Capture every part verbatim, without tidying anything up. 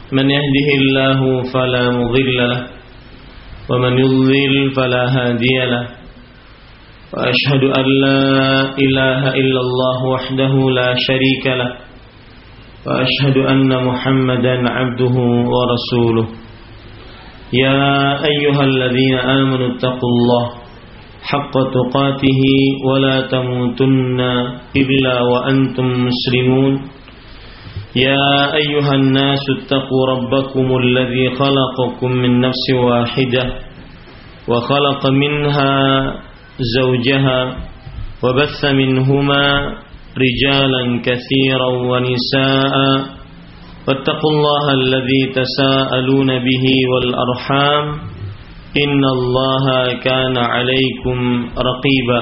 من يهده الله فلا مضل له ومن يضلل فلا هادي له وأشهد أن لا إله إلا الله وحده لا شريك له وأشهد أن محمدا عبده ورسوله يا أيها الذين آمنوا اتقوا الله حق تقاته ولا تموتن إلا وأنتم مسلمون يا أيها الناس اتقوا ربكم الذي خلقكم من نفس واحدة وخلق منها زوجها وبث منهما رجالا كثيرا ونساء واتقوا الله الذي تساءلون به والأرحام إن الله كان عليكم رقيبا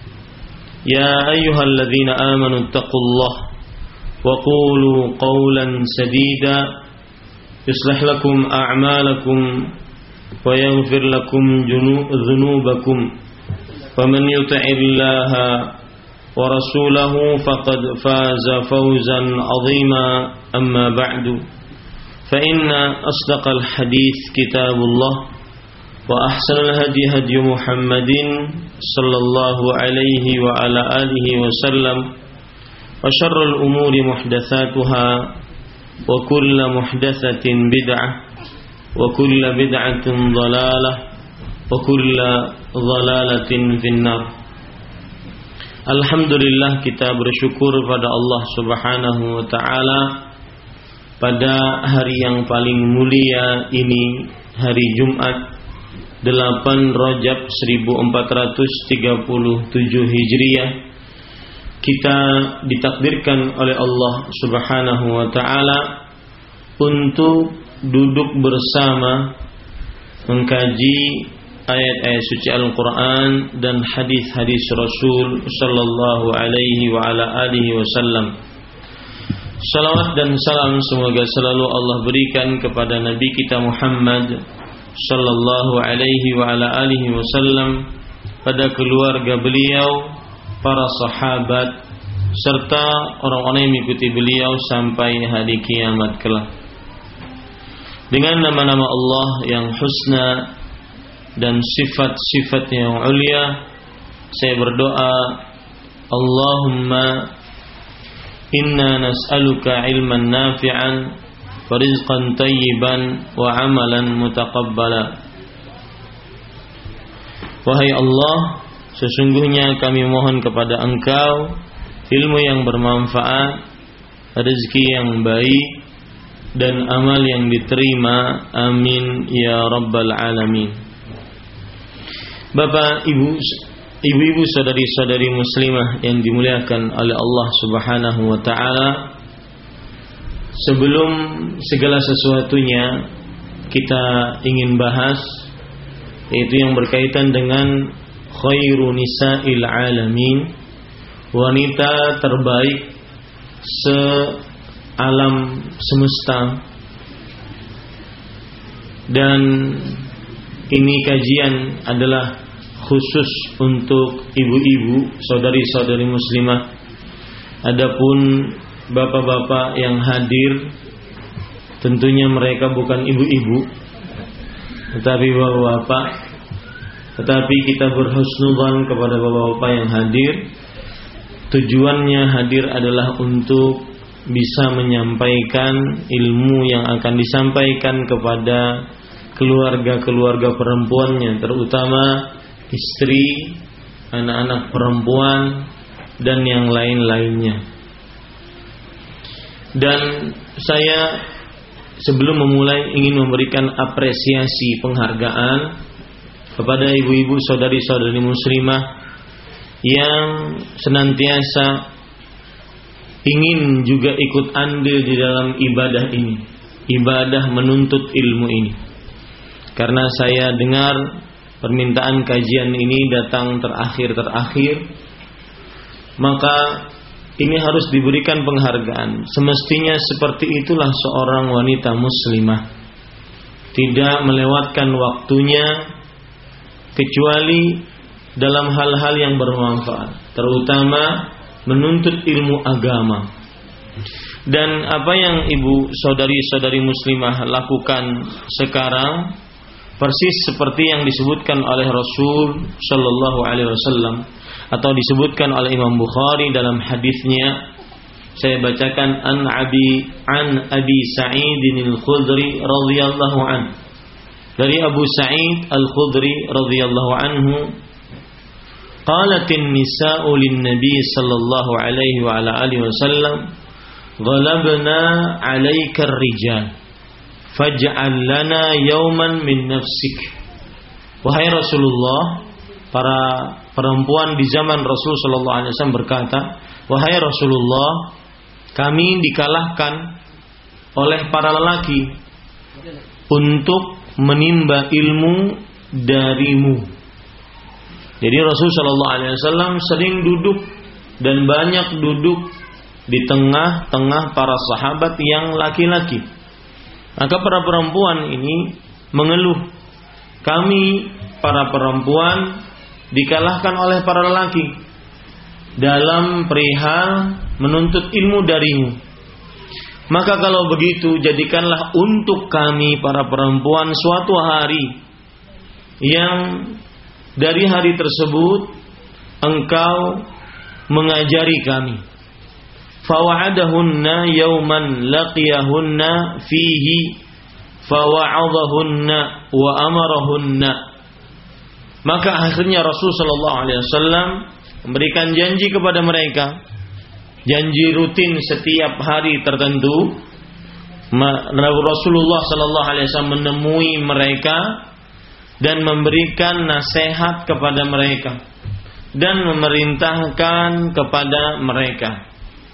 يا أيها الذين آمنوا اتقوا الله وقولوا قولا سديدا يصلح لكم أعمالكم ويغفر لكم ذنوبكم ومن يطع الله ورسوله فقد فاز فوزا عظيما أما بعد فإن أصدق الحديث كتاب الله وأحسن الهدي هدي محمد صلى الله عليه وعلى آله وسلم وشر الأمور محدثاتها وكل محدثة بدعة وكل بدعة ضلالة وكل ضلالة في النار. Alhamdulillah, kita bersyukur pada Allah Subhanahu wa taala pada hari yang paling mulia ini, hari Jumat delapan Rajab seribu empat ratus tiga puluh tujuh Hijriah. Kita ditakdirkan oleh Allah Subhanahu wa taala untuk duduk bersama mengkaji ayat-ayat suci Al-Quran dan hadis-hadis Rasul sallallahu alaihi wa ala alihi wasallam. Salawat dan salam semoga selalu Allah berikan kepada Nabi kita Muhammad sallallahu alaihi wa ala alihi wasallam, pada keluarga beliau, para sahabat, serta orang-orang yang mengikuti beliau sampai hari kiamat kelak. Dengan nama-nama Allah yang husna dan sifat-sifat yang ulia, saya berdoa, Allahumma inna nas'aluka ilman nafi'an wa rizqan tayyiban wa amalan mutaqabbala. Wahai Allah, sesungguhnya kami mohon kepada Engkau ilmu yang bermanfaat, rezeki yang baik, dan amal yang diterima. Amin ya rabbal alamin. Bapak, ibu, ibu-ibu, saudari-saudari muslimah yang dimuliakan oleh Allah Subhanahu wa taala, sebelum segala sesuatunya kita ingin bahas, yaitu yang berkaitan dengan khairu nisa'il alamin, wanita terbaik se-alam semesta. Dan ini kajian adalah khusus untuk ibu-ibu, saudari-saudari muslimah. Adapun bapak-bapak yang hadir, tentunya mereka bukan ibu-ibu, tetapi bapak-bapak. Tetapi kita berhusnudzan kepada bapak-bapak yang hadir. Tujuannya hadir adalah untuk bisa menyampaikan ilmu yang akan disampaikan kepada keluarga-keluarga perempuannya, terutama istri, anak-anak perempuan, dan yang lain-lainnya. Dan saya sebelum memulai ingin memberikan apresiasi penghargaan kepada ibu-ibu, saudari-saudari muslimah yang senantiasa ingin juga ikut andil di dalam ibadah ini, ibadah menuntut ilmu ini. Karena saya dengar permintaan kajian ini datang terakhir-terakhir, maka ini harus diberikan penghargaan. Semestinya seperti itulah seorang wanita muslimah, tidak melewatkan waktunya kecuali dalam hal-hal yang bermanfaat, terutama menuntut ilmu agama. Dan apa yang ibu saudari-saudari muslimah lakukan sekarang persis seperti yang disebutkan oleh Rasul sallallahu alaihi wasallam atau disebutkan oleh Imam Bukhari dalam hadisnya. Saya bacakan an Abi an Abi Sa'id al-Khudri radhiyallahu anhu. Dari Abu Sa'id al-Khudri radhiyallahu anhu, qalatin nisa'u lin-nabi sallallahu alaihi wa ala alihi wasallam, ghalabna 'alaika ar-rijal faj'al lana yawman min nafsik. Wahai Rasulullah, para perempuan di zaman Rasul sallallahu alaihi wasallam berkata, wahai Rasulullah, kami dikalahkan oleh para lelaki untuk menimba ilmu darimu. Jadi Rasul sallallahu alaihi wasallam sering duduk dan banyak duduk di tengah-tengah para sahabat yang laki-laki. Maka para perempuan ini mengeluh, kami para perempuan dikalahkan oleh para lelaki dalam perihal menuntut ilmu darimu. Maka kalau begitu, jadikanlah untuk kami para perempuan suatu hari yang dari hari tersebut engkau mengajari kami. Fawa'adahunna yawman laqiyahunna fihi fawa'adahunna wa amarahunna. Maka akhirnya Rasul sallallahu alaihi wasallam memberikan janji kepada mereka, janji rutin setiap hari tertentu. Rasulullah sallallahu alaihi wasallam menemui mereka dan memberikan nasihat kepada mereka dan memerintahkan kepada mereka.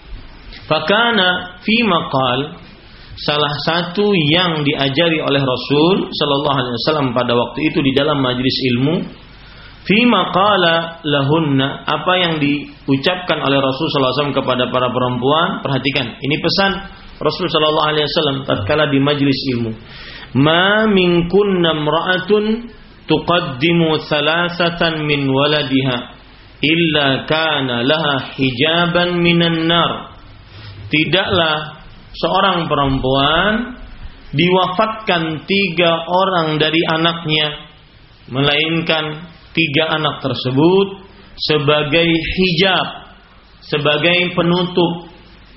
Fakana fi maqal, salah satu yang diajari oleh Rasul sallallahu alaihi wasallam pada waktu itu di dalam majlis ilmu, fi maqala lahunna, apa yang diucapkan oleh Rasul sallallahu alaihi wasallam kepada para perempuan. Perhatikan, ini pesan Rasul sallallahu alaihi wasallam tatkala di majlis ilmu. Ma minkunna imra'atun tuqaddimu thalathatan min waladiha illa kana laha hijaban minan nar. Tidaklah seorang perempuan diwafatkan tiga orang dari anaknya, melainkan tiga anak tersebut sebagai hijab, sebagai penutup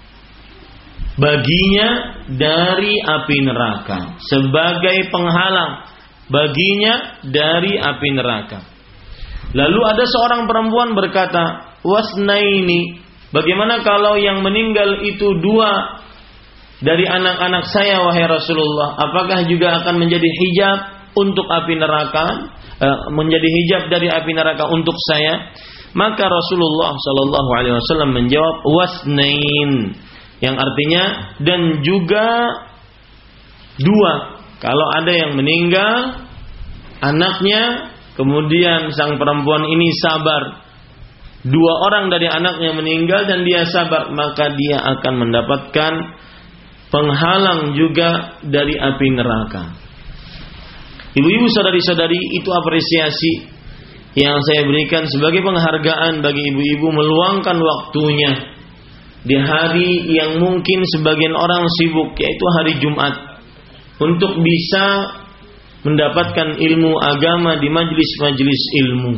baginya dari api neraka, sebagai penghalang baginya dari api neraka. Lalu ada seorang perempuan berkata, wasnaini, bagaimana kalau yang meninggal itu dua dari anak-anak saya wahai Rasulullah? Apakah juga akan menjadi hijab untuk api neraka, menjadi hijab dari api neraka untuk saya? Maka Rasulullah sallallahu alaihi wasallam menjawab, wasnain, yang artinya dan juga dua. Kalau ada yang meninggal anaknya, kemudian sang perempuan ini sabar, dua orang dari anaknya meninggal dan dia sabar, maka dia akan mendapatkan penghalang juga dari api neraka. Ibu-ibu, saudari-saudari, itu apresiasi yang saya berikan sebagai penghargaan bagi ibu-ibu meluangkan waktunya di hari yang mungkin sebagian orang sibuk, yaitu hari Jumat, untuk bisa mendapatkan ilmu agama di majlis-majlis ilmu.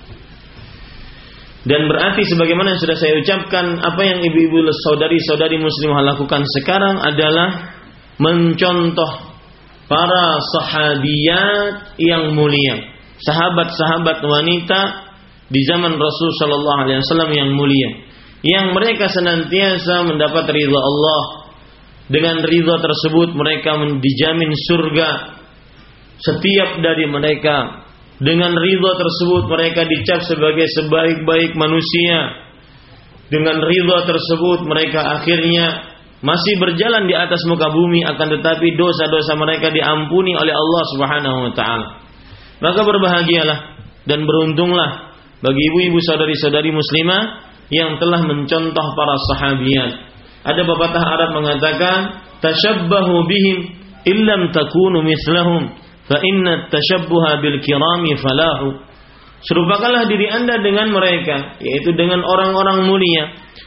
Dan berarti sebagaimana yang sudah saya ucapkan, apa yang ibu-ibu saudari-saudari muslimah lakukan sekarang adalah mencontoh para sahabiyat yang mulia, sahabat-sahabat wanita di zaman Rasul sallallahu alaihi wasallam yang mulia, yang mereka senantiasa mendapat ridha Allah. Dengan ridha tersebut mereka dijamin surga setiap dari mereka. Dengan ridha tersebut mereka dicap sebagai sebaik-baik manusia. Dengan ridha tersebut mereka akhirnya masih berjalan di atas muka bumi, akan tetapi dosa-dosa mereka diampuni oleh Allah Subhanahu wa taala. Maka berbahagialah dan beruntunglah bagi ibu-ibu saudari-saudari muslimah yang telah mencontoh para sahabiyat. Ada pepatah Arab mengatakan, tashabbahu bihim illam takunu mislahum fa inna tashabbuha bil kirami falahu. Serupakanlah diri Anda dengan mereka, yaitu dengan orang-orang mulia,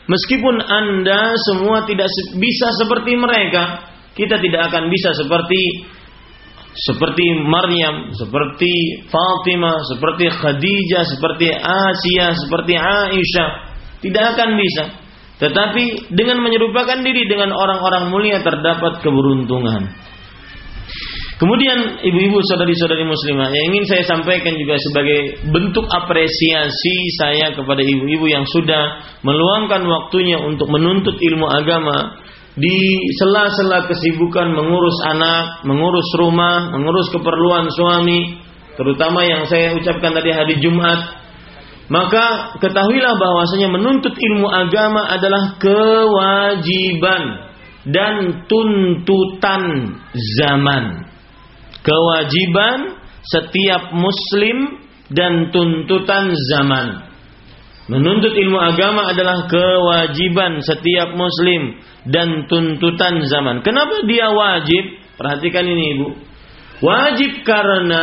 Meskipun Anda semua tidak bisa seperti mereka, kita tidak akan bisa seperti seperti Maryam, seperti Fatimah, seperti Khadijah, seperti Asia, seperti Aisyah. Tidak akan bisa. Tetapi dengan menyerupakan diri dengan orang-orang mulia terdapat keberuntungan. Kemudian ibu-ibu saudari-saudari muslimah, yang ingin saya sampaikan juga sebagai bentuk apresiasi saya kepada ibu-ibu yang sudah meluangkan waktunya untuk menuntut ilmu agama di sela-sela kesibukan mengurus anak, mengurus rumah, mengurus keperluan suami, terutama yang saya ucapkan tadi hari Jumat. Maka ketahuilah bahwasanya menuntut ilmu agama adalah kewajiban dan tuntutan zaman. Kewajiban setiap muslim dan tuntutan zaman. Menuntut ilmu agama adalah kewajiban setiap muslim dan tuntutan zaman. Kenapa dia wajib? Perhatikan ini ibu. Wajib karena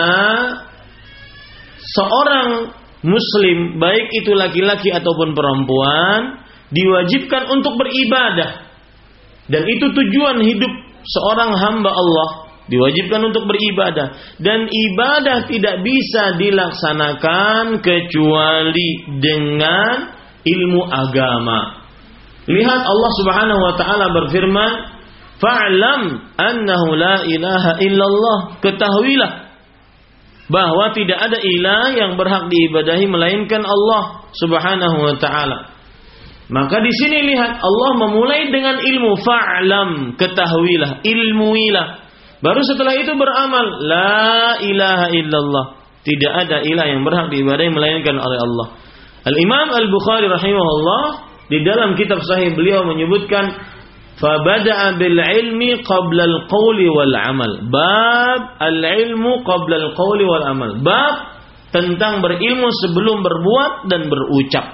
seorang muslim, baik itu laki-laki ataupun perempuan, diwajibkan untuk beribadah. Dan itu tujuan hidup seorang hamba Allah. Diwajibkan untuk beribadah. Dan ibadah tidak bisa dilaksanakan kecuali dengan ilmu agama. Lihat Allah subhanahu wa ta'ala berfirman, Fa'lam annahu la ilaha illallah. Ketahuilah bahwa tidak ada ilah yang berhak diibadahi melainkan Allah subhanahu wa ta'ala. Maka di sini lihat Allah memulai dengan ilmu. Fa'lam, ketahuilah, ilmuilah. Baru setelah itu beramal. La ilaha illallah. Tidak ada ilah yang berhak diibadahi melainkan oleh Allah. Al-Imam Al-Bukhari rahimahullah di dalam kitab sahih beliau menyebutkan, Fabada'a bil ilmi qabla al-qawli wal amal. Bab al-ilmu qabla al-qawli wal amal. Bab tentang berilmu sebelum berbuat dan berucap.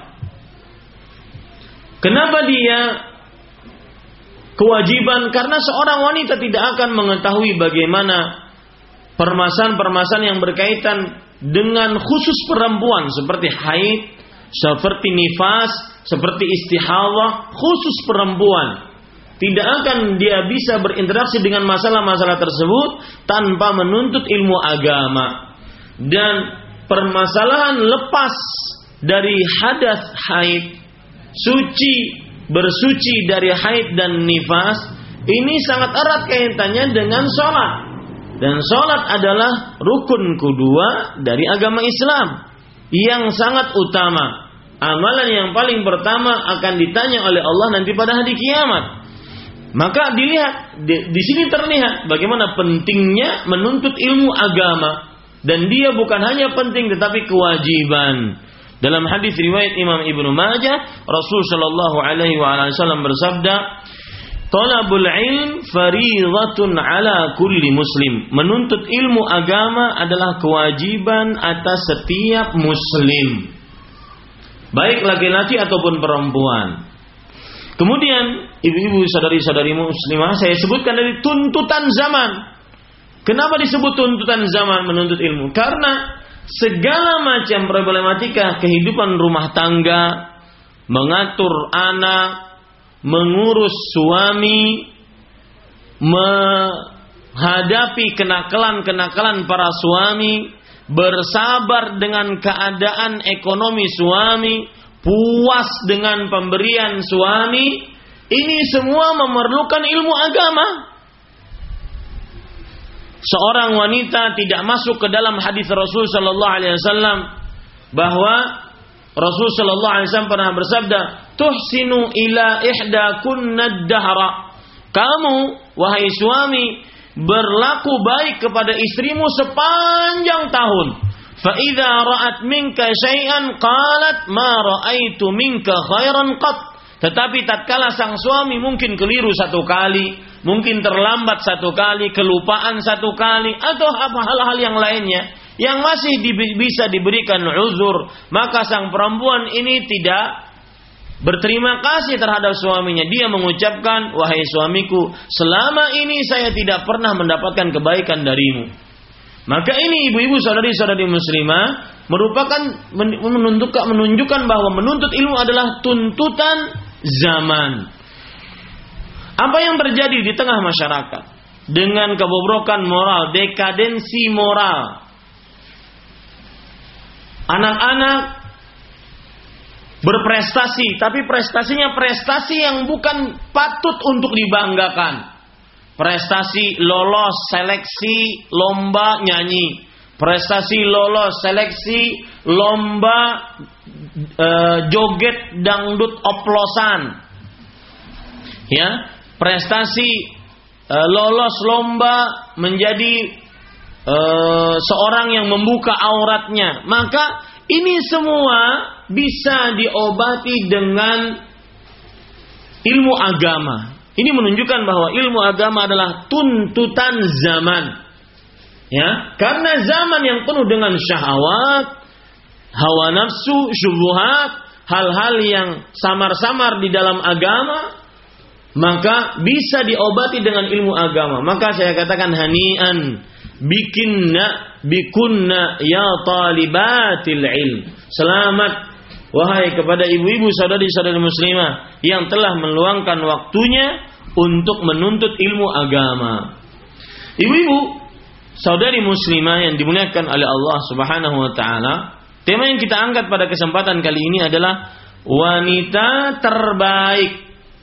Kenapa dia kewajiban? Karena seorang wanita tidak akan mengetahui bagaimana permasalahan-permasalahan yang berkaitan dengan khusus perempuan seperti haid, seperti nifas, seperti istihadah, khusus perempuan. Tidak akan dia bisa berinteraksi dengan masalah-masalah tersebut tanpa menuntut ilmu agama. Dan permasalahan lepas dari hadas haid, suci, bersuci dari haid dan nifas, ini sangat erat kaitannya dengan sholat. Dan sholat adalah rukun kedua dari agama Islam yang sangat utama. Amalan yang paling pertama akan ditanya oleh Allah nanti pada hari kiamat. Maka dilihat di, di sini terlihat bagaimana pentingnya menuntut ilmu agama, dan dia bukan hanya penting tetapi kewajiban. Dalam hadis riwayat Imam Ibnu Majah, Rasul sallallahu alaihi wasallam bersabda, "Talabul ilm fariidhatun ala kulli muslim." Menuntut ilmu agama adalah kewajiban atas setiap muslim, baik laki-laki ataupun perempuan. Kemudian ibu-ibu saudari-saudari muslimah, saya sebutkan dari tuntutan zaman. Kenapa disebut tuntutan zaman menuntut ilmu? Karena segala macam problematika kehidupan rumah tangga, mengatur anak, mengurus suami, menghadapi kenakalan-kenakalan para suami, bersabar dengan keadaan ekonomi suami, puas dengan pemberian suami, ini semua memerlukan ilmu agama. Seorang wanita tidak masuk ke dalam hadis Rasul sallallahu alaihi wasallam bahwa Rasul sallallahu alaihi wasallam pernah bersabda, "Tuhsinu ila ihdakunna ad-dahra." Kamu wahai suami berlaku baik kepada istrimu sepanjang tahun. Fa idza ra'at minka syai'an qalat ma ra'aitu minka khairan qat. Tetapi tatkala sang suami mungkin keliru satu kali, mungkin terlambat satu kali, kelupaan satu kali, atau hal-hal yang lainnya yang masih di, bisa diberikan uzur, maka sang perempuan ini tidak berterima kasih terhadap suaminya. Dia mengucapkan, "Wahai suamiku, selama ini saya tidak pernah mendapatkan kebaikan darimu." Maka ini ibu-ibu saudari-saudari muslimah merupakan menunjukkan, menunjukkan bahwa menuntut ilmu adalah tuntutan zaman. Apa yang terjadi di tengah masyarakat dengan kebobrokan moral, dekadensi moral. Anak-anak berprestasi, tapi prestasinya prestasi yang bukan patut untuk dibanggakan. Prestasi lolos seleksi lomba nyanyi, prestasi lolos seleksi lomba e, joget dangdut oplosan, ya, prestasi e, lolos lomba menjadi e, seorang yang membuka auratnya. Maka ini semua bisa diobati dengan ilmu agama. Ini menunjukkan bahwa ilmu agama adalah tuntutan zaman. Ya, karena zaman yang penuh dengan syahwat, hawa nafsu, syubhat, hal-hal yang samar-samar di dalam agama, maka bisa diobati dengan ilmu agama. Maka saya katakan hani'an bikinna bikunna ya talibatil ilm. Selamat wahai kepada ibu-ibu saudari-saudari muslimah yang telah meluangkan waktunya untuk menuntut ilmu agama. Ibu-ibu saudari muslimah yang dimuliakan oleh Allah Subhanahu wa taala, tema yang kita angkat pada kesempatan kali ini adalah wanita terbaik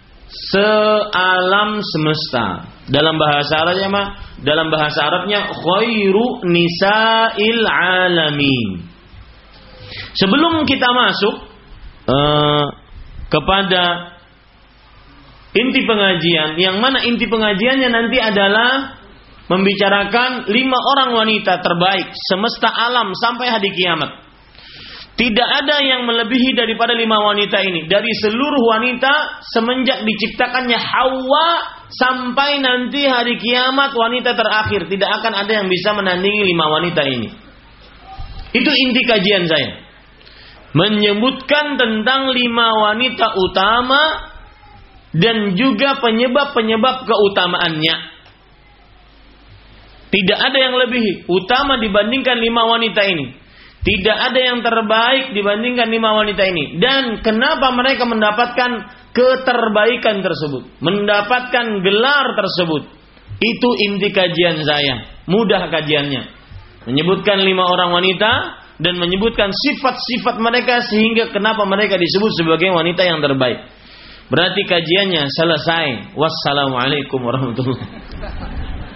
sealam semesta. Dalam bahasa Arabnya mah, dalam bahasa Arabnya khairu nisa'il alamin. Sebelum kita masuk uh, kepada inti pengajian, yang mana inti pengajiannya nanti adalah membicarakan lima orang wanita terbaik semesta alam sampai hari kiamat. Tidak ada yang melebihi daripada lima wanita ini. Dari seluruh wanita semenjak diciptakannya Hawa sampai nanti hari kiamat wanita terakhir, tidak akan ada yang bisa menandingi lima wanita ini. Itu inti kajian saya. Menyebutkan tentang lima wanita utama dan juga penyebab-penyebab keutamaannya. Tidak ada yang lebih utama dibandingkan lima wanita ini. Tidak ada yang terbaik dibandingkan lima wanita ini. Dan kenapa mereka mendapatkan keterbaikan tersebut, mendapatkan gelar tersebut. Itu inti kajian saya. Mudah kajiannya. Menyebutkan lima orang wanita dan menyebutkan sifat-sifat mereka sehingga kenapa mereka disebut sebagai wanita yang terbaik. Berarti kajiannya selesai. Wassalamualaikum warahmatullahi wabarakatuh.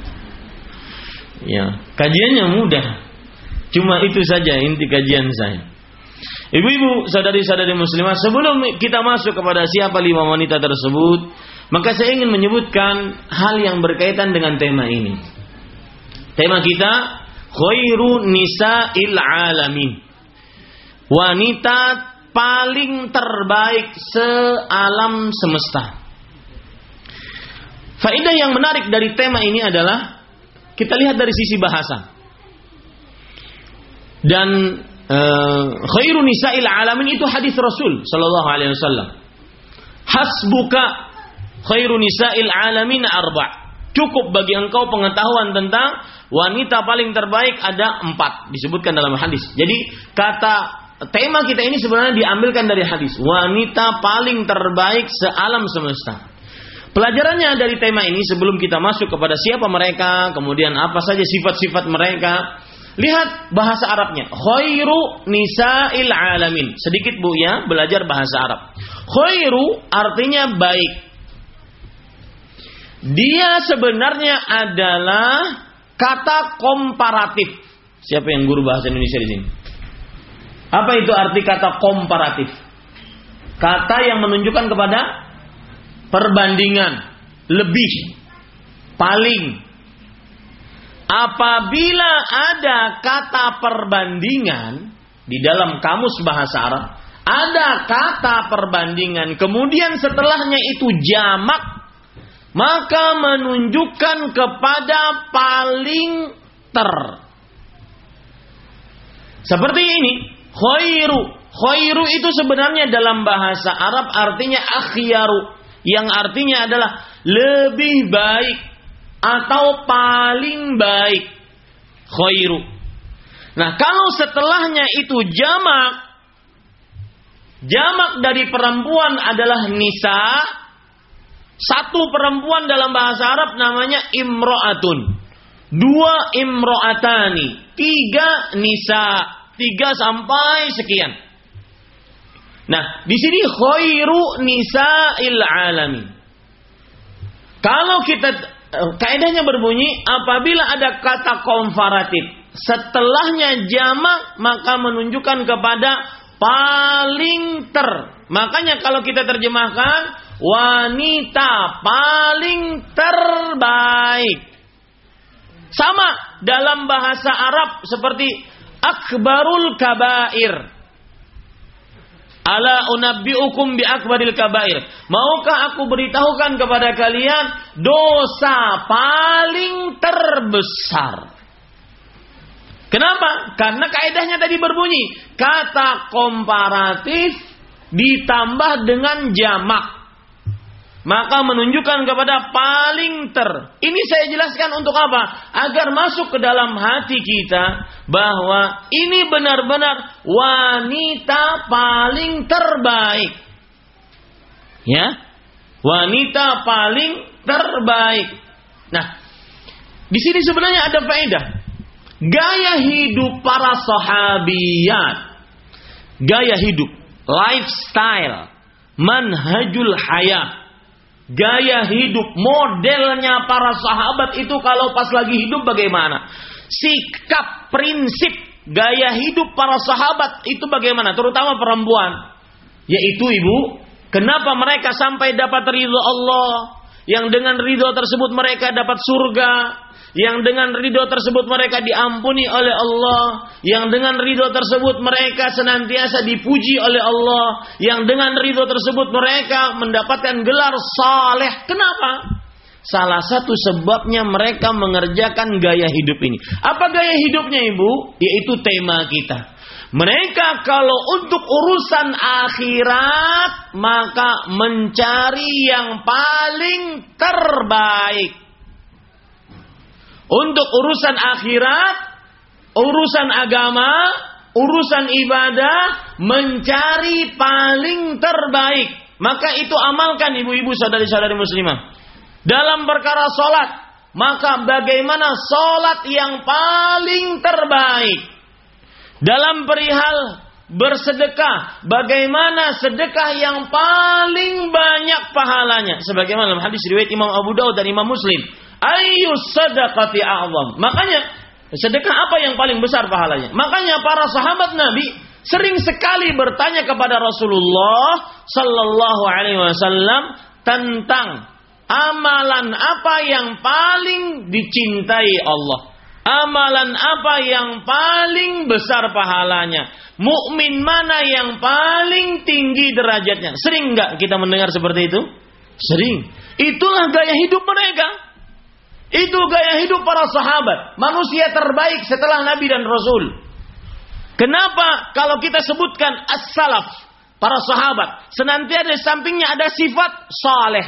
Ya, kajiannya mudah. Cuma itu saja inti kajian saya. Ibu-ibu, saudari-saudari muslimah, sebelum kita masuk kepada siapa lima wanita tersebut, maka saya ingin menyebutkan hal yang berkaitan dengan tema ini. Tema kita khairu nisa'il alamin. Wanita paling terbaik sealam semesta. Faedah yang menarik dari tema ini adalah kita lihat dari sisi bahasa. Dan uh, khairu nisa'il alamin itu hadis Rasul sallallahu alaihi wasallam. Hasbuka khairu nisa'il alamin arba'. Cukup bagi engkau pengetahuan tentang wanita paling terbaik ada empat disebutkan dalam hadis. Jadi kata tema kita ini sebenarnya diambilkan dari hadis. Wanita paling terbaik sealam semesta. Pelajarannya dari tema ini sebelum kita masuk kepada siapa mereka, kemudian apa saja sifat-sifat mereka. Lihat bahasa Arabnya. Khairu nisa'il alamin. Sedikit Bu ya, belajar bahasa Arab. Khairu artinya baik. Dia sebenarnya adalah kata komparatif. Siapa yang guru bahasa Indonesia di sini? Apa itu arti kata komparatif? Kata yang menunjukkan kepada perbandingan, lebih, paling. Apabila ada kata perbandingan di dalam kamus bahasa Arab, ada kata perbandingan, kemudian setelahnya itu jamak, maka menunjukkan kepada paling ter. Seperti ini, khairu. Khairu itu sebenarnya dalam bahasa Arab artinya akhyaru, yang artinya adalah lebih baik atau paling baik. Khairu. Nah, kalau setelahnya itu jamak, Jamak dari perempuan adalah nisa. Satu perempuan dalam bahasa Arab namanya imro'atun. Dua imro'atani. Tiga nisa. Tiga sampai sekian. Nah, di sini khairu nisa'il alamin. Kalau kita, kaidahnya berbunyi, apabila ada kata komparatif, setelahnya jamak, maka menunjukkan kepada paling ter. Makanya kalau kita terjemahkan, wanita paling terbaik. Sama dalam bahasa Arab seperti akbarul kabair. Ala unabbiukum bi akbaril kabair. Maukah aku beritahukan kepada kalian dosa paling terbesar? Kenapa? Karena kaidahnya tadi berbunyi kata komparatif ditambah dengan jamak, maka menunjukkan kepada paling ter. Ini saya jelaskan untuk apa? Agar masuk ke dalam hati kita bahwa ini benar-benar wanita paling terbaik. Ya, wanita paling terbaik. Nah, di sini sebenarnya ada faedah. Gaya hidup para sahabiyat, gaya hidup, lifestyle, manhajul hayat, gaya hidup, modelnya para sahabat itu kalau pas lagi hidup bagaimana? Sikap, prinsip, gaya hidup para sahabat itu bagaimana? Terutama perempuan. Yaitu ibu, kenapa mereka sampai dapat ridho Allah? Yang dengan ridho tersebut mereka dapat surga. Yang dengan ridho tersebut mereka diampuni oleh Allah. Yang dengan ridho tersebut mereka senantiasa dipuji oleh Allah. Yang dengan ridho tersebut mereka mendapatkan gelar saleh. Kenapa? Salah satu sebabnya mereka mengerjakan gaya hidup ini. Apa gaya hidupnya ibu? Yaitu tema kita. Mereka kalau untuk urusan akhirat maka mencari yang paling terbaik. Untuk urusan akhirat, urusan agama, urusan ibadah, mencari paling terbaik. Maka itu amalkan ibu-ibu saudari-saudari muslimah. Dalam perkara solat, maka bagaimana solat yang paling terbaik. Dalam perihal bersedekah, bagaimana sedekah yang paling banyak pahalanya. Sebagaimana dalam hadis riwayat Imam Abu Daud dan Imam Muslim. Ayyus sadaqati a'zam. Makanya sedekah apa yang paling besar pahalanya? Makanya para sahabat Nabi sering sekali bertanya kepada Rasulullah sallallahu alaihi wasallam tentang amalan apa yang paling dicintai Allah. Amalan apa yang paling besar pahalanya? Mukmin mana yang paling tinggi derajatnya? Sering enggak kita mendengar seperti itu? Sering. Itulah gaya hidup mereka. Itu gaya hidup para sahabat. Manusia terbaik setelah Nabi dan Rasul. Kenapa kalau kita sebutkan as-salaf, para sahabat, senantiasa di sampingnya ada sifat saleh.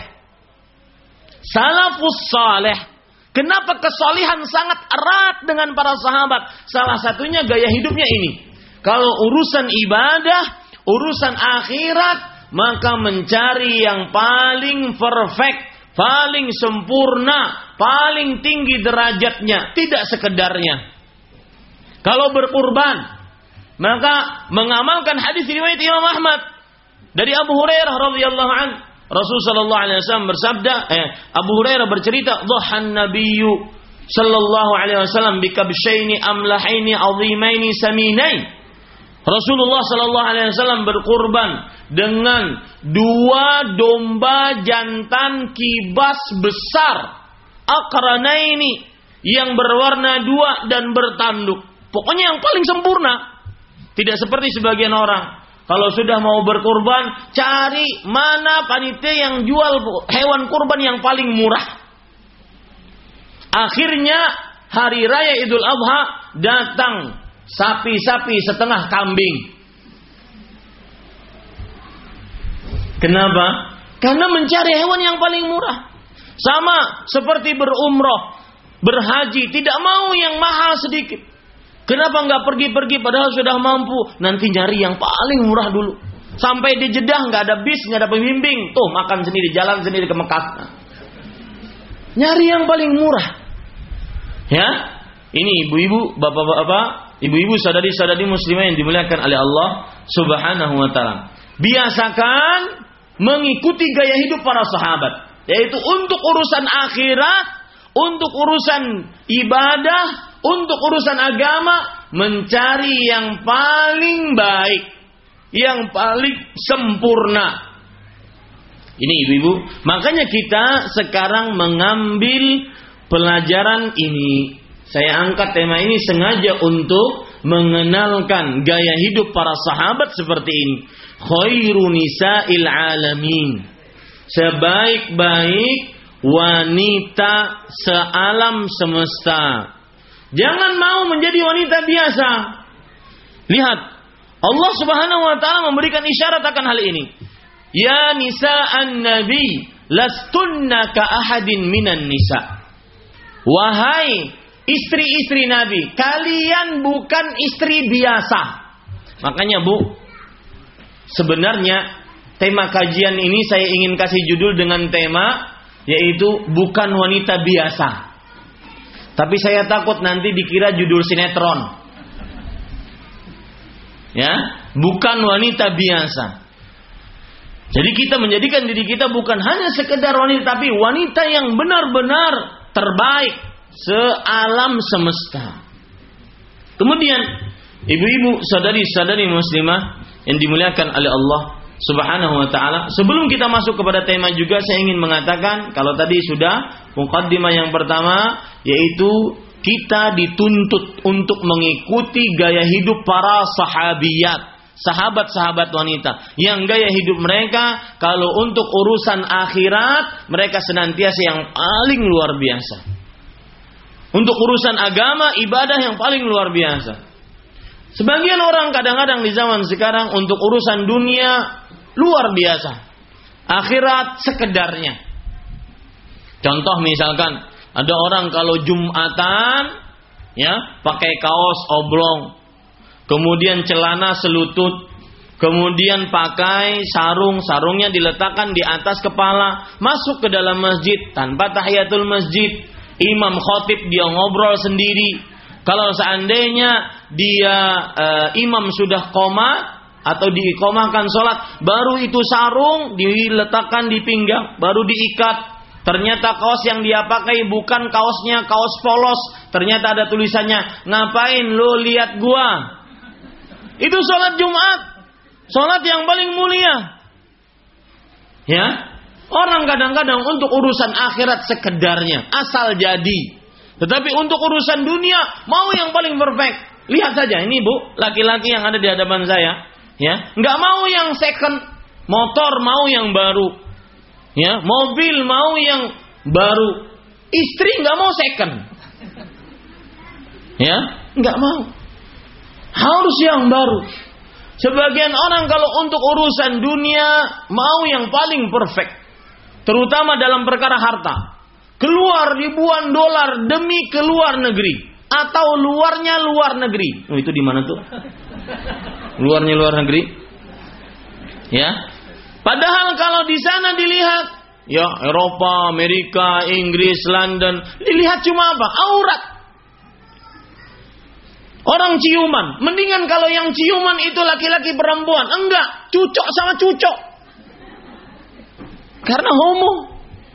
Salafus saleh. Kenapa kesalihan sangat erat dengan para sahabat? Salah satunya gaya hidupnya ini. Kalau urusan ibadah, urusan akhirat, maka mencari yang paling perfect. Paling sempurna, paling tinggi derajatnya, tidak sekedarnya. Kalau berkurban, maka mengamalkan hadis riwayat Imam Ahmad dari Abu Hurairah radhiyallahu anhu. Rasul sallallahu alaihi wasallam bersabda, eh, Abu Hurairah bercerita, "Dhahan Nabiyyu sallallahu alaihi wasallam bikabshaini amlahaini azimaini saminain." Rasulullah sallallahu alaihi wasallam berkurban dengan dua domba jantan kibas besar, aqranaini, yang berwarna dua dan bertanduk. Pokoknya yang paling sempurna. Tidak seperti sebagian orang, kalau sudah mau berkurban, cari mana panitia yang jual hewan kurban yang paling murah. Akhirnya hari raya Idul Adha datang sapi-sapi setengah kambing. Kenapa? Karena mencari hewan yang paling murah. Sama seperti berumroh, berhaji, tidak mau yang mahal sedikit. Kenapa nggak pergi-pergi padahal sudah mampu? Nanti nyari yang paling murah dulu. Sampai di Jeddah nggak ada bis, nggak ada pembimbing. Tuh makan sendiri, jalan sendiri ke Mekah. Nyari yang paling murah. Ya, ini ibu-ibu, bapak-bapak, ibu-ibu, saudari-saudari muslimah yang dimuliakan oleh Allah Subhanahu wa taala. Biasakan mengikuti gaya hidup para sahabat, yaitu untuk urusan akhirat, untuk urusan ibadah, untuk urusan agama, mencari yang paling baik, yang paling sempurna. Ini ibu-ibu, makanya kita sekarang mengambil pelajaran ini. Saya angkat tema ini sengaja untuk mengenalkan gaya hidup para sahabat seperti ini. Khairu nisa'il alamin. Sebaik-baik wanita sealam semesta. Jangan mau menjadi wanita biasa. Lihat, Allah Subhanahu wa taala memberikan isyarat akan hal ini. Ya nisa'an nabi, lastunna ka ahadin minan nisa. Wahai istri-istri Nabi, kalian bukan istri biasa. Makanya Bu, sebenarnya tema kajian ini saya ingin kasih judul dengan tema, yaitu bukan wanita biasa. Tapi saya takut nanti dikira judul sinetron. Ya, bukan wanita biasa. Jadi kita menjadikan diri kita bukan hanya sekedar wanita, tapi wanita yang benar-benar terbaik sealam semesta. Kemudian ibu-ibu, saudari-saudari muslimah yang dimuliakan oleh Allah Subhanahu wa taala, sebelum kita masuk kepada tema juga saya ingin mengatakan, kalau tadi sudah muqaddimah yang pertama, yaitu kita dituntut untuk mengikuti gaya hidup para sahabiyat, sahabat-sahabat wanita, yang gaya hidup mereka kalau untuk urusan akhirat mereka senantiasa yang paling luar biasa. Untuk urusan agama, ibadah yang paling luar biasa. Sebagian orang kadang-kadang di zaman sekarang untuk urusan dunia luar biasa, akhirat sekedarnya. Contoh misalkan ada orang kalau Jumatan ya pakai kaos oblong, kemudian celana selutut, kemudian pakai sarung, sarungnya diletakkan di atas kepala, masuk ke dalam masjid tanpa tahiyatul masjid, imam khotib dia ngobrol sendiri. Kalau seandainya dia e, imam sudah qomat atau diiqomahkan sholat, baru itu sarung diletakkan di pinggang, baru diikat. Ternyata kaos yang dia pakai bukan kaosnya kaos polos, ternyata ada tulisannya, ngapain lo lihat gua? Itu sholat Jumat, sholat yang paling mulia. Ya, orang kadang-kadang untuk urusan akhirat sekedarnya, asal jadi. Tetapi untuk urusan dunia mau yang paling perfect. Lihat saja ini Bu, laki-laki yang ada di hadapan saya, ya, nggak mau yang second, motor mau yang baru, ya, mobil mau yang baru, istri nggak mau second, ya, nggak mau. Harus yang baru. Sebagian orang kalau untuk urusan dunia mau yang paling perfect, terutama dalam perkara harta. Keluar ribuan dolar demi keluar negeri atau luarnya luar negeri. Oh, itu di mana tuh? Luarnya luar negeri. Ya. Padahal kalau di sana dilihat, ya Eropa, Amerika, Inggris, London, dilihat cuma apa? Aurat. Orang ciuman, mendingan kalau yang ciuman itu laki-laki perempuan, enggak, cucok sama cucok. Karena homo.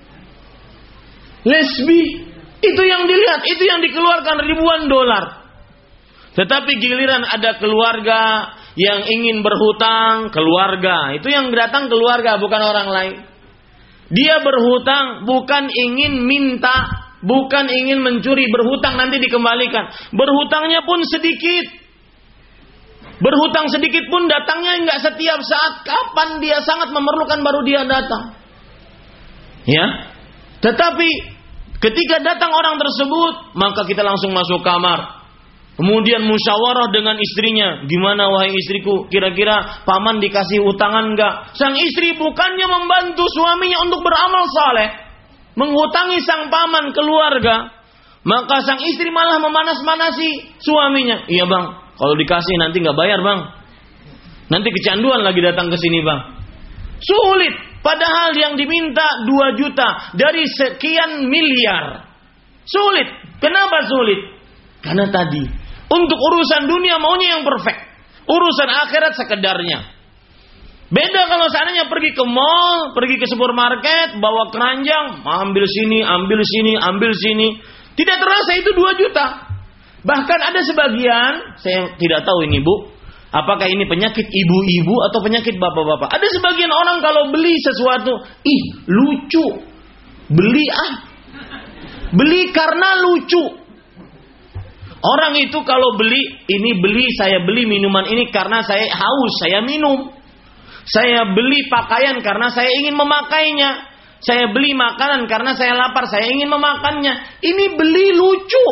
Lesbi, itu yang dilihat, itu yang dikeluarkan ribuan dolar. Tetapi giliran ada keluarga yang ingin berhutang, keluarga, itu yang datang keluarga bukan orang lain. Dia berhutang bukan ingin minta, bukan ingin mencuri, berhutang nanti dikembalikan. Berhutangnya pun sedikit. Berhutang sedikit pun datangnya enggak setiap saat. Kapan dia sangat memerlukan baru dia datang. Ya. Tetapi ketika datang orang tersebut, maka kita langsung masuk kamar. Kemudian musyawarah dengan istrinya. Gimana wahai istriku, kira-kira paman dikasih utangan enggak? Sang istri bukannya membantu suaminya untuk beramal saleh, menghutangi sang paman keluarga, maka sang istri malah memanas-manasi suaminya. Iya bang, kalau dikasih nanti nggak bayar bang. Nanti kecanduan lagi datang ke sini, Bang. Sulit. Padahal yang diminta dua juta dari sekian miliar. Sulit. Kenapa sulit? Karena tadi, untuk urusan dunia maunya yang perfect. Urusan akhirat sekedarnya. Beda kalau seandainya pergi ke mall, pergi ke supermarket, bawa keranjang, ambil sini, ambil sini, ambil sini. Tidak terasa itu dua juta. Bahkan ada sebagian, saya tidak tahu ini Bu, apakah ini penyakit ibu-ibu atau penyakit bapak-bapak. Ada sebagian orang kalau beli sesuatu, ih lucu. Beli ah. Beli karena lucu. Orang itu kalau beli, ini beli, saya beli minuman ini karena saya haus, saya minum. Saya beli pakaian karena saya ingin memakainya. Saya beli makanan karena saya lapar, saya ingin memakannya. Ini beli lucu.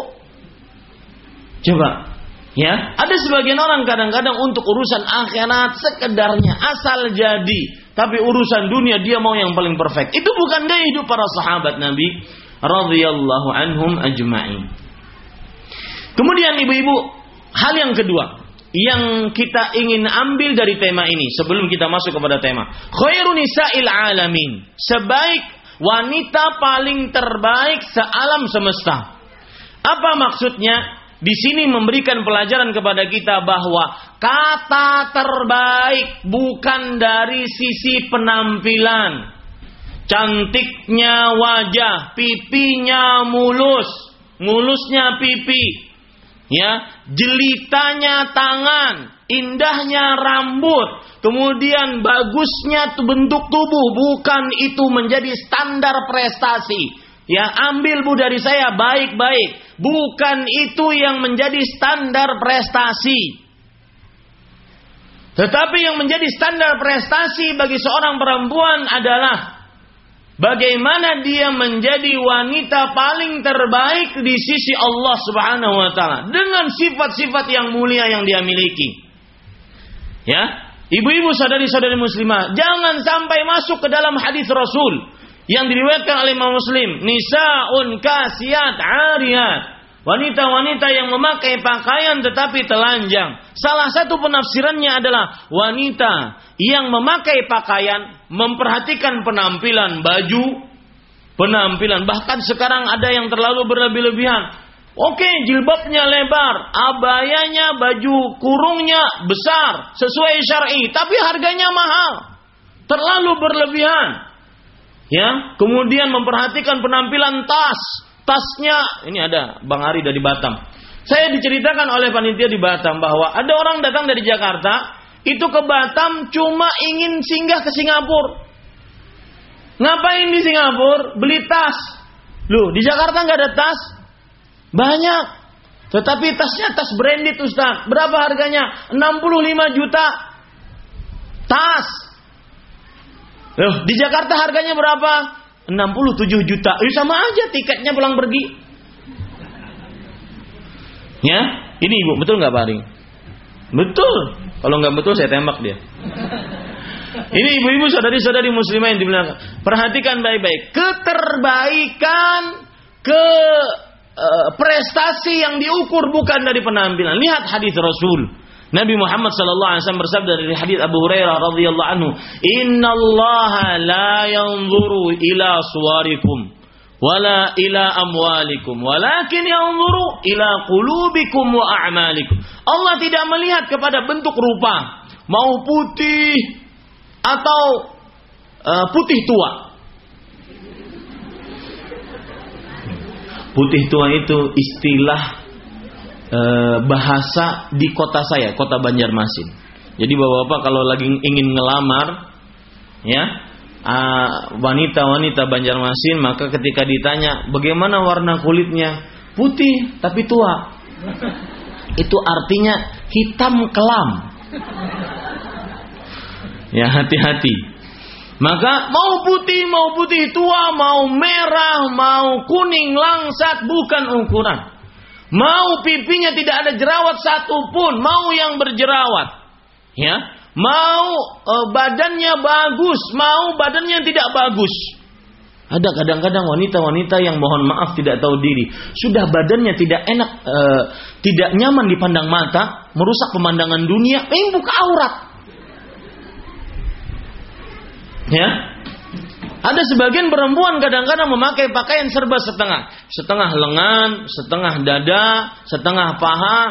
Coba, ya. Ada sebagian orang kadang-kadang untuk urusan akhirat sekedarnya, asal jadi. Tapi urusan dunia dia mau yang paling perfect. Itu bukan gaya hidup para sahabat Nabi radhiyallahu anhum ajma'in. Kemudian ibu-ibu, hal yang kedua yang kita ingin ambil dari tema ini sebelum kita masuk kepada tema khairun nisa'il alamin, sebaik wanita paling terbaik sealam semesta. Apa maksudnya? Di sini memberikan pelajaran kepada kita bahwa kata terbaik bukan dari sisi penampilan, cantiknya wajah, pipinya mulus, mulusnya pipi, ya, jelitanya tangan, indahnya rambut, kemudian bagusnya bentuk tubuh, bukan itu menjadi standar prestasi. Ya, ambil Bu dari saya baik-baik, bukan itu yang menjadi standar prestasi. Tetapi yang menjadi standar prestasi bagi seorang perempuan adalah bagaimana dia menjadi wanita paling terbaik di sisi Allah Subhanahu wa taala dengan sifat-sifat yang mulia yang dia miliki. Ya, ibu-ibu saudari-saudari muslimah, jangan sampai masuk ke dalam hadis Rasul yang diriwayatkan oleh Imam Muslim, nisaun kasiyat ariyat, wanita-wanita yang memakai pakaian tetapi telanjang. Salah satu penafsirannya adalah wanita yang memakai pakaian, memperhatikan penampilan baju, penampilan. Bahkan sekarang ada yang terlalu berlebih-lebihan. Oke, jilbabnya lebar, abayanya, baju kurungnya besar, sesuai syar'i, tapi harganya mahal. Terlalu berlebihan. Ya, kemudian memperhatikan penampilan tas. Tasnya, ini ada Bang Ari dari Batam. Saya diceritakan oleh panitia di Batam bahwa ada orang datang dari Jakarta, itu ke Batam cuma ingin singgah ke Singapura. Ngapain di Singapura? Beli tas. Loh, di Jakarta nggak ada tas? Banyak. Tetapi tasnya tas branded Ustaz. Berapa harganya? enam puluh lima juta. Tas. Loh, di Jakarta harganya berapa? enam puluh tujuh juta. Eh, sama aja tiketnya pulang pergi. Ya, ini Ibu, betul nggak Pak Ari? Betul. Kalau nggak betul saya tembak dia. Ini ibu-ibu saudari-saudari muslimah yang dimuliakan. Perhatikan baik-baik. Keterbaikan, ke uh, prestasi yang diukur bukan dari penampilan. Lihat hadis Rasul. Nabi Muhammad sallallahu alaihi wasallam bersabda dari hadis Abu Hurairah radhiyallahu anhu, "Innallaha la yanzuru ila suwarikum wala ila amwalikum, walakin yanzuru ila qulubikum wa a'malikum." Allah tidak melihat kepada bentuk rupa, mau putih atau uh, putih tua. Putih tua itu istilah bahasa di kota saya, kota Banjarmasin. Jadi bapak-bapak kalau lagi ingin ngelamar, ya, wanita-wanita Banjarmasin, maka ketika ditanya bagaimana warna kulitnya, putih tapi tua, itu artinya hitam kelam. Ya, hati-hati. Maka mau putih, mau putih tua, mau merah, mau kuning langsat, bukan ukuran. Mau pipinya tidak ada jerawat satupun, mau yang berjerawat, ya, mau e, badannya bagus, mau badannya tidak bagus. Ada kadang-kadang wanita-wanita yang mohon maaf tidak tahu diri, sudah badannya tidak enak, e, tidak nyaman dipandang mata, merusak pemandangan dunia, pengen buka aurat. Ya. Ada sebagian perempuan kadang-kadang memakai pakaian serba setengah. Setengah lengan, setengah dada, setengah paha,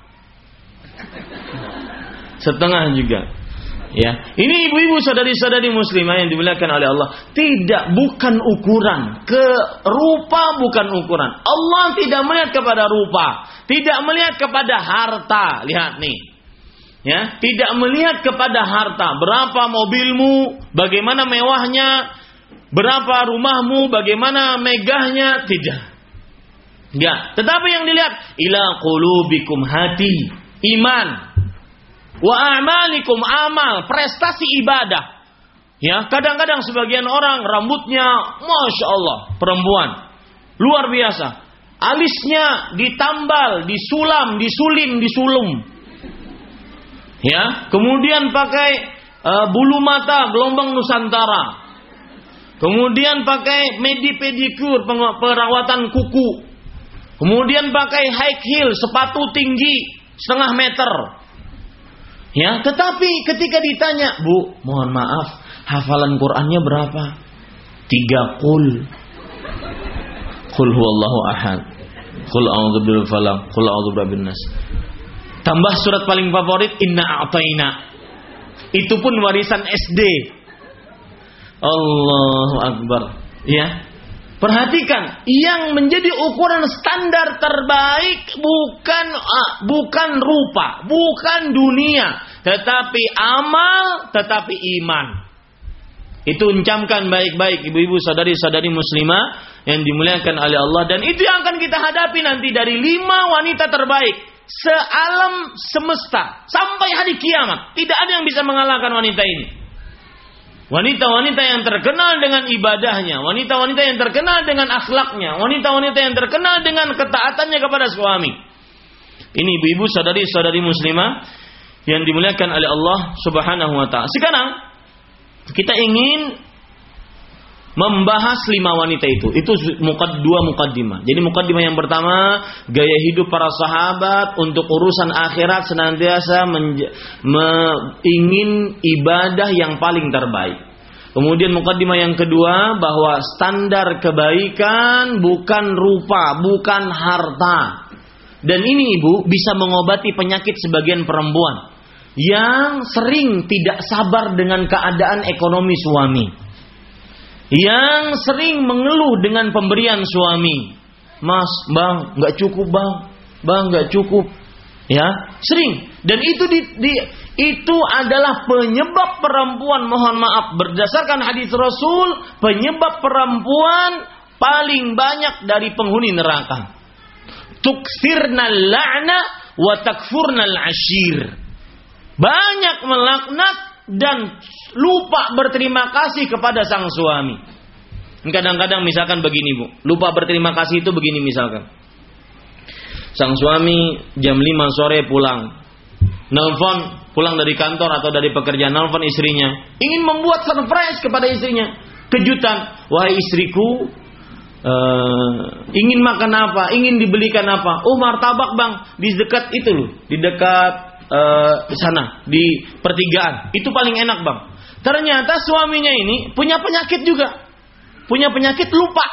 setengah juga. Ya, ini ibu-ibu saudari-saudari muslimah yang dimuliakan oleh Allah. Tidak, bukan ukuran. Ke rupa bukan ukuran. Allah tidak melihat kepada rupa, tidak melihat kepada harta. Lihat nih. Ya, tidak melihat kepada harta. Berapa mobilmu, bagaimana mewahnya, berapa rumahmu, bagaimana megahnya, tidak. Ya, tetapi yang dilihat ila qulubikum, hati, iman, wa a'malikum, amal, prestasi ibadah. Ya, kadang-kadang sebagian orang rambutnya Masya Allah, perempuan luar biasa, alisnya ditambal, disulam, disulim, disulum. Ya, kemudian pakai uh, bulu mata gelombang Nusantara. Kemudian pakai medi-pedikur, perawatan kuku. Kemudian pakai high heel, sepatu tinggi setengah meter. Ya, tetapi ketika ditanya, Bu, mohon maaf, hafalan Qur'annya berapa? Tiga qul. Qul huwallahu ahad. Qul a'udzu birabbil falaq. Qul a'udzu birabbin nas. Tambah surat paling favorit, Inna a'taina. Itu pun warisan S D. Allahu Akbar. Ya. Perhatikan, yang menjadi ukuran standar terbaik bukan uh, bukan rupa, bukan dunia, tetapi amal, tetapi iman. Itu uncamkan baik-baik ibu-ibu saudari-saudari muslimah yang dimuliakan oleh Allah, dan itu yang akan kita hadapi nanti dari lima wanita terbaik sealam semesta sampai hari kiamat. Tidak ada yang bisa mengalahkan wanita ini. Wanita-wanita yang terkenal dengan ibadahnya, wanita-wanita yang terkenal dengan akhlaknya, wanita-wanita yang terkenal dengan ketaatannya kepada suami. Ini ibu-ibu saudari-saudari muslimah yang dimuliakan oleh Allah Subhanahu wa taala. Sekarang kita ingin membahas lima wanita itu. Itu mukad dua mukaddimah. Jadi mukaddimah yang pertama, gaya hidup para sahabat untuk urusan akhirat senantiasa menj- me- ingin ibadah yang paling terbaik. Kemudian mukaddimah yang kedua, bahwa standar kebaikan bukan rupa, bukan harta. Dan ini ibu bisa mengobati penyakit sebagian perempuan yang sering tidak sabar dengan keadaan ekonomi suami, yang sering mengeluh dengan pemberian suami. Mas, bang, nggak cukup bang, bang nggak cukup, ya sering. Dan itu di, di, itu adalah penyebab perempuan, mohon maaf, berdasarkan hadis Rasul, penyebab perempuan paling banyak dari penghuni neraka. Tuksirnal la'na wa takfurnal ashir. Banyak melaknat dan lupa berterima kasih kepada sang suami. Kadang-kadang misalkan begini bu, lupa berterima kasih itu begini misalkan. Sang suami jam lima sore pulang, nelfon pulang dari kantor atau dari pekerjaan, nelfon istrinya, ingin membuat surprise kepada istrinya, kejutan. Wahai istriku, uh, ingin makan apa? Ingin dibelikan apa? Oh martabak bang, di dekat itu loh, di dekat Uh, di sana di pertigaan itu paling enak bang. Ternyata suaminya ini punya penyakit juga, punya penyakit lupa.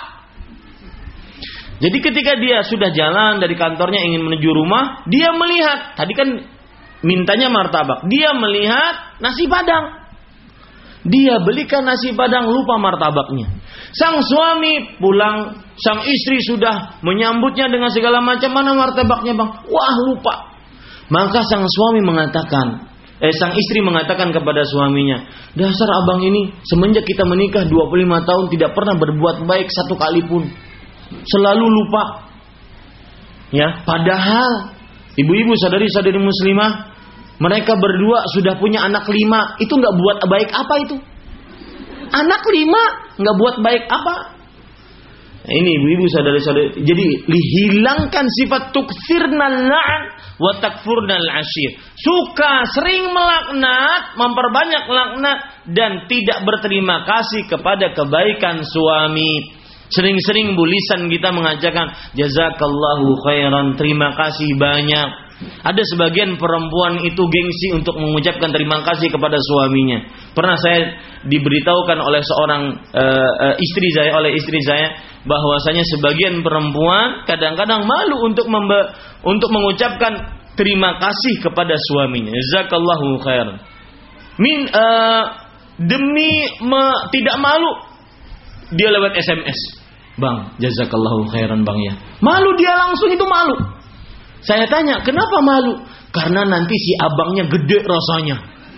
Jadi ketika dia sudah jalan dari kantornya ingin menuju rumah, dia melihat tadi kan mintanya martabak, dia melihat nasi padang, dia belikan nasi padang, lupa martabaknya. Sang suami pulang, sang istri sudah menyambutnya dengan segala macam, mana martabaknya bang? Wah lupa. Maka sang suami mengatakan, eh sang istri mengatakan kepada suaminya, dasar abang ini semenjak kita menikah dua puluh lima tahun tidak pernah berbuat baik satu kali pun, selalu lupa. Ya, padahal ibu-ibu saudari-saudari muslimah, mereka berdua sudah punya anak lima, itu nggak buat baik apa itu? Anak lima nggak buat baik apa? Nah, ini ibu-ibu saudari-saudari, jadi dihilangkan sifat tuksirnal la'n wa takfurnal ashir. Suka sering melaknat, memperbanyak laknat dan tidak berterima kasih kepada kebaikan suami. Sering-sering bulisan kita mengajarkan jazakallahu khairan, terima kasih banyak. Ada sebagian perempuan itu gengsi untuk mengucapkan terima kasih kepada suaminya. Pernah saya diberitahukan oleh seorang uh, uh, istri saya, oleh istri saya, bahwasanya sebagian perempuan kadang-kadang malu untuk memba- untuk mengucapkan terima kasih kepada suaminya. Jazakallahu khairan. Min uh, demi me- tidak malu, dia lewat S M S. Bang, jazakallahu khairan bang ya. Malu dia langsung itu malu. Saya tanya, kenapa malu? Karena nanti si abangnya gede rasanya.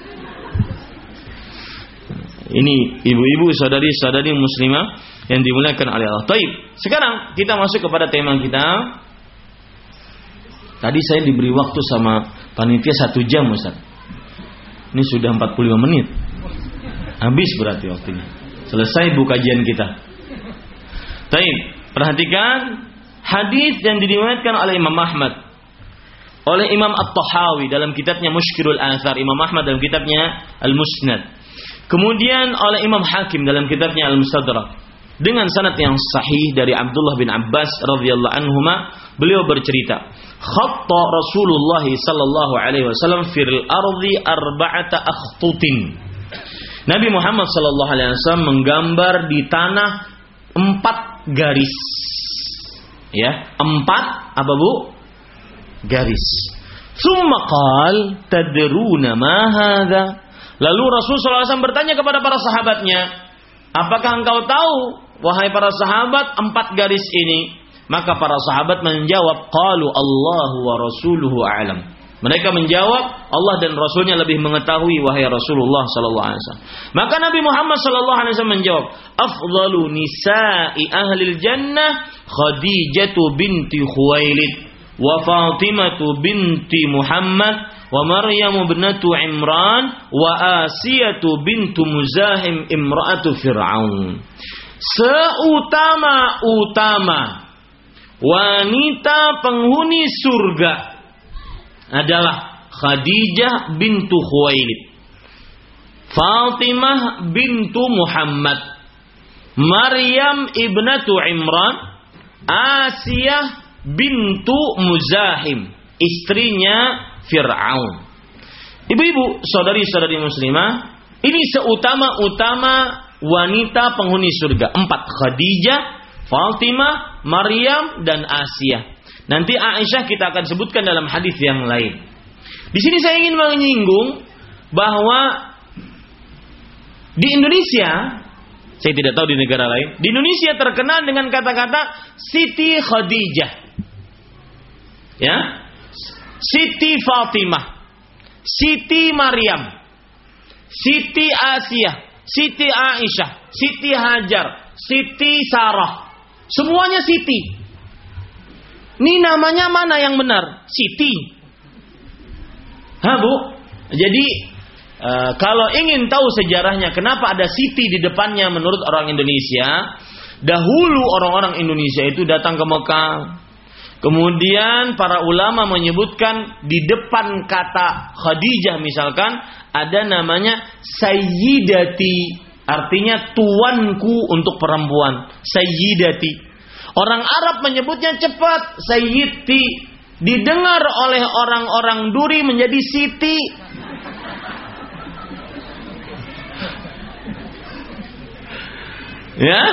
Ini ibu-ibu, saudari-saudari muslimah yang dimuliakan oleh Allah. Taib. Sekarang kita masuk kepada tema kita. Tadi saya diberi waktu sama panitia satu jam, Ustaz. Ini sudah empat puluh lima menit. Habis berarti waktunya. Selesai bu kajian kita. Taib. Perhatikan hadis yang diriwayatkan oleh Imam Ahmad, oleh Imam At-Tahawi dalam kitabnya Mushkilul Athar, Imam Ahmad dalam kitabnya Al-Musnad, kemudian oleh Imam Hakim dalam kitabnya Al-Mustadrak, dengan sanad yang sahih dari Abdullah bin Abbas radhiyallahu anhuma, beliau bercerita, khatta Rasulullah sallallahu alaihi wasallam fil ardi arba'ata akhtutin. Nabi Muhammad sallallahu alaihi wasallam menggambar di tanah empat garis. Ya, empat apa Bu? Garis. Summa qal tadruna ma hadza. Lalu Rasul sallallahu alaihi wasallam bertanya kepada para sahabatnya, apakah engkau tahu wahai para sahabat empat garis ini? Maka para sahabat menjawab, qalu Allahu wa rasuluhu a'lam. Mereka menjawab, Allah dan Rasulnya lebih mengetahui wahai Rasulullah sallallahu alaihi wasallam. Maka Nabi Muhammad sallallahu alaihi wasallam menjawab, afdalu nisa'i ahlil jannah Khadijatu binti Khuwailid wa Fatimatu binti Muhammad wa Maryam ibnatu Imran wa Asiyatu bintu Muzahim imra'atu Fir'aun. Seutama-utama wanita penghuni surga adalah Khadijah bintu Khuwailid, Fatimah bintu Muhammad, Maryam ibnatu Imran, Asiyah bintu Muzahim, istrinya Fir'aun. Ibu-ibu, saudari-saudari muslimah, ini seutama-utama wanita penghuni surga. Empat, Khadijah, Fatimah, Maryam, dan Asiyah. Nanti Aisyah kita akan sebutkan dalam hadis yang lain. Di sini saya ingin menyinggung bahwa di Indonesia, saya tidak tahu di negara lain, di Indonesia terkenal dengan kata-kata Siti Khadijah, ya, Siti Fatimah, Siti Maryam, Siti Asiyah, Siti Aisyah, Siti Hajar, Siti Sarah, semuanya Siti. Ini namanya mana yang benar? Siti. Ha Bu? Jadi e, kalau ingin tahu sejarahnya kenapa ada Siti di depannya menurut orang Indonesia, dahulu orang-orang Indonesia itu datang ke Mekah. Kemudian para ulama menyebutkan di depan kata Khadijah misalkan ada namanya Sayyidati, artinya tuanku untuk perempuan, Sayyidati. Orang Arab menyebutnya cepat, Sayyidti. Didengar oleh orang-orang Duri menjadi Siti. Ya,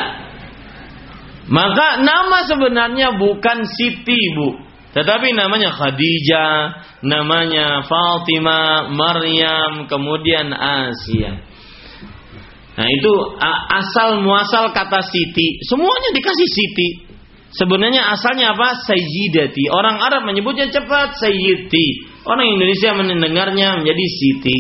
maka nama sebenarnya bukan Siti Bu, tetapi namanya Khadijah, namanya Fatimah, Maryam, kemudian Asiyah. Nah itu asal muasal kata Siti, semuanya dikasih Siti. Sebenarnya asalnya apa? Sayyidati. Orang Arab menyebutnya cepat Sayyidti. Orang Indonesia mendengarnya menjadi Siti.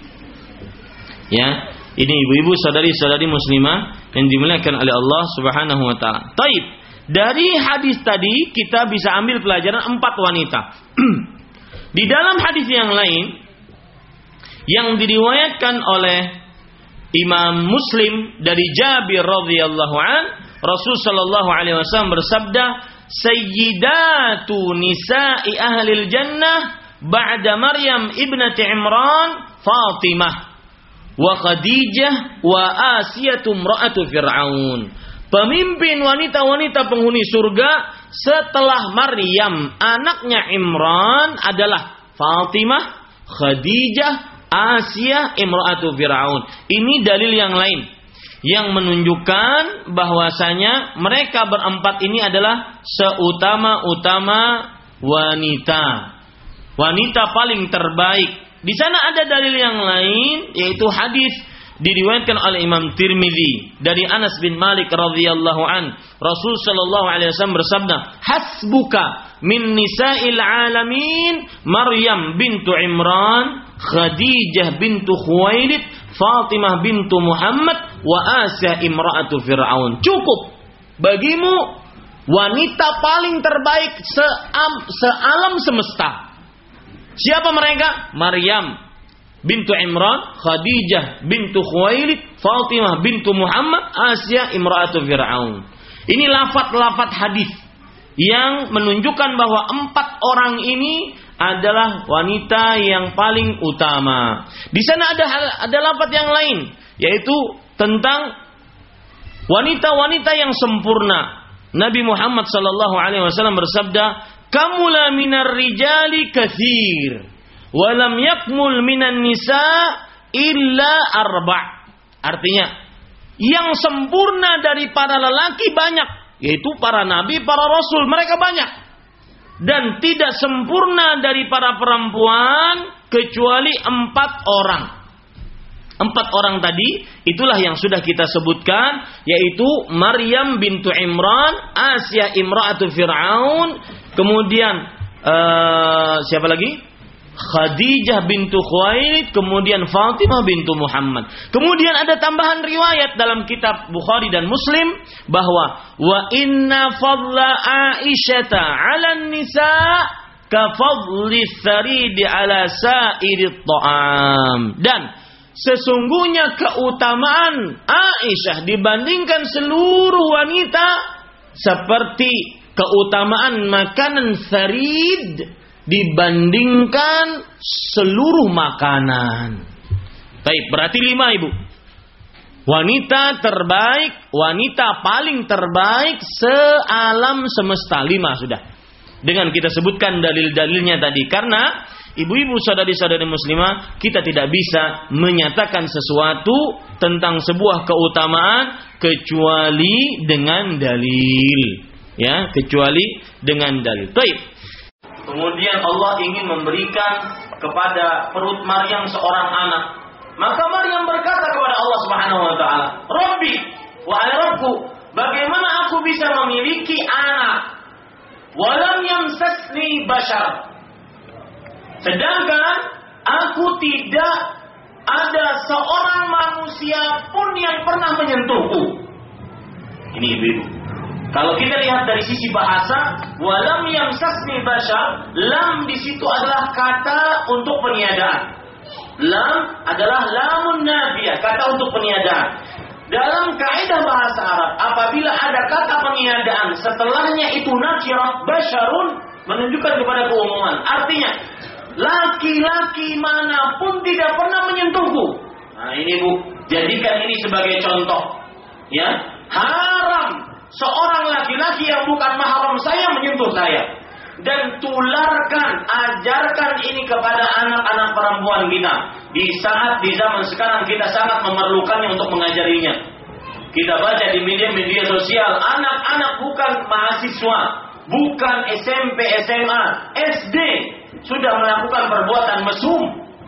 Ya, ini ibu-ibu, saudari-saudari muslimah yang dimuliakan oleh Allah Subhanahu wa taala. Taib. Dari hadis tadi kita bisa ambil pelajaran empat wanita. Di dalam hadis yang lain yang diriwayatkan oleh Imam Muslim dari Jabir radhiyallahu an, Rasul sallallahu alaihi wasallam bersabda, "Sayyidatu nisa'i ahlil jannah ba'da Maryam ibnati Imran Fatimah wa Khadijah wa Asiyatu imra'atu Fir'aun." pemimpin wanita-wanita penghuni surga setelah Maryam anaknya Imran adalah Fatimah, Khadijah, Asia, imra'atu Fir'aun. Ini dalil yang lain yang menunjukkan bahwasanya mereka berempat ini adalah seutama-utama wanita. Wanita paling terbaik. Di sana ada dalil yang lain, yaitu hadis diriwayatkan oleh Imam Tirmidzi dari Anas bin Malik radhiyallahu an. Rasul sallallahu alaihi wasallam bersabda, "Hasbuka min nisa'il alamin Maryam bintu Imran, Khadijah bintu Khuwailid, Fatimah bintu Muhammad, wa Asia imra'atu Fir'aun." Cukup bagimu wanita paling terbaik se-am, se-alam semesta. Siapa mereka? Maryam bintu Imran, Khadijah bintu Khuwailid, Fatimah bintu Muhammad, Asia imra'atu Fir'aun. Ini lafaz-lafaz hadis yang menunjukkan bahwa empat orang ini adalah wanita yang paling utama. Di sana ada ada lafaz yang lain, yaitu tentang wanita-wanita yang sempurna. Nabi Muhammad sallallahu alaihi wasallam bersabda, "Kamula minar rijali katsir, wa lam yakmul minan nisa illa arba'." Artinya, yang sempurna dari para lelaki banyak, yaitu para nabi, para rasul, mereka banyak. Dan tidak sempurna dari para perempuan kecuali empat orang. Empat orang tadi, itulah yang sudah kita sebutkan, yaitu Maryam bintu Imran, Asia imra'atu Fir'aun, kemudian uh, siapa lagi? Khadijah bintu Khuwailid, kemudian Fatimah bintu Muhammad. Kemudian ada tambahan riwayat dalam kitab Bukhari dan Muslim bahwa wa inna fadla Aisyata 'alan nisa ka fadli tharidi 'ala sa'iri ta'am. Dan sesungguhnya keutamaan Aisyah dibandingkan seluruh wanita seperti keutamaan makanan tharid dibandingkan seluruh makanan. Baik, berarti lima ibu. Wanita terbaik, wanita paling terbaik sealam semesta. Lima sudah. Dengan kita sebutkan dalil-dalilnya tadi. Karena ibu-ibu saudari-saudari muslimah, kita tidak bisa menyatakan sesuatu tentang sebuah keutamaan kecuali dengan dalil. Ya, kecuali dengan dalil. Baik. Kemudian Allah ingin memberikan kepada perut Maryam seorang anak. Maka Maryam berkata kepada Allah Subhanahu wa taala, "Rabbi, wahai Rabbku, bagaimana aku bisa memiliki anak? Walam yamsasni bashar." Sedangkan aku tidak ada seorang manusia pun yang pernah menyentuhku. Ini ibu-ibu. Kalau kita lihat dari sisi bahasa, walam yamsasni bashar, lam di situ adalah kata untuk peniadaan. Lam adalah lamun nafiyah, kata untuk peniadaan. Dalam kaidah bahasa Arab, apabila ada kata peniadaan setelahnya itu nakirah, basyarun menunjukkan kepada keumuman. Artinya, laki-laki manapun tidak pernah menyentuhku. Nah ini bu, jadikan ini sebagai contoh. Ya, haram seorang laki-laki yang bukan mahram saya menyentuh saya. Dan tularkan, ajarkan ini kepada anak-anak perempuan kita. Di saat di zaman sekarang kita sangat memerlukannya untuk mengajarinya. Kita baca di media-media sosial, anak-anak bukan mahasiswa, bukan S M P, S M A, S D sudah melakukan perbuatan mesum.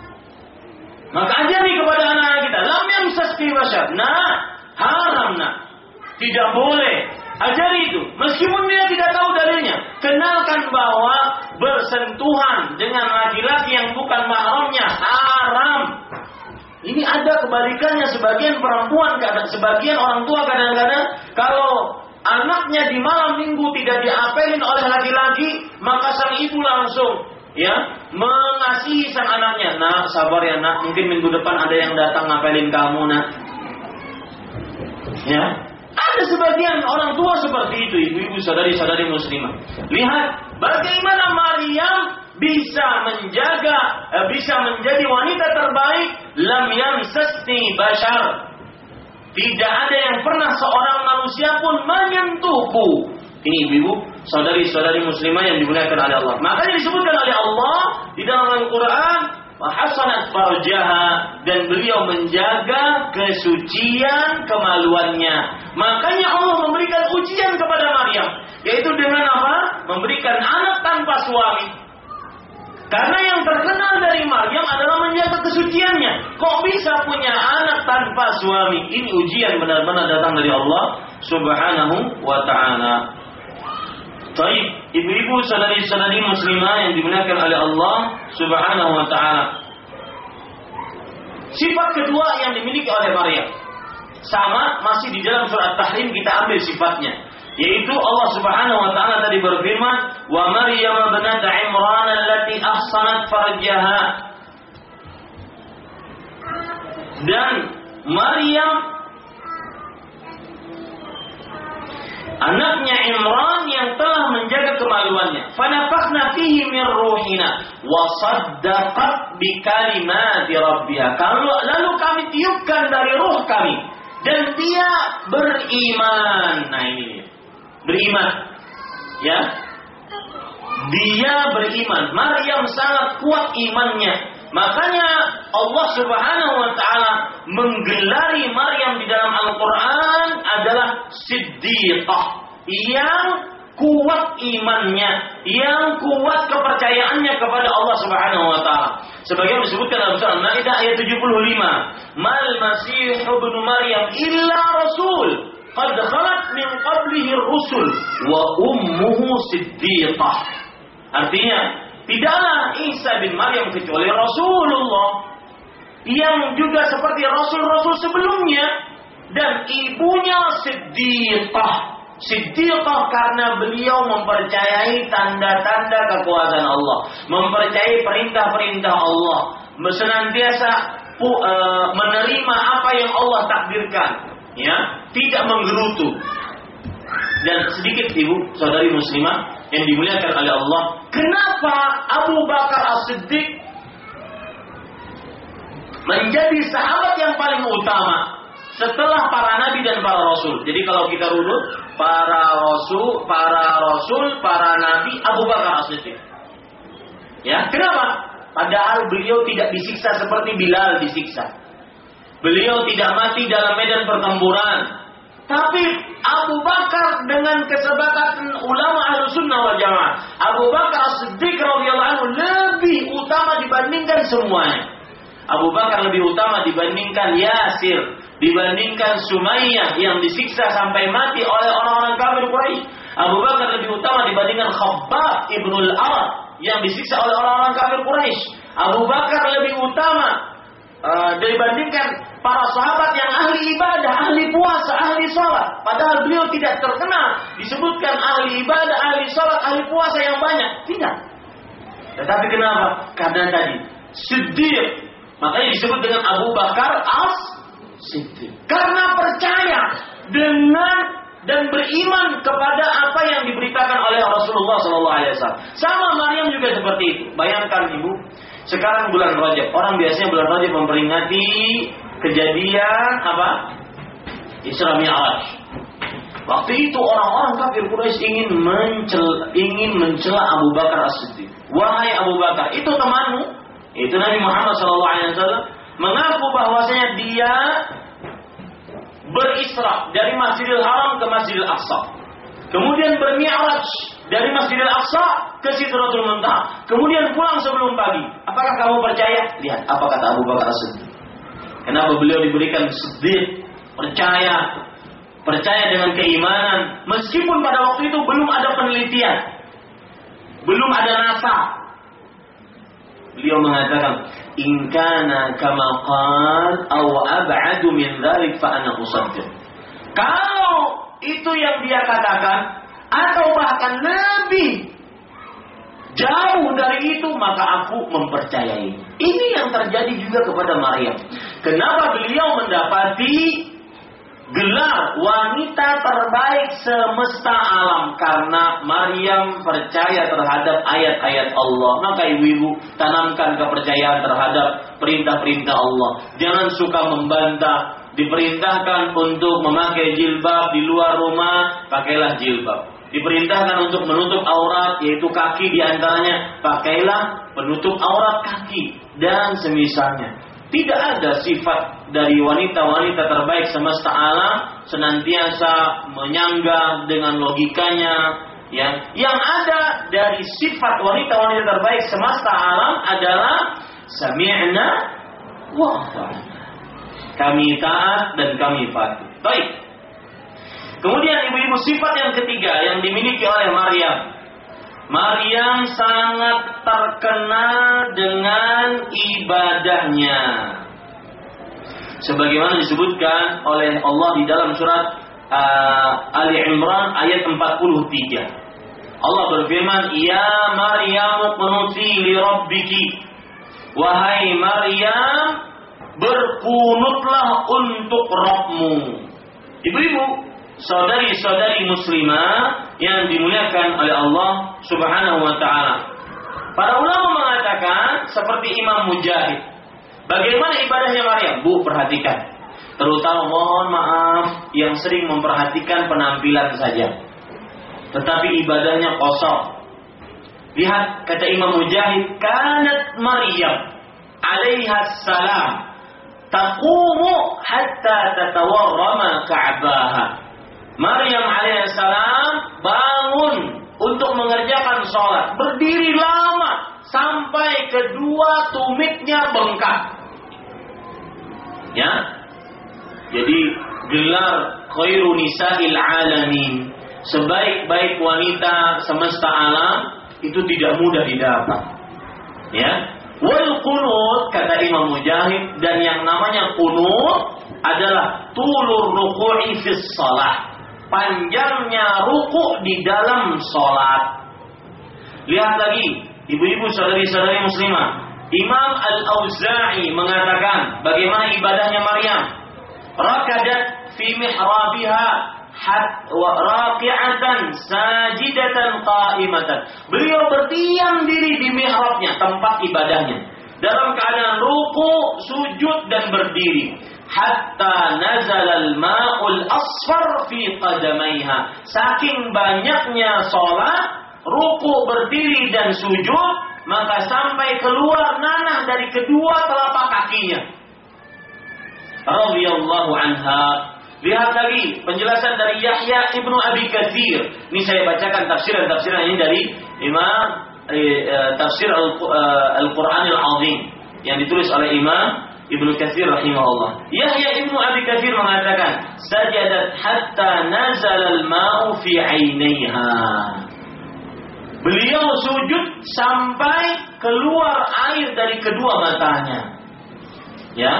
Maka ajari kepada anak-anak kita, lam yamsasni bashar. Nah, haram nah. Tidak boleh. Ajari itu. Meskipun dia tidak tahu dalilnya. Kenalkan bahwa bersentuhan dengan laki-laki yang bukan mahramnya haram. Ini ada kebalikannya. Sebagian perempuan, sebagian orang tua kadang-kadang kalau anaknya di malam minggu tidak diapelin oleh laki-laki, maka sang ibu langsung ya mengasihi sang anaknya. Nak, sabar ya nak, mungkin minggu depan ada yang datang ngapelin kamu nak. Ya. Ada sebagian orang tua seperti itu, ibu-ibu saudari-saudari muslimah. Lihat bagaimana Maryam bisa menjaga, bisa menjadi wanita terbaik. Lam yamsasni bashar. Tidak ada yang pernah seorang manusia pun menyentuhku. Ini ibu-ibu, saudari-saudari muslimah yang dimuliakan oleh Allah. Makanya disebutkan oleh Allah di dalam Al-Quran, Hasanat farjaha, dan beliau menjaga kesucian kemaluannya. Makanya Allah memberikan ujian kepada Maryam, yaitu dengan apa? Memberikan anak tanpa suami. Karena yang terkenal dari Maryam adalah menjaga kesuciannya. Kok bisa punya anak tanpa suami? Ini ujian benar-benar datang dari Allah Subhanahu wa ta'ala. Baik, ibu-ibu, saudari-saudari muslimah yang dimuliakan oleh Allah Subhanahu wa ta'ala. Sifat kedua yang dimiliki oleh Maryam, sama masih di dalam surat Tahrim, kita ambil sifatnya, yaitu Allah Subhanahu wa ta'ala tadi berfirman, wa Maryam binat Imran allati ahsanat farjaha. Dan Maryam anaknya Imran yang telah menjaga kemaluannya. Fanafakhna fihi min ruhina wa saddaqat bi kalimati rabbiha. Lalu kami tiupkan dari ruh kami dan dia beriman. Nah ini dia. Beriman. Ya. Dia beriman. Maryam sangat kuat imannya. Makanya Allah Subhanahu wa ta'ala menggelari Maryam di dalam Al-Quran adalah Siddiqah, yang kuat imannya, yang kuat kepercayaannya kepada Allah Subhanahu wa ta'ala. Sebagaimana disebutkan dalam surah Al-Maidah ayat tujuh puluh lima, Mal Masih ibnu Maryam illa rasul qad khalat min qablihi rusul wa ummuhu siddiqah. Artinya, tidaklah Isa bin Maryam kecuali Rasulullah yang juga seperti Rasul-Rasul sebelumnya, dan ibunya Siddiqah. Siddiqah karena beliau mempercayai tanda-tanda kekuasaan Allah, mempercayai perintah-perintah Allah, senantiasa uh, menerima apa yang Allah takdirkan, ya, tidak menggerutu. Dan sedikit ibu, saudari muslimah yang dimuliakan oleh Allah, kenapa Abu Bakar As-Siddiq menjadi sahabat yang paling utama setelah para nabi dan para rasul? Jadi kalau kita runut, para rasul, para rasul, para nabi, Abu Bakar As-Siddiq. Ya, kenapa? Padahal beliau tidak disiksa seperti Bilal disiksa. Beliau tidak mati dalam medan pertempuran. Tapi Abu Bakar dengan kesepakatan ulama Ahlussunnah wal Jamaah, Abu Bakar As-Siddiq radhiyallahu anhu lebih utama dibandingkan semuanya. Abu Bakar lebih utama dibandingkan Yasir, dibandingkan Sumayyah yang disiksa sampai mati oleh orang-orang kafir Quraisy. Abu Bakar lebih utama dibandingkan Khabbab ibnul Arad yang disiksa oleh orang-orang kafir Quraisy. Abu Bakar lebih utama Uh, dibandingkan para sahabat yang ahli ibadah, ahli puasa, ahli salat. Padahal beliau tidak terkenal disebutkan ahli ibadah, ahli salat, ahli puasa yang banyak. Tidak. Tetapi kenapa? Karena tadi Siddiq. Makanya disebut dengan Abu Bakar As-Siddiq. Karena percaya dengan dan beriman kepada apa yang diberitakan oleh Rasulullah shallallahu alaihi wasallam. Sama Maryam juga seperti itu. Bayangkan ibu, sekarang bulan Rajab, orang biasanya bulan Rajab memperingati kejadian apa? Isra Mi'raj. Waktu itu orang-orang kafir Quraisy ingin mencela, ingin mencela Abu Bakar As-Siddiq. Wahai Abu Bakar, itu temanmu, itu Nabi Muhammad shallallahu alaihi wasallam mengaku bahwasanya dia berisra dari Masjidil Haram ke Masjidil Aqsa. Kemudian bermi'raj dari Masjidil Aqsa ke Sidratul Muntaha. Kemudian pulang sebelum pagi. Apakah kamu percaya? Lihat apa kata Abu Bakar As-Siddiq. Kenapa beliau diberikan Siddiq? Percaya. Percaya dengan keimanan. Meskipun pada waktu itu belum ada penelitian. Belum ada NASA. Beliau mengatakan, in kana kama qal aw ab'adu min dzalik fa ana usaddiq. Kalau itu yang dia katakan atau bahkan lebih jauh dari itu, maka aku mempercayai. Ini yang terjadi juga kepada Maryam. Kenapa beliau mendapati gelar wanita terbaik semesta alam? Karena Maryam percaya terhadap ayat-ayat Allah. Maka ibu-ibu, tanamkan kepercayaan terhadap perintah-perintah Allah. Jangan suka membantah, Diperintahkan untuk memakai jilbab di luar rumah, pakailah jilbab. Diperintahkan untuk menutup aurat, yaitu kaki diantaranya, pakailah penutup aurat kaki dan semisalnya. Tidak ada sifat dari wanita-wanita terbaik semesta alam senantiasa menyanggah dengan logikanya. Ya. Yang ada dari sifat wanita-wanita terbaik semesta alam adalah sami'na wa ata'na. Kami taat dan kami patuh. Baik. Kemudian ibu-ibu sifat yang ketiga yang dimiliki oleh Maryam. Maryam sangat terkenal dengan ibadahnya. Sebagaimana disebutkan oleh Allah di dalam surat uh, Ali Imran ayat empat puluh tiga. Allah berfirman, "Ya Maryam qunuti li rabbiki." Wahai Maryam, berkunutlah untuk Rabbmu. Ibu-ibu, saudari-saudari muslimah yang dimuliakan oleh Allah Subhanahu wa taala. Para ulama mengatakan seperti Imam Mujahid, bagaimana ibadahnya Maryam? Bu, perhatikan. Terutama mohon maaf yang sering memperhatikan penampilan saja, tetapi ibadahnya kosong. Lihat kata Imam Mujahid, kanat Maryam alaiha salam taqumu hatta tatawarrama ka'baha. Maryam alaihissalam bangun untuk mengerjakan sholat, berdiri lama sampai kedua tumitnya bengkak. Ya, jadi gelar khairu nisa'il alamin, sebaik-baik wanita semesta alam, itu tidak mudah didapat. Ya, wal qunut kata Imam Mujahid, dan yang namanya qunut adalah tulur ruku'i fis shalah, panjangnya ruku' di dalam salat. Lihat lagi, ibu-ibu saudari-saudari muslimah, Imam Al-Auza'i mengatakan bagaimana ibadahnya Maryam. Rakadat fi mihrabiha hat wa raqi'atan sajidatan qa'imatan. Beliau berdiam diri di mihrabnya, tempat ibadahnya, dalam keadaan ruku, sujud dan berdiri. Hatta nazalal ma'ul asfar fi qadamaiha. Saking banyaknya sholat, ruku, berdiri dan sujud, maka sampai keluar nanah dari kedua telapak kakinya. Radhiyallahu anha. Lihat lagi penjelasan dari Yahya Ibnu Abi Katsir. Ini saya bacakan tafsiran-tafsiran ini dari Imam eh, Tafsir Al-Qur'anil Azim yang ditulis oleh Imam Ibnu Katsir rahimahullah. Yahya Ibnu Abi Katsir mengatakan, sajadat hatta nazala al-ma'u fi 'ainaiha. Beliau sujud sampai keluar air dari kedua matanya. Ya.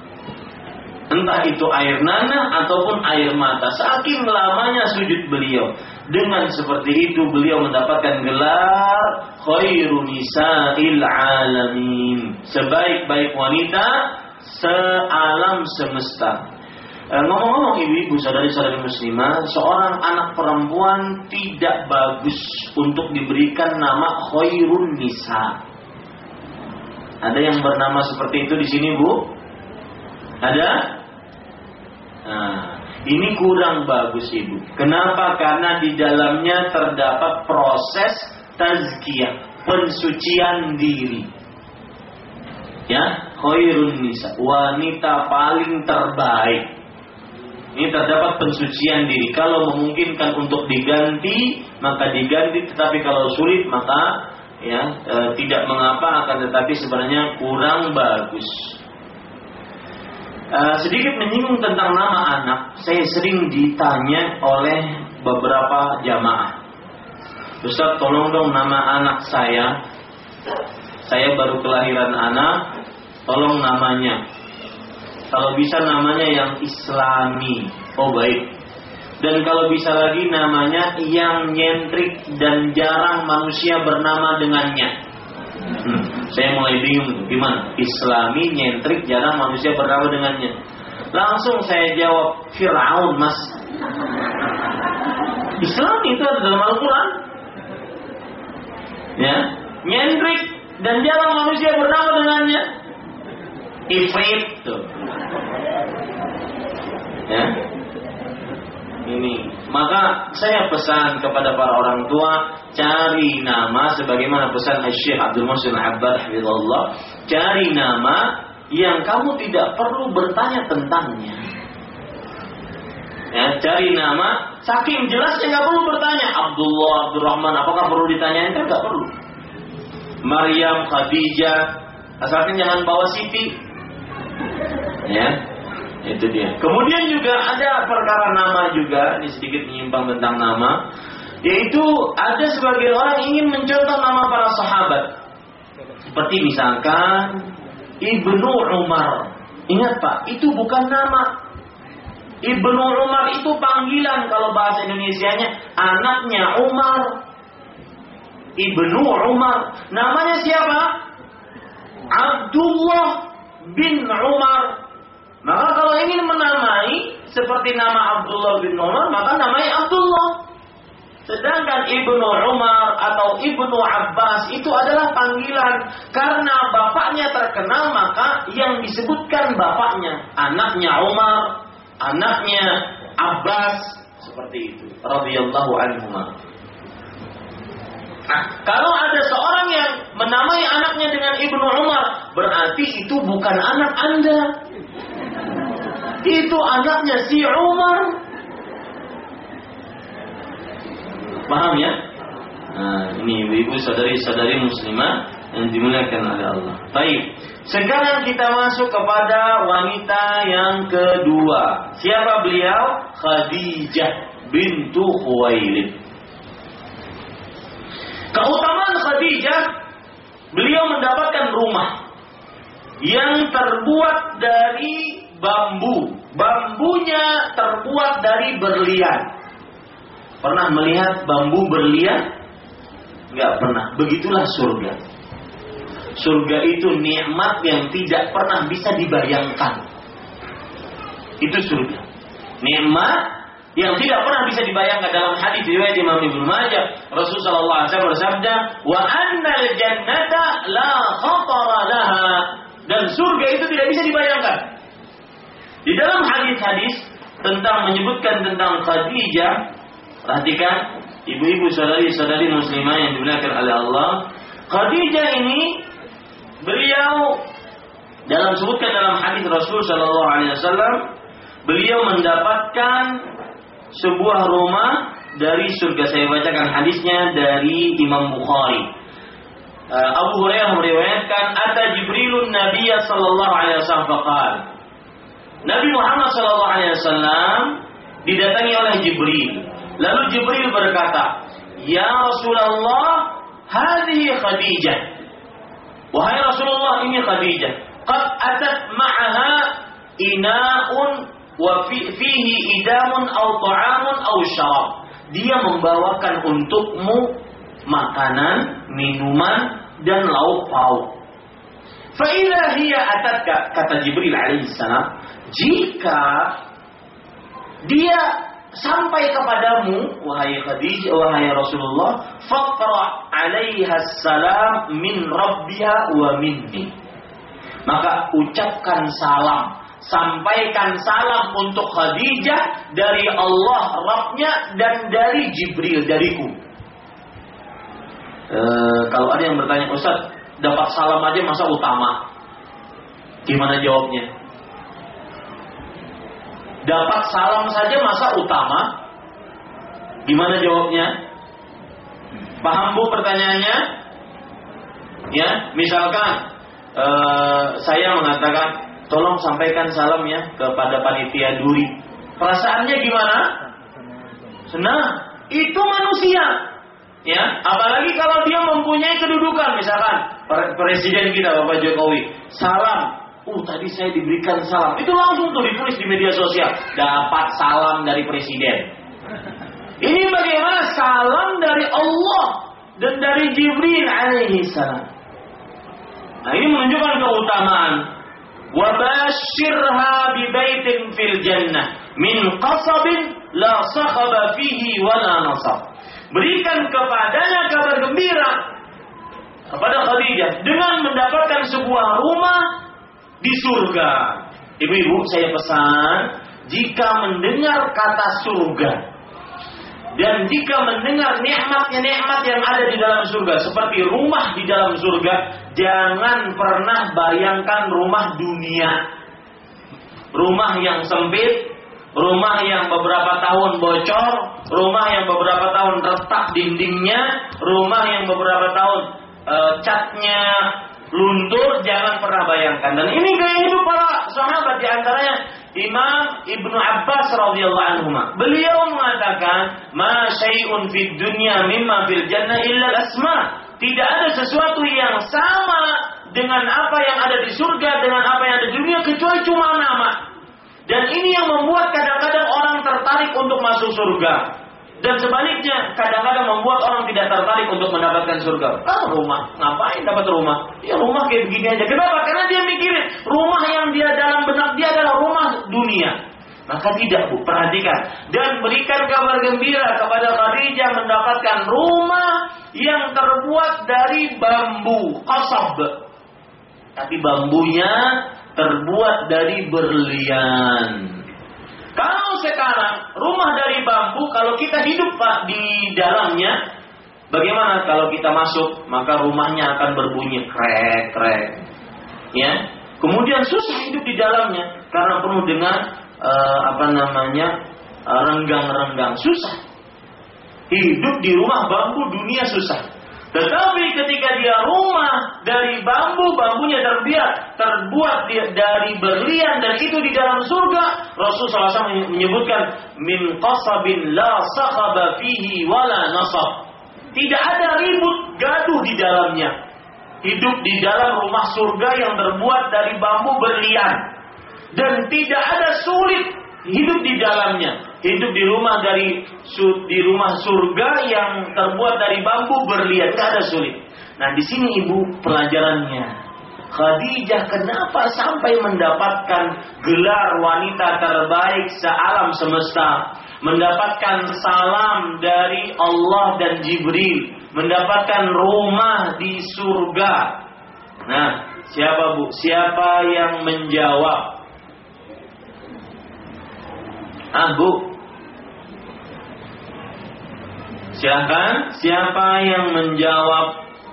Entah itu air nanah ataupun air mata. Saking lamanya sujud beliau. Dengan seperti itu beliau mendapatkan gelar khairun nisa'il alamin, sebaik-baik wanita sealam semesta. E, ngomong-ngomong ibu-ibu saudari-saudari muslimah, seorang anak perempuan tidak bagus untuk diberikan nama khairun nisa. Ada yang bernama seperti itu di sini, Bu? Ada? Nah, ini kurang bagus, Ibu. Kenapa? Karena di dalamnya terdapat proses tazkiyah, pensucian diri. Ya, khairun nisa, wanita paling terbaik. Ini terdapat pensucian diri. Kalau memungkinkan untuk diganti, maka diganti. Tetapi kalau sulit, maka ya e, tidak mengapa. Akan tetapi sebenarnya kurang bagus. Uh, sedikit menyinggung tentang nama anak. Saya sering ditanya oleh beberapa jamaah, Ustaz, tolong dong nama anak saya. Saya baru kelahiran anak, tolong namanya. Kalau bisa namanya yang Islami. Oh baik. Dan kalau bisa lagi namanya yang nyentrik dan jarang manusia bernama dengannya. Hmm, saya mulai bingung gimana Islami, nyentrik, jarang manusia bernama dengannya. Langsung saya jawab, Fir'aun, Mas. Islami itu ada dalam Al-Quran. Ya, nyentrik dan jarang manusia bernama dengannya. Ifrit tuh. Ya. Ini, maka saya pesan kepada para orang tua, cari nama sebagaimana pesan Syekh Abdul Muhsin Al-Abbad hafizahullah, cari nama yang kamu tidak perlu bertanya tentangnya. Ya, cari nama saking jelasnya nggak perlu bertanya. Abdullah, Abdurrahman, apakah perlu ditanyain? Kan nggak perlu. Maryam, Khadijah, asalkan jangan bawa Siti. Ya. Itu dia. Kemudian juga ada perkara nama juga, ini sedikit menyimpang tentang nama, yaitu ada sebagian orang ingin mencontoh nama para sahabat. Seperti misalkan Ibnu Umar. Ingat Pak, itu bukan nama. Ibnu Umar itu panggilan, kalau bahasa Indonesianya anaknya Umar. Ibnu Umar. Namanya siapa? Abdullah bin Umar. Maka kalau ingin menamai seperti nama Abdullah bin Umar, maka namai Abdullah. Sedangkan Ibnu Umar atau Ibnu Abbas itu adalah panggilan. Karena bapaknya terkenal, maka yang disebutkan bapaknya. Anaknya Umar, anaknya Abbas, seperti itu. Radhiyallahu anhuma. Nah, kalau ada seorang yang menamai anaknya dengan Ibnu Umar, berarti itu bukan anak Anda. Itu anaknya si Umar. Paham ya? Nah, ini ibu-ibu saudari-saudari muslimah yang dimuliakan oleh Allah. Baik. Sekarang kita masuk kepada wanita yang kedua. Siapa beliau? Khadijah bintu Khuwailid. Keutamaan Khadijah, beliau mendapatkan rumah yang terbuat dari bambu. Bambunya terbuat dari berlian. Pernah melihat bambu berlian? Enggak pernah. Begitulah surga. Surga itu nikmat yang tidak pernah bisa dibayangkan. Itu surga. Nikmat yang tidak pernah bisa dibayangkan. Dalam hadis riwayat Imam Ibnu Majah, Rasulullah sallallahu alaihi wasallam bersabda, "Wa annal jannata la khatara laha." Dan surga itu tidak bisa dibayangkan. Di dalam hadis-hadis tentang menyebutkan tentang Khadijah, perhatikan ibu-ibu saudari-saudari muslimah yang dimuliakan oleh Allah. Khadijah ini beliau dalam sebutkan dalam hadis Rasul sallallahu alaihi wasallam, beliau mendapatkan sebuah rumah dari surga. Saya bacakan hadisnya dari Imam Bukhari. Abu Hurairah meriwayatkan, "Ata Jibrilun Nabiyya sallallahu alaihi wasallam faqala." Nabi Muhammad sallallahu alaihi wasallam didatangi oleh Jibril. Lalu Jibril berkata, "Ya Rasulullah, hadhihi Khadijah." Wahai Rasulullah, ini Khadijah. Qad atat ma'aha ina'un wa fihi idamun aw ta'amun aw syarab. Dia membawakan untukmu makanan, minuman dan lauk pauk. Fa idza hiya atatka, kata Jibril alaihi salam, jika dia sampai kepadamu, wahai Khadijah, wahai Rasulullah, faqra 'alaiha salam min rabbiha wa minni. Maka ucapkan salam, sampaikan salam untuk Khadijah dari Allah Rabbnya dan dari Jibril, dariku. E, kalau ada yang bertanya, Ustaz, dapat salam aja masa utama? Gimana jawabnya? Dapat salam saja masa utama? Gimana jawabnya? Paham Bu pertanyaannya? Ya, misalkan uh, saya mengatakan, tolong sampaikan salam ya kepada panitia duri. Perasaannya gimana? Senang. Itu manusia. Ya, apalagi kalau dia mempunyai kedudukan, misalkan presiden kita Bapak Jokowi, salam. Uh, tadi saya diberikan salam. Itu langsung tuh ditulis di media sosial. Dapat salam dari presiden. Ini bagaimana salam dari Allah dan dari Jibril alaihi salam. Nah, ini menunjukkan keutamaan. Wa basyirha bi baitin fil jannah min qasabin la sakhaba fihi wala nasab. Berikan kepadanya kabar gembira kepada Khadijah dengan mendapatkan sebuah rumah di surga. Ibu-ibu, saya pesan jika mendengar kata surga dan jika mendengar nikmatnya-nikmat yang ada di dalam surga, seperti rumah di dalam surga, jangan pernah bayangkan rumah dunia. Rumah yang sempit, rumah yang beberapa tahun bocor, rumah yang beberapa tahun retak dindingnya, rumah yang beberapa tahun e, catnya luntur, jangan pernah bayangkan. Dan ini gaya hidup para sahabat, di antaranya Imam Ibnu Abbas radhiyallahu anhu. Beliau mengatakan, "Ma syai'un fid dunya mimma fil jannah illa al-asma." Tidak ada sesuatu yang sama dengan apa yang ada di surga dengan apa yang ada di dunia kecuali cuma nama. Dan ini yang membuat kadang-kadang orang tertarik untuk masuk surga. Dan sebaliknya, kadang-kadang membuat orang tidak tertarik untuk mendapatkan surga. Ah, rumah, ngapain dapat rumah? Ya rumah kayak begini aja. Kenapa? Karena dia mikirin rumah yang dia dalam benak dia adalah rumah dunia. Maka tidak, Bu, perhatikan. Dan berikan kabar gembira kepada Khadijah mendapatkan rumah yang terbuat dari bambu qasab. Tapi bambunya terbuat dari berlian. Kalau sekarang rumah dari bambu, kalau kita hidup Pak di dalamnya, bagaimana kalau kita masuk? Maka rumahnya akan berbunyi krek krek, ya. Kemudian susah hidup di dalamnya karena penuh dengan uh, apa namanya uh, renggang-renggang, susah. Hidup di rumah bambu dunia susah. Tetapi ketika dia rumah dari bambu, bambunya terbuat terbuat dari berlian dan itu di dalam surga, Rasulullah shallallahu alaihi wasallam menyebutkan min qasabin la sakhaba fihi wala nasab. Tidak ada ribut gaduh di dalamnya. Hidup di dalam rumah surga yang terbuat dari bambu berlian dan tidak ada sulit hidup di dalamnya. Hidup di rumah dari di rumah surga yang terbuat dari bambu berlian, tidak ada sulit. Nah, di sini Ibu pelajarannya. Khadijah kenapa sampai mendapatkan gelar wanita terbaik sealam semesta, mendapatkan salam dari Allah dan Jibril, mendapatkan rumah di surga. Nah, siapa Bu? Siapa yang menjawab? Ah, Bu. Silahkan, siapa yang menjawab?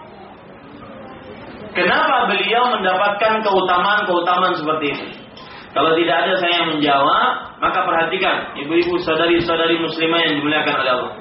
Kenapa beliau mendapatkan keutamaan-keutamaan seperti itu? Kalau tidak ada saya yang menjawab, maka perhatikan, ibu-ibu, saudari-saudari muslimah yang dimuliakan oleh Allah.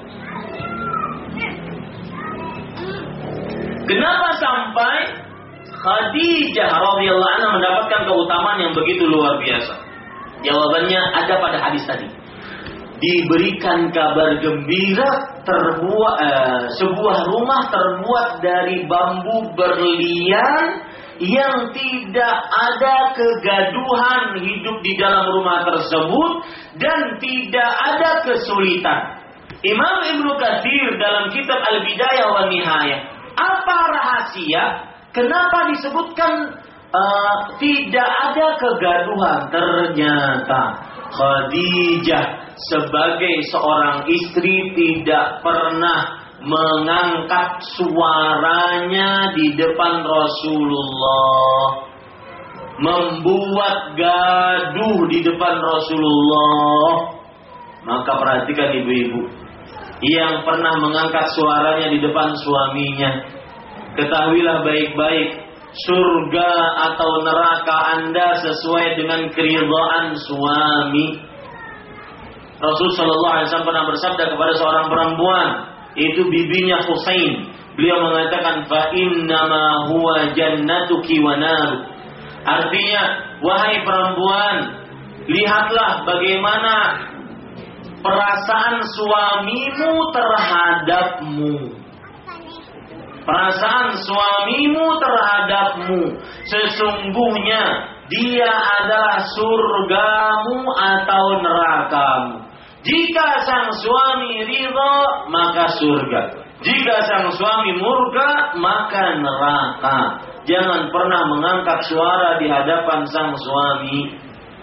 Kenapa sampai Khadijah radhiyallahu anha mendapatkan keutamaan yang begitu luar biasa? Jawabannya ada pada hadis tadi. Diberikan kabar gembira terbuat eh, sebuah rumah terbuat dari bambu berlian yang tidak ada kegaduhan hidup di dalam rumah tersebut dan tidak ada kesulitan. Imam Ibnu Katsir dalam kitab Al-Bidayah wa Nihayah, apa rahasia kenapa disebutkan uh, tidak ada kegaduhan? Ternyata Khadijah sebagai seorang istri tidak pernah mengangkat suaranya di depan Rasulullah, membuat gaduh di depan Rasulullah. Maka perhatikan ibu-ibu, yang pernah mengangkat suaranya di depan suaminya, ketahuilah baik-baik, surga atau neraka Anda sesuai dengan keridhaan suami. Rasul sallallahu alaihi wasallam pernah bersabda kepada seorang perempuan, itu bibinya Husain. Beliau mengatakan, fa innama huwa jannatuki wa nar. Artinya, wahai perempuan, lihatlah bagaimana perasaan suamimu terhadapmu. Perasaan suamimu terhadapmu, sesungguhnya dia adalah surgamu atau nerakamu. Jika sang suami ridha, maka surga. Jika sang suami murka, maka neraka. Jangan pernah mengangkat suara di hadapan sang suami.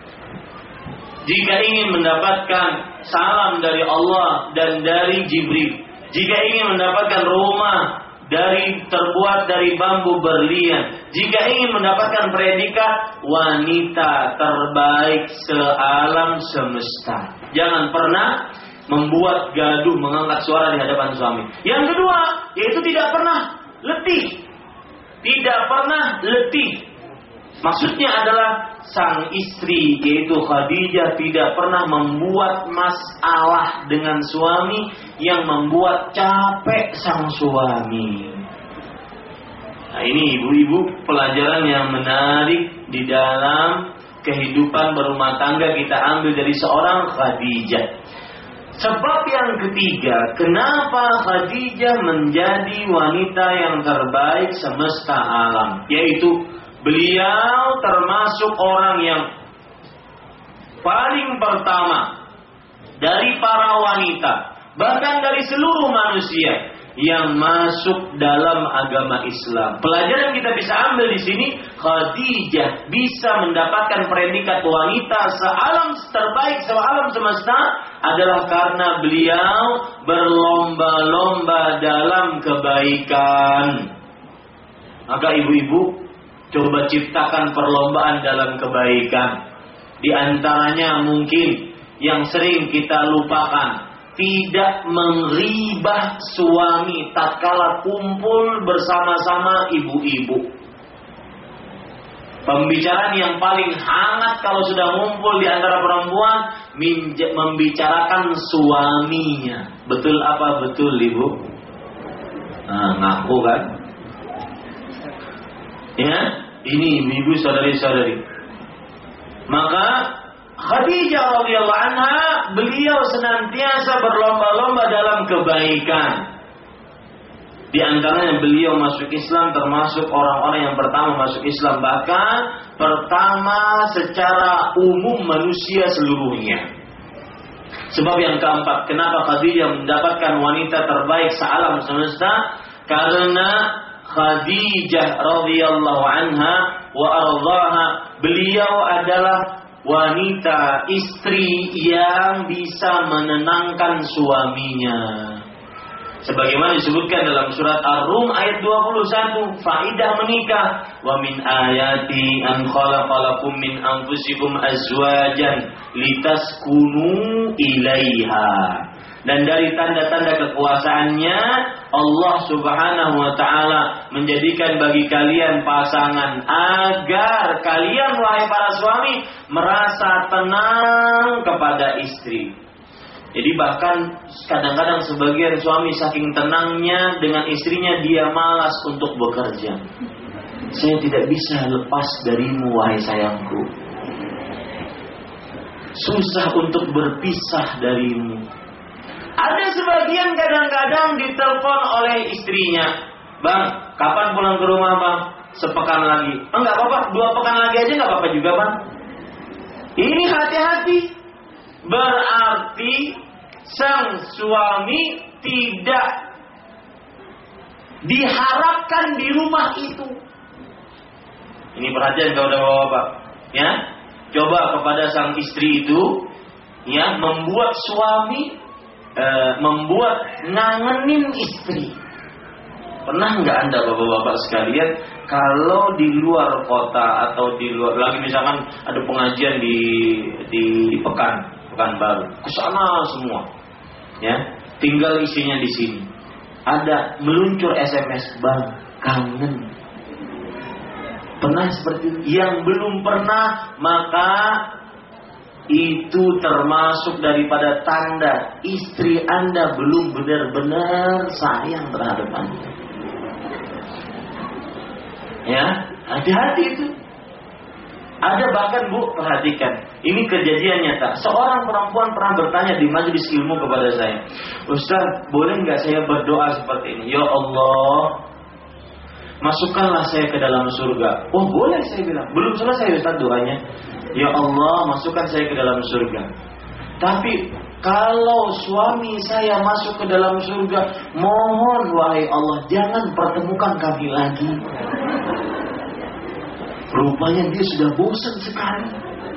Jika ingin mendapatkan salam dari Allah dan dari Jibril, jika ingin mendapatkan rumah dari terbuat dari bambu berlian. Jika ingin mendapatkan predikat wanita terbaik sealam semesta, jangan pernah membuat gaduh, mengangkat suara di hadapan suami. Yang kedua, yaitu tidak pernah letih. Tidak pernah letih. Maksudnya adalah sang istri, yaitu Khadijah, tidak pernah membuat masalah dengan suami yang membuat capek sang suami. Nah, ini ibu-ibu pelajaran yang menarik di dalam kehidupan berumah tangga kita ambil dari seorang Khadijah. Sebab yang ketiga, kenapa Khadijah menjadi wanita yang terbaik semesta alam, yaitu beliau termasuk orang yang paling pertama dari para wanita, bahkan dari seluruh manusia yang masuk dalam agama Islam. Pelajaran kita bisa ambil di sini, Khadijah bisa mendapatkan predikat wanita sealam terbaik sealam semesta adalah karena beliau berlomba-lomba dalam kebaikan. Maka ibu-ibu, coba ciptakan perlombaan dalam kebaikan. Di antaranya mungkin yang sering kita lupakan, tidak mengribah suami tatkala kumpul bersama-sama ibu-ibu. Pembicaraan yang paling hangat kalau sudah ngumpul di antara perempuan, membicarakan suaminya. Betul apa betul, ibu? Nah, ngaku kan? Ya, ini ibu saudari-saudari. Maka Khadijah radhiyallahu anha, beliau senantiasa berlomba-lomba dalam kebaikan. Di antaranya beliau masuk Islam, termasuk orang-orang yang pertama masuk Islam, bahkan pertama secara umum manusia seluruhnya. Sebab yang keempat, kenapa Khadijah mendapatkan wanita terbaik sealam semesta? Karena Khadijah radhiyallahu anha wa ardhaha, beliau adalah wanita, istri yang bisa menenangkan suaminya. Sebagaimana disebutkan dalam surat Ar-Rum ayat dua puluh satu, faidah menikah, wa min ayati an khalaqalakum min anfusikum azwajan litaskunu ilaiha. Dan dari tanda-tanda kekuasaannya, Allah subhanahu wa ta'ala menjadikan bagi kalian pasangan agar kalian, wahai para suami, merasa tenang kepada istri. Jadi bahkan kadang-kadang sebagian suami saking tenangnya dengan istrinya, dia malas untuk bekerja. Saya tidak bisa lepas darimu, wahai sayangku. Susah untuk berpisah darimu. Ada sebagian kadang-kadang ditelepon oleh istrinya, bang, kapan pulang ke rumah bang? Sepekan lagi. Enggak apa-apa, dua pekan lagi aja enggak apa-apa juga bang. Ini hati-hati. Berarti sang suami tidak diharapkan di rumah itu. Ini perhatian kepada bapak-bapak, ya. Coba kepada sang istri itu, ya, membuat suami E, membuat ngangenin istri. Pernah nggak anda bapak-bapak sekalian, kalau di luar kota atau di luar, lagi misalkan ada pengajian di di Pekan Pekanbaru, ke sana semua, ya, tinggal isinya di sini, ada meluncur S M S, bang, kangen. Pernah seperti itu? Yang belum pernah, maka itu termasuk daripada tanda istri anda belum benar-benar sayang terhadap anda. Ya, hati-hati itu. Ada bahkan, bu, perhatikan, ini kejadian nyata. Seorang perempuan pernah bertanya di majelis ilmu kepada saya, Ustaz, boleh nggak saya berdoa seperti ini? Ya Allah, masukkanlah saya ke dalam surga. Oh boleh, saya bilang. Belum selesai Ustaz doanya. Ya Allah, masukkan saya ke dalam surga. Tapi kalau suami saya masuk ke dalam surga, mohon wahai Allah, jangan pertemukan kami lagi. Rupanya dia sudah bosan sekali.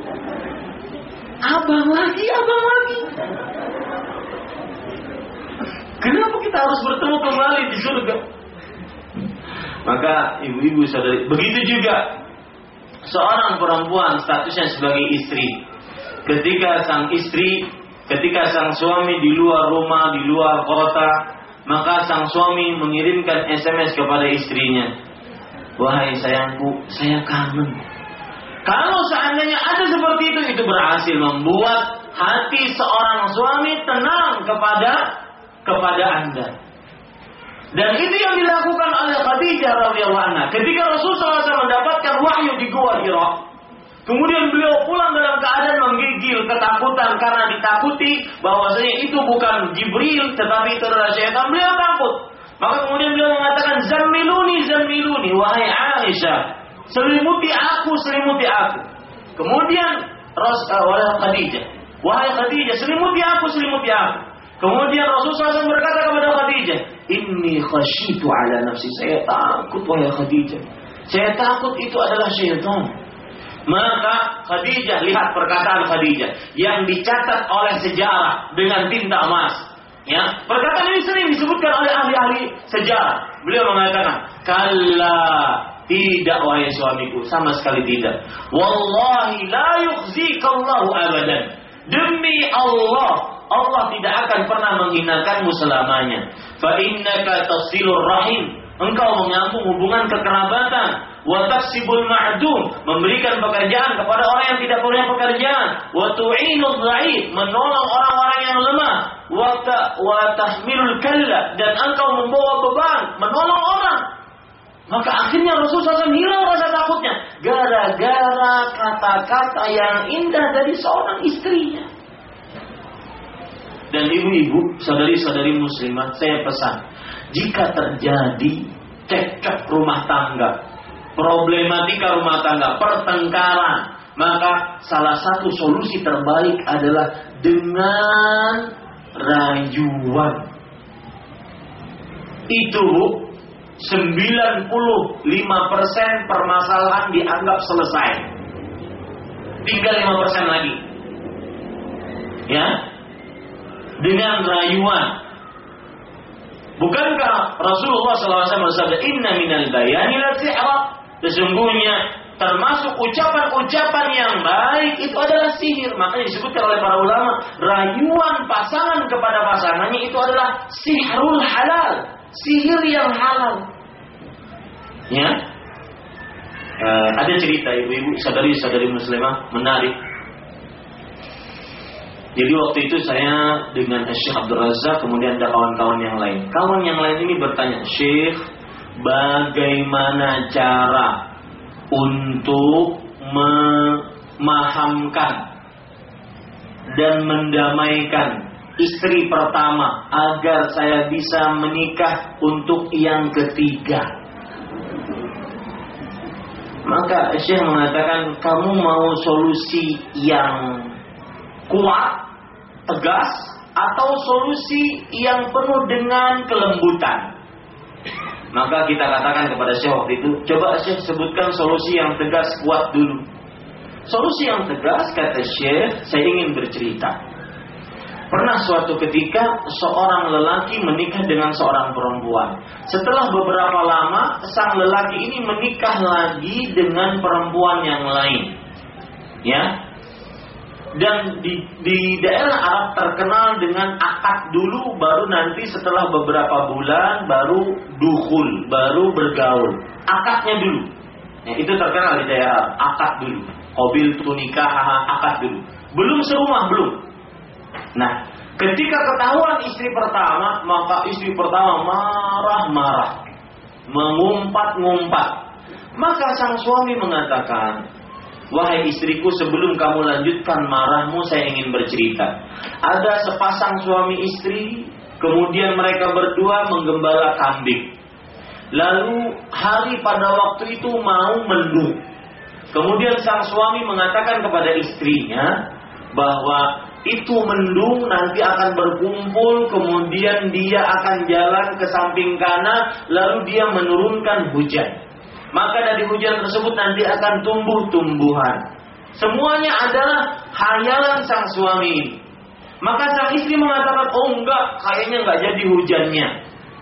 Abang lagi, abang lagi. Kenapa kita harus bertemu kembali di surga? Maka ibu-ibu saudari, begitu juga seorang perempuan statusnya sebagai istri. Ketika sang istri, ketika sang suami di luar rumah, di luar kota, maka sang suami mengirimkan S M S kepada istrinya. Wahai sayangku, saya kangen. Kalau seandainya ada seperti itu, itu berhasil membuat hati seorang suami tenang kepada kepada Anda. Dan itu yang dilakukan oleh Khadijah radhiyallahu anha. Ketika Rasulullah shallallahu alaihi wasallam mendapatkan wahyu di Gua Hira, kemudian beliau pulang dalam keadaan menggigil ketakutan karena ditakuti bahwasanya itu bukan Jibril tetapi itu adalah syaitan. Beliau takut. Maka kemudian beliau mengatakan, "Zammiluni, zammiluni, wahai Aisyah, selimuti aku, selimuti aku." Kemudian Rasulullah Khadijah, "Wahai Khadijah, selimuti aku, selimuti aku." Kemudian Rasulullah shallallahu alaihi wasallam berkata kepada Khadijah, "Inni khasyitu ala nafsi." Saya takut wahai Khadijah. Saya takut itu adalah syaitan. Maka Khadijah, lihat perkataan Khadijah yang dicatat oleh sejarah dengan tinta emas. Ya, perkataan ini sering disebutkan oleh ahli-ahli sejarah. Beliau mengatakan, "Kalla, tidak wahai suamiku, sama sekali tidak. Wallahi la yukhzikallahu abadan." Demi Allah, Allah tidak akan pernah menghinakanmu selamanya. Fa innaka tasilur rahim, engkau menyambung hubungan kekerabatan. Wa taksibul ma'dum, memberikan pekerjaan kepada orang yang tidak punya pekerjaan. Wa tu'inul dhaif, menolong orang-orang yang lemah. Wa wa tahmilul kalla, dan engkau membawa beban, menolong orang. Maka akhirnya Rasulullah shallallahu alaihi wasallam hilang rasa takutnya gara-gara kata-kata yang indah dari seorang istrinya. Dan ibu-ibu, saudari-saudari muslimah, saya pesan, jika terjadi cekcok rumah tangga, problematika rumah tangga, pertengkaran, maka salah satu solusi terbaik adalah dengan rayuan. Itu Bu, sembilan puluh lima persen permasalahan dianggap selesai. Tinggal lima persen lagi. Ya. Dengan rayuan. Bukankah Rasulullah shallallahu alaihi wasallam bersabda, "Inna minal bayani la sihra." Sesungguhnya termasuk ucapan-ucapan yang baik itu adalah sihir. Makanya disebutkan oleh para ulama, rayuan pasangan kepada pasangannya itu adalah sihrul halal, sihir yang halal. Ya, uh, ada cerita ibu-ibu, saudari-saudari muslimah menarik. Jadi waktu itu saya dengan Syekh Abdul Razak, kemudian ada kawan-kawan yang lain. Kawan yang lain ini bertanya, "Syekh, bagaimana cara untuk memahamkan dan mendamaikan istri pertama agar saya bisa menikah untuk yang ketiga?" Maka Syekh mengatakan, "Kamu mau solusi yang kuat, tegas, atau solusi yang penuh dengan kelembutan?" Maka kita katakan kepada Syekh waktu itu, "Coba Syekh sebutkan solusi yang tegas, kuat dulu." Solusi yang tegas, kata Syekh, saya ingin bercerita. Pernah suatu ketika seorang lelaki menikah dengan seorang perempuan. Setelah beberapa lama, sang lelaki ini menikah lagi dengan perempuan yang lain. Ya. Dan di, di daerah Arab terkenal dengan akad dulu, baru nanti setelah beberapa bulan baru dukhul, baru bergaul. Akadnya dulu. Ya, itu terkenal di daerah Arab, akad dulu. Qabil tu nikah, akad dulu. Belum serumah, belum. Nah, ketika ketahuan istri pertama, maka istri pertama marah-marah, mengumpat-ngumpat. Maka sang suami mengatakan, "Wahai istriku, sebelum kamu lanjutkan marahmu, saya ingin bercerita. Ada sepasang suami istri, kemudian mereka berdua menggembala kambing. Lalu hari pada waktu itu mau mendung. Kemudian sang suami mengatakan kepada istrinya bahwa itu mendung nanti akan berkumpul, kemudian dia akan jalan ke samping kanan, lalu dia menurunkan hujan. Maka dari hujan tersebut nanti akan tumbuh tumbuhan." Semuanya adalah khayalan sang suami. Maka sang istri mengatakan, "Oh enggak, kayaknya enggak jadi hujannya."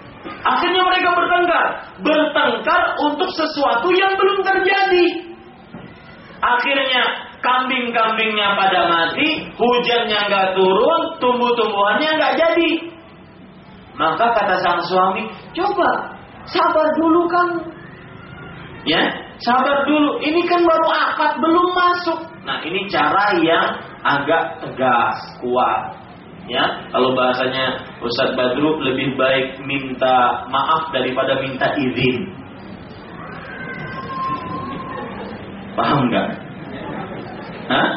Akhirnya mereka bertengkar. Bertengkar untuk sesuatu yang belum terjadi. Akhirnya kambing-kambingnya pada mati, hujannya nggak turun, tumbuh-tumbuhannya nggak jadi. Maka kata sang suami, coba sabar dulu kamu. Ya, sabar dulu. Ini kan baru akad, belum masuk. Nah, ini cara yang agak tegas, kuat. Ya, kalau bahasanya Ustadz Badru, lebih baik minta maaf daripada minta izin. Paham nggak? Hah?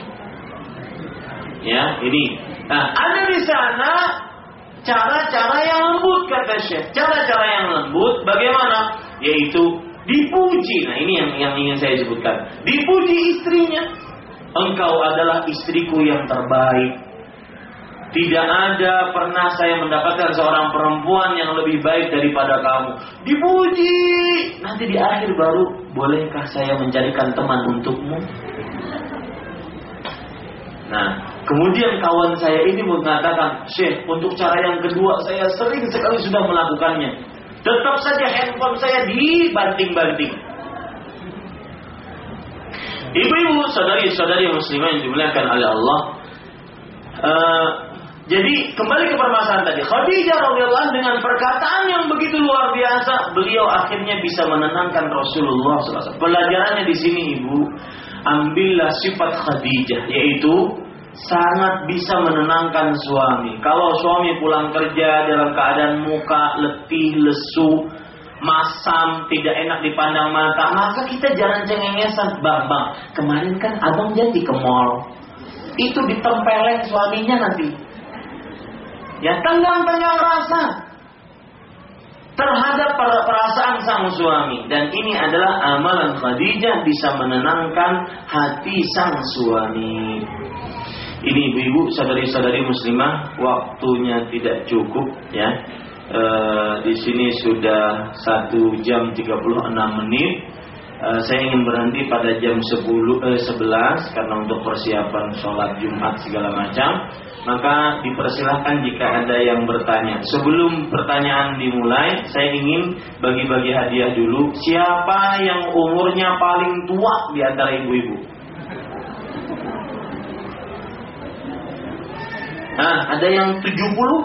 Ya, ini. Nah, ada di sana cara-cara yang lembut kata Syekh. Cara-cara yang lembut bagaimana? Yaitu dipuji. Nah, ini yang yang ingin saya sebutkan. Dipuji istrinya. Engkau adalah istriku yang terbaik. Tidak ada pernah saya mendapatkan seorang perempuan yang lebih baik daripada kamu. Dipuji. Nanti di akhir baru, bolehkah saya mencarikan teman untukmu? Nah, kemudian kawan saya ini mengatakan, Syekh, untuk cara yang kedua saya sering sekali sudah melakukannya. Tetap saja handphone saya dibanting-banting. Ibu-ibu, saudari-saudari muslimah yang dimuliakan oleh Allah. Uh, Jadi kembali ke permasalahan tadi. Khadijah radhiyallahu anha dengan perkataan yang begitu luar biasa, beliau akhirnya bisa menenangkan Rasulullah shallallahu alaihi wasallam. Pelajarannya di sini, ibu, ambillah sifat Khadijah, yaitu sangat bisa menenangkan suami. Kalau suami pulang kerja dalam keadaan muka letih, lesu, masam, tidak enak dipandang mata, maka kita jangan cengengesan. Bang, bang, kemarin kan abang janji ke mall. Itu ditempeleng suaminya nanti. Ya, tenggang-tenggang rasa terhadap perasaan sang suami. Dan ini adalah amalan Khadijah, bisa menenangkan hati sang suami. Ini ibu-ibu, saudari-saudari muslimah, waktunya tidak cukup ya. E, di sini sudah satu jam tiga puluh enam menit. E, saya ingin berhenti pada jam sepuluh, eh, sebelas karena untuk persiapan sholat Jumat segala macam. Maka dipersilahkan jika ada yang bertanya. Sebelum pertanyaan dimulai, saya ingin bagi-bagi hadiah dulu. Siapa yang umurnya paling tua di antara ibu-ibu? Hah, ada yang tujuh puluh?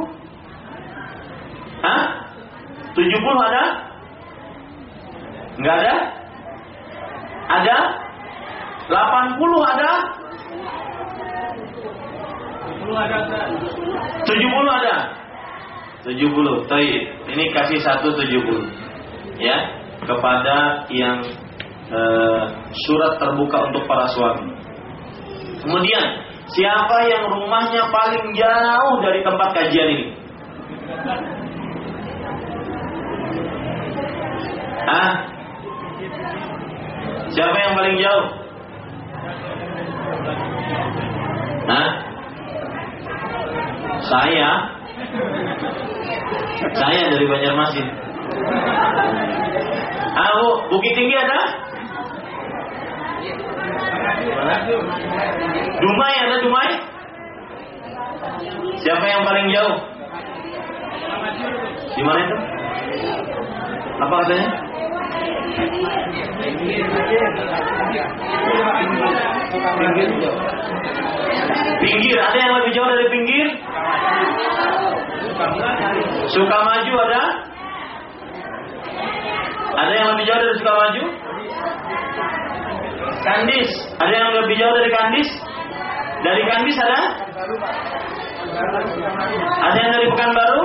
Hah? tujuh puluh ada? Enggak ada? Ada? delapan puluh ada? tujuh puluh ada? tujuh puluh. Baik, ini kasih satu tujuh puluh. Ya, kepada yang uh, surat terbuka untuk para suami. Kemudian, siapa yang rumahnya paling jauh dari tempat kajian ini? Hah? Siapa yang paling jauh? Hah? Saya Saya dari Banjarmasin. Ah, Bu, Bukit Tinggi ada? Dumai ada Dumai? Siapa yang paling jauh? Di mana itu? Apa katanya? Pinggir, ada yang lebih jauh dari pinggir? Sukamaju ada? Ada yang lebih jauh dari Sukamaju? Kandis, ada yang lebih jauh dari Kandis? Dari Kandis ada? Ada yang dari Pekanbaru?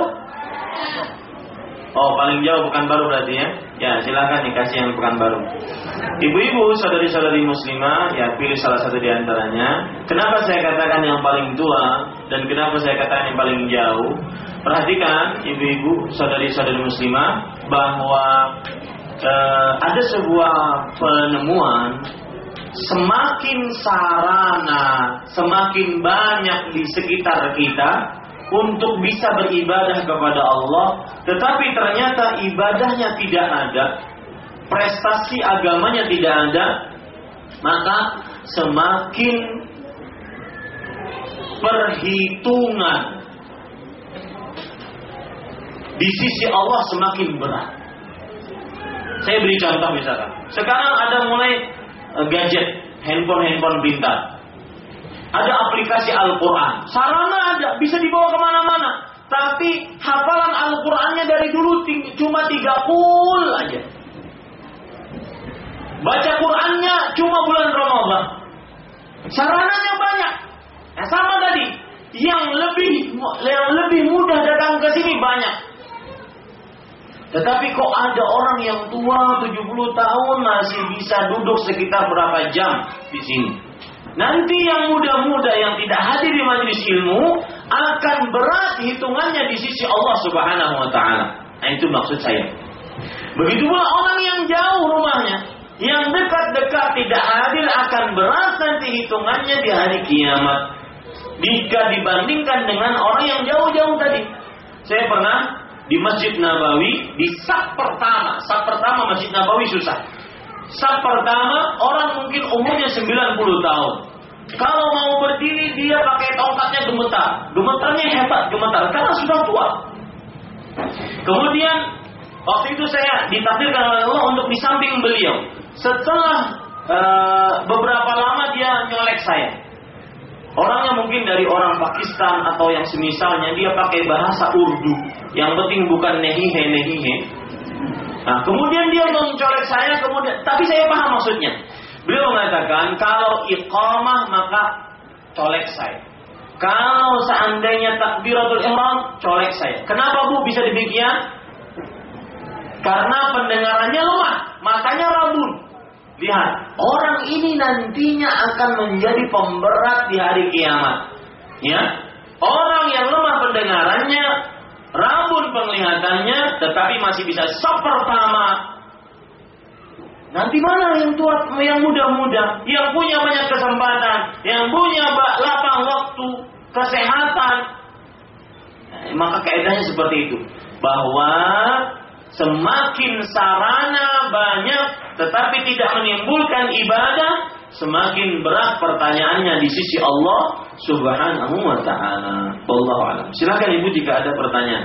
Oh, paling jauh Pekanbaru berarti ya. Ya, silakan dikasih yang Pekanbaru. Ibu-ibu, saudari-saudari muslimah, ya pilih salah satu di antaranya. Kenapa saya katakan yang paling tua dan kenapa saya katakan yang paling jauh? Perhatikan, ibu-ibu, saudari-saudari muslimah, bahwa eh, ada sebuah penemuan. Semakin sarana, semakin banyak di sekitar kita untuk bisa beribadah kepada Allah, tetapi ternyata ibadahnya tidak ada, prestasi agamanya tidak ada, maka semakin perhitungan di sisi Allah semakin berat. Saya beri contoh misalkan, sekarang ada mulai uh, gadget, handphone-handphone pintar, ada aplikasi Al-Quran, sarana ada, bisa dibawa kemana-mana. Tapi hafalan Al-Qurannya dari dulu ting- cuma tiga pul aja. Baca Qurannya cuma bulan Ramadan. Sarananya banyak. Nah, sama tadi, yang lebih yang lebih mudah datang ke sini banyak. Tetapi kok ada orang yang tua tujuh puluh tahun masih bisa duduk sekitar berapa jam di sini. Nanti yang muda-muda yang tidak hadir di majelis ilmu akan berat hitungannya di sisi Allah Subhanahu wa taala. Nah, itu maksud saya. Begitu pula orang yang jauh rumahnya, yang dekat-dekat tidak hadir akan berat nanti hitungannya di hari kiamat. Jika dibandingkan dengan orang yang jauh-jauh tadi. Saya pernah di Masjid Nabawi, di saf pertama. Saf pertama Masjid Nabawi susah. Saf pertama orang mungkin umurnya sembilan puluh tahun. Kalau mau berdiri dia pakai tongkatnya gemetar. Gemetarnya hebat, gemetar karena sudah tua. Kemudian waktu itu saya ditakdirkan oleh Allah untuk di samping beliau. Setelah uh, beberapa lama dia nyolek saya. Orangnya mungkin dari orang Pakistan atau yang semisalnya, dia pakai bahasa Urdu. Yang penting bukan nehihe nehihe. Nah, kemudian dia mencolek saya, kemudian tapi saya paham maksudnya. Beliau mengatakan kalau iqamah maka colek saya. Kalau seandainya takbiratul ihram, colek saya. Kenapa Bu bisa demikian? Karena pendengarannya lemah, matanya rabun. Lihat, orang ini nantinya akan menjadi pemberat di hari kiamat. Ya, orang yang lemah pendengarannya, rabun penglihatannya, tetapi masih bisa saf pertama. Nanti mana yang tua, yang muda-muda, yang punya banyak kesempatan, yang punya lapang waktu, kesehatan. Nah, maka kaidahnya seperti itu, bahwa semakin sarana banyak tetapi tidak menimbulkan ibadah, semakin berat pertanyaannya di sisi Allah Subhanahu wa taala. Wallahu a'lam. Silakan Ibu jika ada pertanyaan.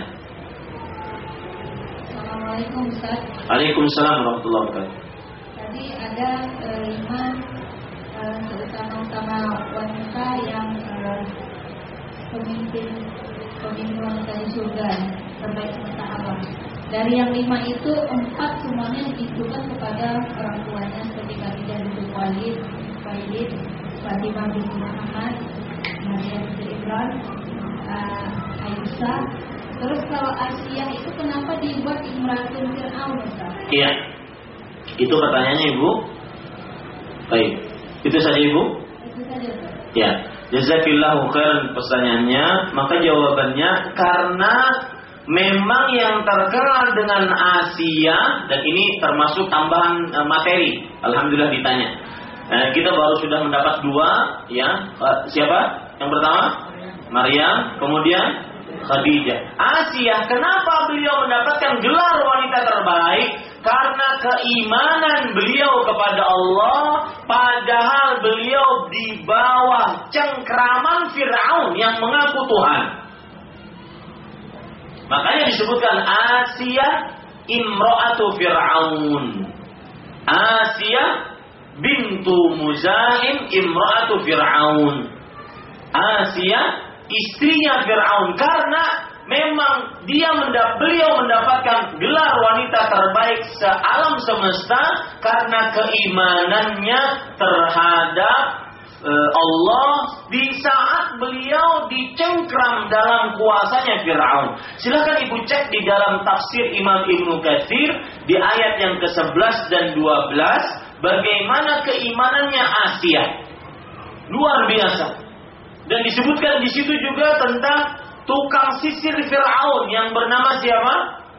Assalamualaikum Ustaz. Waalaikumsalam warahmatullahi wabarakatuh. Tadi ada uh, lima uh, utama-utama wanita yang uh, pemimpin pemimpin wanita di surga terbaik semesta alam. Dari yang lima itu, empat semuanya ditujukan kepada orang tuanya seperti Khadijah binti Khuwailid, Khuwailid, Fatimah binti Muhammad, Maryam binti Imran, uh, Aisyah. Terus kalau Asiyah itu kenapa dibuat Imratul Fir'aun, Ustaz? Iya. Itu pertanyaannya Ibu. Baik. Itu saja Ibu? Itu saja, Ustaz. Ya. Jazakillahu khairan pertanyaannya. Maka jawabannya karena memang yang terkenal dengan Asia, dan ini termasuk tambahan e, materi. Alhamdulillah ditanya. E, kita baru sudah mendapat dua, ya. E, siapa? Yang pertama? Maryam. Kemudian Khadijah. Asia, kenapa beliau mendapatkan gelar wanita terbaik? Karena keimanan beliau kepada Allah, padahal beliau di bawah cengkraman Fir'aun yang mengaku Tuhan. Makanya disebutkan Asia imra'atu Fir'aun. Asia bintu Muzahim imra'atu Fir'aun. Asia istrinya Fir'aun, karena memang dia mendap, beliau mendapatkan gelar wanita terbaik sealam semesta karena keimanannya terhadap Allah di saat beliau dicengkram dalam kuasanya Fir'aun. Silakan Ibu cek di dalam tafsir Imam Ibnu Katsir di ayat yang ke sebelas dan dua belas bagaimana keimanannya Asia. Luar biasa. Dan disebutkan di situ juga tentang tukang sisir Fir'aun yang bernama siapa?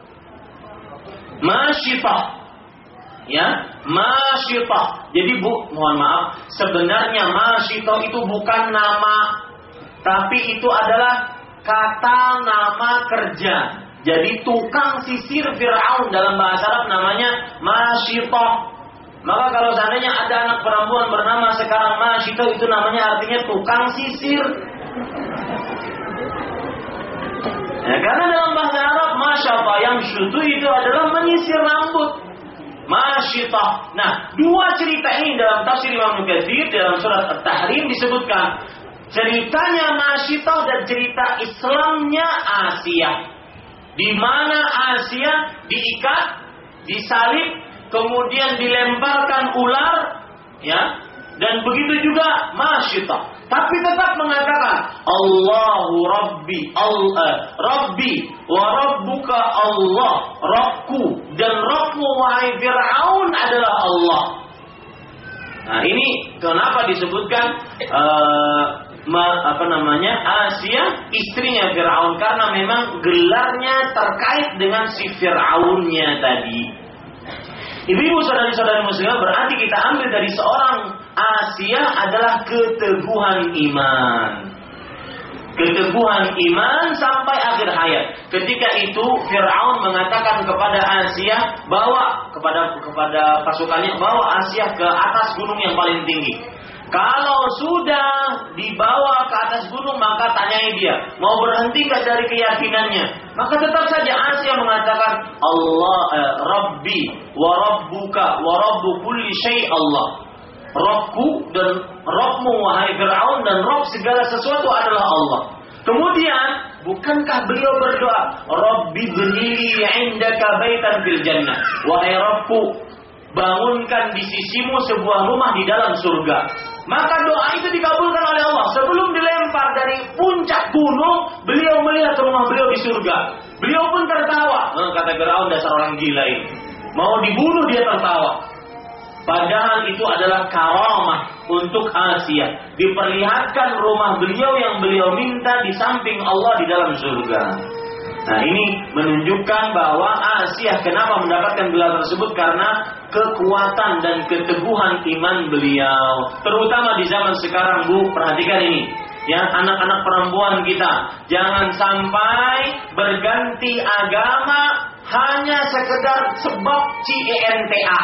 Masyitah. Ya, Masyitah. Jadi Bu, mohon maaf, sebenarnya Masyitah itu bukan nama, tapi itu adalah kata nama kerja. Jadi tukang sisir Fir'aun dalam bahasa Arab namanya Masyitah. Maka kalau seandainya ada anak perempuan bernama sekarang Masyitah, itu namanya artinya tukang sisir. Ya, karena dalam bahasa Arab Masyata yang syutu itu adalah menyisir rambut. Masyitah. Nah, dua cerita ini dalam tafsir Imam Mukatsir dalam surat At-Tahrim disebutkan. Ceritanya Masyitah dan cerita Islamnya Asia. Di mana Asia diikat, disalib, kemudian dilemparkan ular, ya. Dan begitu juga Masyitah. Tapi tetap mengatakan Allahu Rabbi, Allah, Rabbi wa Rabbuka Allah, Rabbku dan Rabbmu wahai Fir'aun adalah Allah. Nah, ini kenapa disebutkan uh, ma, apa namanya Asia istrinya Fir'aun, karena memang gelarnya terkait dengan si Fir'aunnya tadi. Ibu-ibu saudari-saudari muslimah, berarti kita ambil dari seorang Asia adalah keteguhan iman. Keteguhan iman sampai akhir hayat. Ketika itu Fir'aun mengatakan kepada Asia, bawa kepada kepada pasukannya, bawa Asia ke atas gunung yang paling tinggi. Kalau sudah dibawa ke atas gunung, maka tanyai dia, mau berhenti nggak dari keyakinannya? Maka tetap saja Asia mengatakan Allah, eh, Rabbi wa Rabbuka wa Rabbu kulli syai' Allah. Rabbku dan Rabbmu wahai Fir'aun, dan Rabb segala sesuatu adalah Allah. Kemudian bukankah beliau berdoa, Rabbi bnili 'indaka baitan fil jannah, wahai Rabbku, bangunkan di sisimu sebuah rumah di dalam surga. Maka doa itu dikabulkan oleh Allah. Sebelum dilempar dari puncak gunung, beliau melihat rumah beliau di surga. Beliau pun tertawa. Nah, kata Fir'aun, dasar orang gila ini, mau dibunuh dia tertawa. Padahal itu adalah karamah untuk Asia. Diperlihatkan rumah beliau yang beliau minta di samping Allah di dalam surga. Nah, ini menunjukkan bahwa Asia kenapa mendapatkan gelar tersebut, karena kekuatan dan keteguhan iman beliau. Terutama di zaman sekarang, Bu, perhatikan ini. Ya, anak-anak perempuan kita, jangan sampai berganti agama hanya sekedar sebab C I N T A.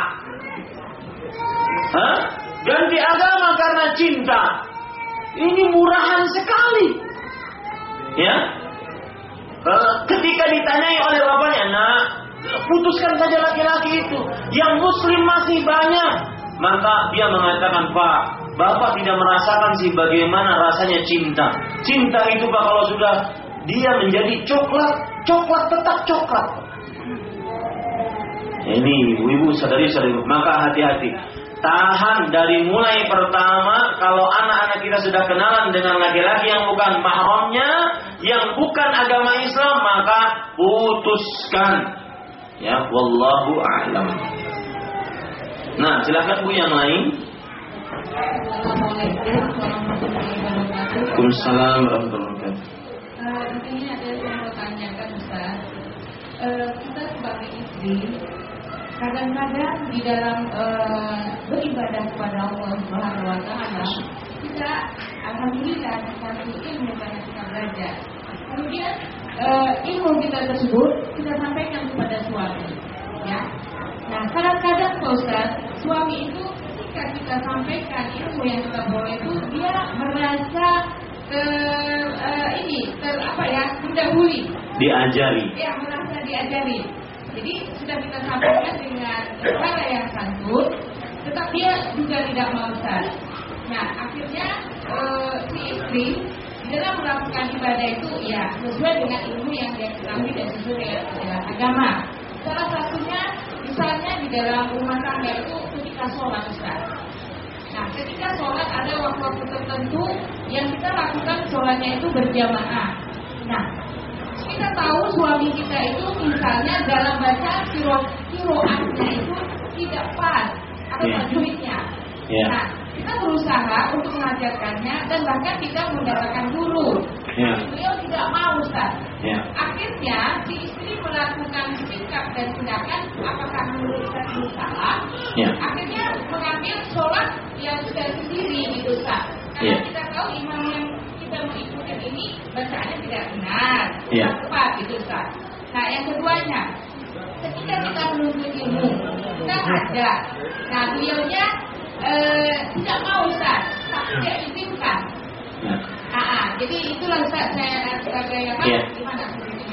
Hah? Ganti agama karena cinta. Ini murahan sekali. Ya. Ketika ditanyai oleh bapaknya, nak, putuskan saja laki-laki itu, yang muslim masih banyak. Maka dia mengatakan, Pak, bapak tidak merasakan sih bagaimana rasanya cinta. Cinta itu Pak, kalau sudah dia menjadi coklat, coklat tetap coklat. Ini ibu-ibu, sadari-sadari, maka hati-hati. Tahan dari mulai pertama. Kalau anak-anak kita sudah kenalan dengan laki-laki yang bukan mahramnya, yang bukan agama Islam, maka putuskan. Ya, wallahu a'lam. Nah, silakan Bu yang lain. Waalaikumsalam warahmatullahi wabarakatuh. Di sini ada yang mau tanyakan, Ustaz. Kita sebagai istri, kadang-kadang di dalam uh, beribadah kepada Allah Subhanahu wa taala, kita alhamdulillah dikasih ilmu karena kita belajar. Kemudian uh, ilmu kita tersebut kita sampaikan kepada suami, ya. Nah, kadang-kadang Pak Ustaz, suami itu ketika kita sampaikan ilmu yang kita bawa itu, dia merasa ter, uh, ini ter apa ya, mendahului, diajari. Ya, merasa diajari. Jadi sudah kita sampaikan dengan cara yang santun, tetap dia juga tidak mau Ustaz. Nah, akhirnya uh, si istri di dalam melakukan ibadah itu ya sesuai dengan ilmu yang dia ketahui dan sesuai dengan ajaran agama. Salah satunya misalnya di dalam rumah tangga itu ketika sholat Ustaz. Nah, ketika sholat ada waktu-waktu tertentu yang kita lakukan sholatnya itu berjamaah. Nah, kita tahu suami kita itu misalnya dalam baca kiroatnya itu tidak pas atau yeah. tajwidnya. Yeah. Nah, kita berusaha untuk mengajarkannya dan bahkan kita mendapatkan guru. Yeah. Beliau tidak mau Ustaz. Yeah. Akhirnya si istri melakukan sikap dan tindakan apakah menurut kita itu salah. Yeah. Akhirnya mengambil sholat yang sudah sendiri gitu Ustaz. Karena Yeah. kita tahu imam yang kita mengikuti ini bacaannya tidak benar, yeah. tepat gitu Ustaz. Nah, yang keduanya, ketika kita menuntut ilmu, kita ada. Nah, beliaunya eh, tidak mau Ustaz, tapi dia izinkan. Yeah. Ah, ah, jadi itulah Ustaz saya sebagai apa? Yeah. Gimana posisinya Ustaz?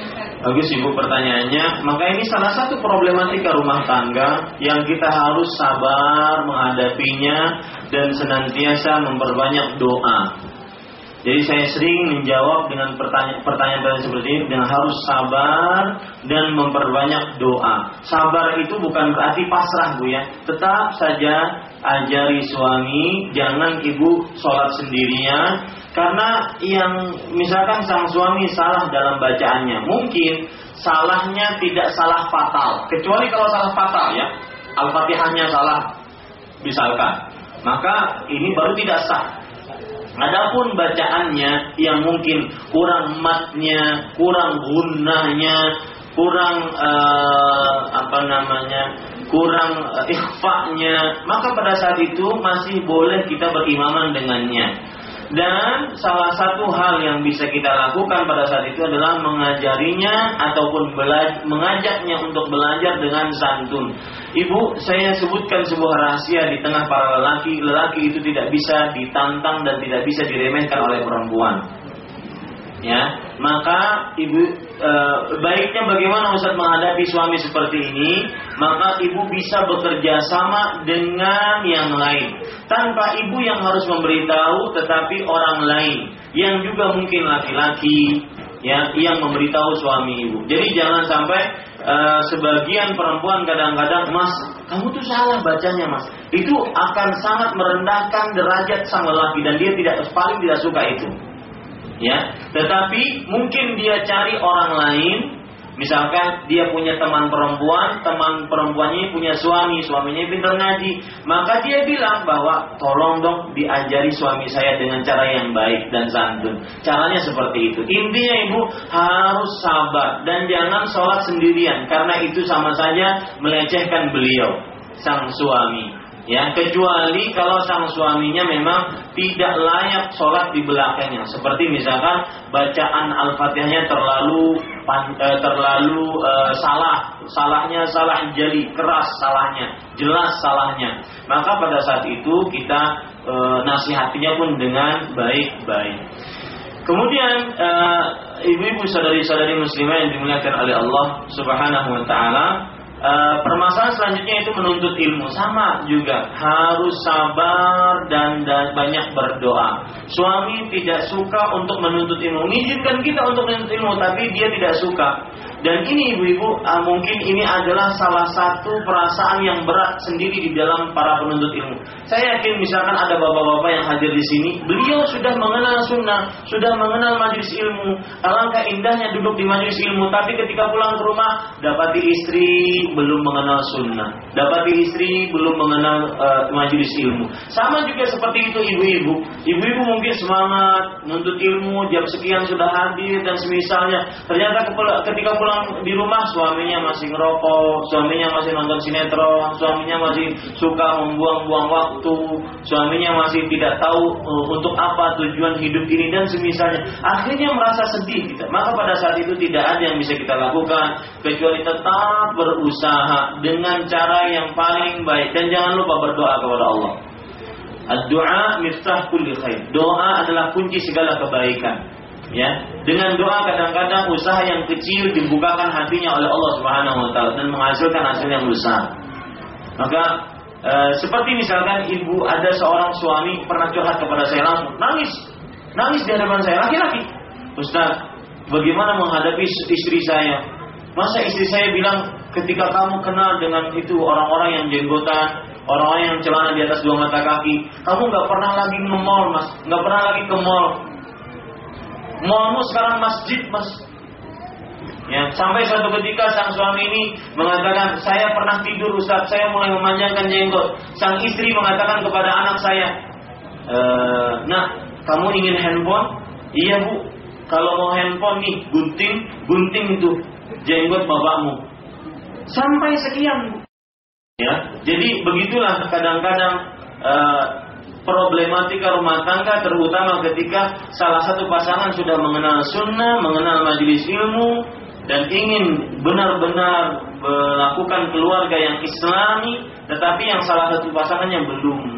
Bagus Ibu pertanyaannya. Maka ini salah satu problematika rumah tangga yang kita harus sabar menghadapinya dan senantiasa memperbanyak doa. Jadi saya sering menjawab dengan pertanyaan-pertanyaan seperti ini dengan harus sabar dan memperbanyak doa. Sabar itu bukan berarti pasrah Bu ya. Tetap saja ajari suami, jangan ibu sholat sendirian. Karena yang misalkan sang suami salah dalam bacaannya, mungkin salahnya tidak salah fatal. Kecuali kalau salah fatal ya, Al-Fatihahnya salah misalkan, maka ini baru tidak sah. Adapun bacaannya yang mungkin kurang matnya, kurang gunnahnya, kurang uh, apa namanya, kurang uh, ikhfa'nya, maka pada saat itu masih boleh kita berimaman dengannya. Dan salah satu hal yang bisa kita lakukan pada saat itu adalah mengajarinya ataupun bela- mengajaknya untuk belajar dengan santun. Ibu, saya sebutkan sebuah rahasia di tengah para lelaki. Lelaki itu tidak bisa ditantang dan tidak bisa diremehkan oleh perempuan. Ya, maka ibu e, baiknya bagaimana Ustaz menghadapi suami seperti ini? Maka ibu bisa bekerja sama dengan yang lain, tanpa ibu yang harus memberitahu, tetapi orang lain yang juga mungkin laki-laki ya yang memberitahu suami ibu. Jadi jangan sampai e, sebagian perempuan kadang-kadang, Mas, kamu tuh salah bacanya Mas. Itu akan sangat merendahkan derajat sang lelaki dan dia tidak paling tidak suka itu. Ya, tetapi mungkin dia cari orang lain, misalkan dia punya teman perempuan, teman perempuannya punya suami, suaminya pintar ngaji, maka dia bilang bahwa tolong dong diajari suami saya dengan cara yang baik dan santun. Caranya seperti itu. Intinya ibu harus sabar dan jangan sholat sendirian, karena itu sama saja melecehkan beliau, sang suami. Ya, kecuali kalau sang suaminya memang tidak layak sholat di belakangnya. Seperti misalkan bacaan Al-Fatihahnya terlalu eh, terlalu eh, salah, salahnya salah jeli, keras salahnya, jelas salahnya. Maka pada saat itu kita eh, nasihatinya pun dengan baik-baik. Kemudian eh, ibu-ibu saudari-saudari muslimah yang dimuliakan oleh Allah Subhanahu wa taala, Uh, permasalahan selanjutnya itu menuntut ilmu. Sama juga harus sabar dan, dan banyak berdoa. Suami tidak suka untuk menuntut ilmu, mengizinkan kita untuk menuntut ilmu, tapi dia tidak suka. Dan ini ibu-ibu, uh, mungkin ini adalah salah satu perasaan yang berat sendiri di dalam para penuntut ilmu. Saya yakin misalkan ada bapak-bapak yang hadir di sini, beliau sudah mengenal sunnah, sudah mengenal majelis ilmu. Alangkah indahnya duduk di majelis ilmu, tapi ketika pulang ke rumah dapati istri belum mengenal sunnah, dapati istri belum mengenal uh, majelis ilmu. Sama juga seperti itu ibu-ibu. Ibu-ibu mungkin semangat menuntut ilmu, jam sekian sudah hadir dan semisalnya. Ternyata ketika pulang di rumah suaminya masih ngerokok, suaminya masih nonton sinetron, suaminya masih suka membuang-buang waktu, suaminya masih tidak tahu uh, untuk apa tujuan hidup ini dan semisalnya. Akhirnya merasa sedih kita. Maka pada saat itu tidak ada yang bisa kita lakukan kecuali tetap berusaha dengan cara yang paling baik dan jangan lupa berdoa kepada Allah. Ad-du'a miftah kulli khair. Doa adalah kunci segala kebaikan. Ya, dengan doa kadang-kadang usaha yang kecil dibukakan hatinya oleh Allah Subhanahu wa taala dan menghasilkan hasil yang besar. Maka e, seperti misalkan ibu ada seorang suami pernah curhat kepada saya langsung, nangis. Nangis di hadapan saya, laki-laki. Ustaz, bagaimana menghadapi istri saya? Masa istri saya bilang ketika kamu kenal dengan itu orang-orang yang jenggotan, orang-orang yang celana di atas dua mata kaki, kamu nggak pernah lagi nge-mall Mas, nggak pernah lagi ke mall. Mallmu sekarang masjid Mas. Ya, sampai suatu ketika sang suami ini mengatakan, saya pernah tidur Ustaz, saya mulai memanjangkan jenggot. Sang istri mengatakan kepada anak saya, e, nak, kamu ingin handphone? Iya Bu, kalau mau handphone nih, gunting, gunting itu jenggot bapakmu. Sampai sekian Bu. Ya, jadi begitulah kadang-kadang uh, problematika rumah tangga, terutama ketika salah satu pasangan sudah mengenal sunnah, mengenal majelis ilmu, dan ingin benar-benar melakukan keluarga yang islami, tetapi yang salah satu pasangannya belum.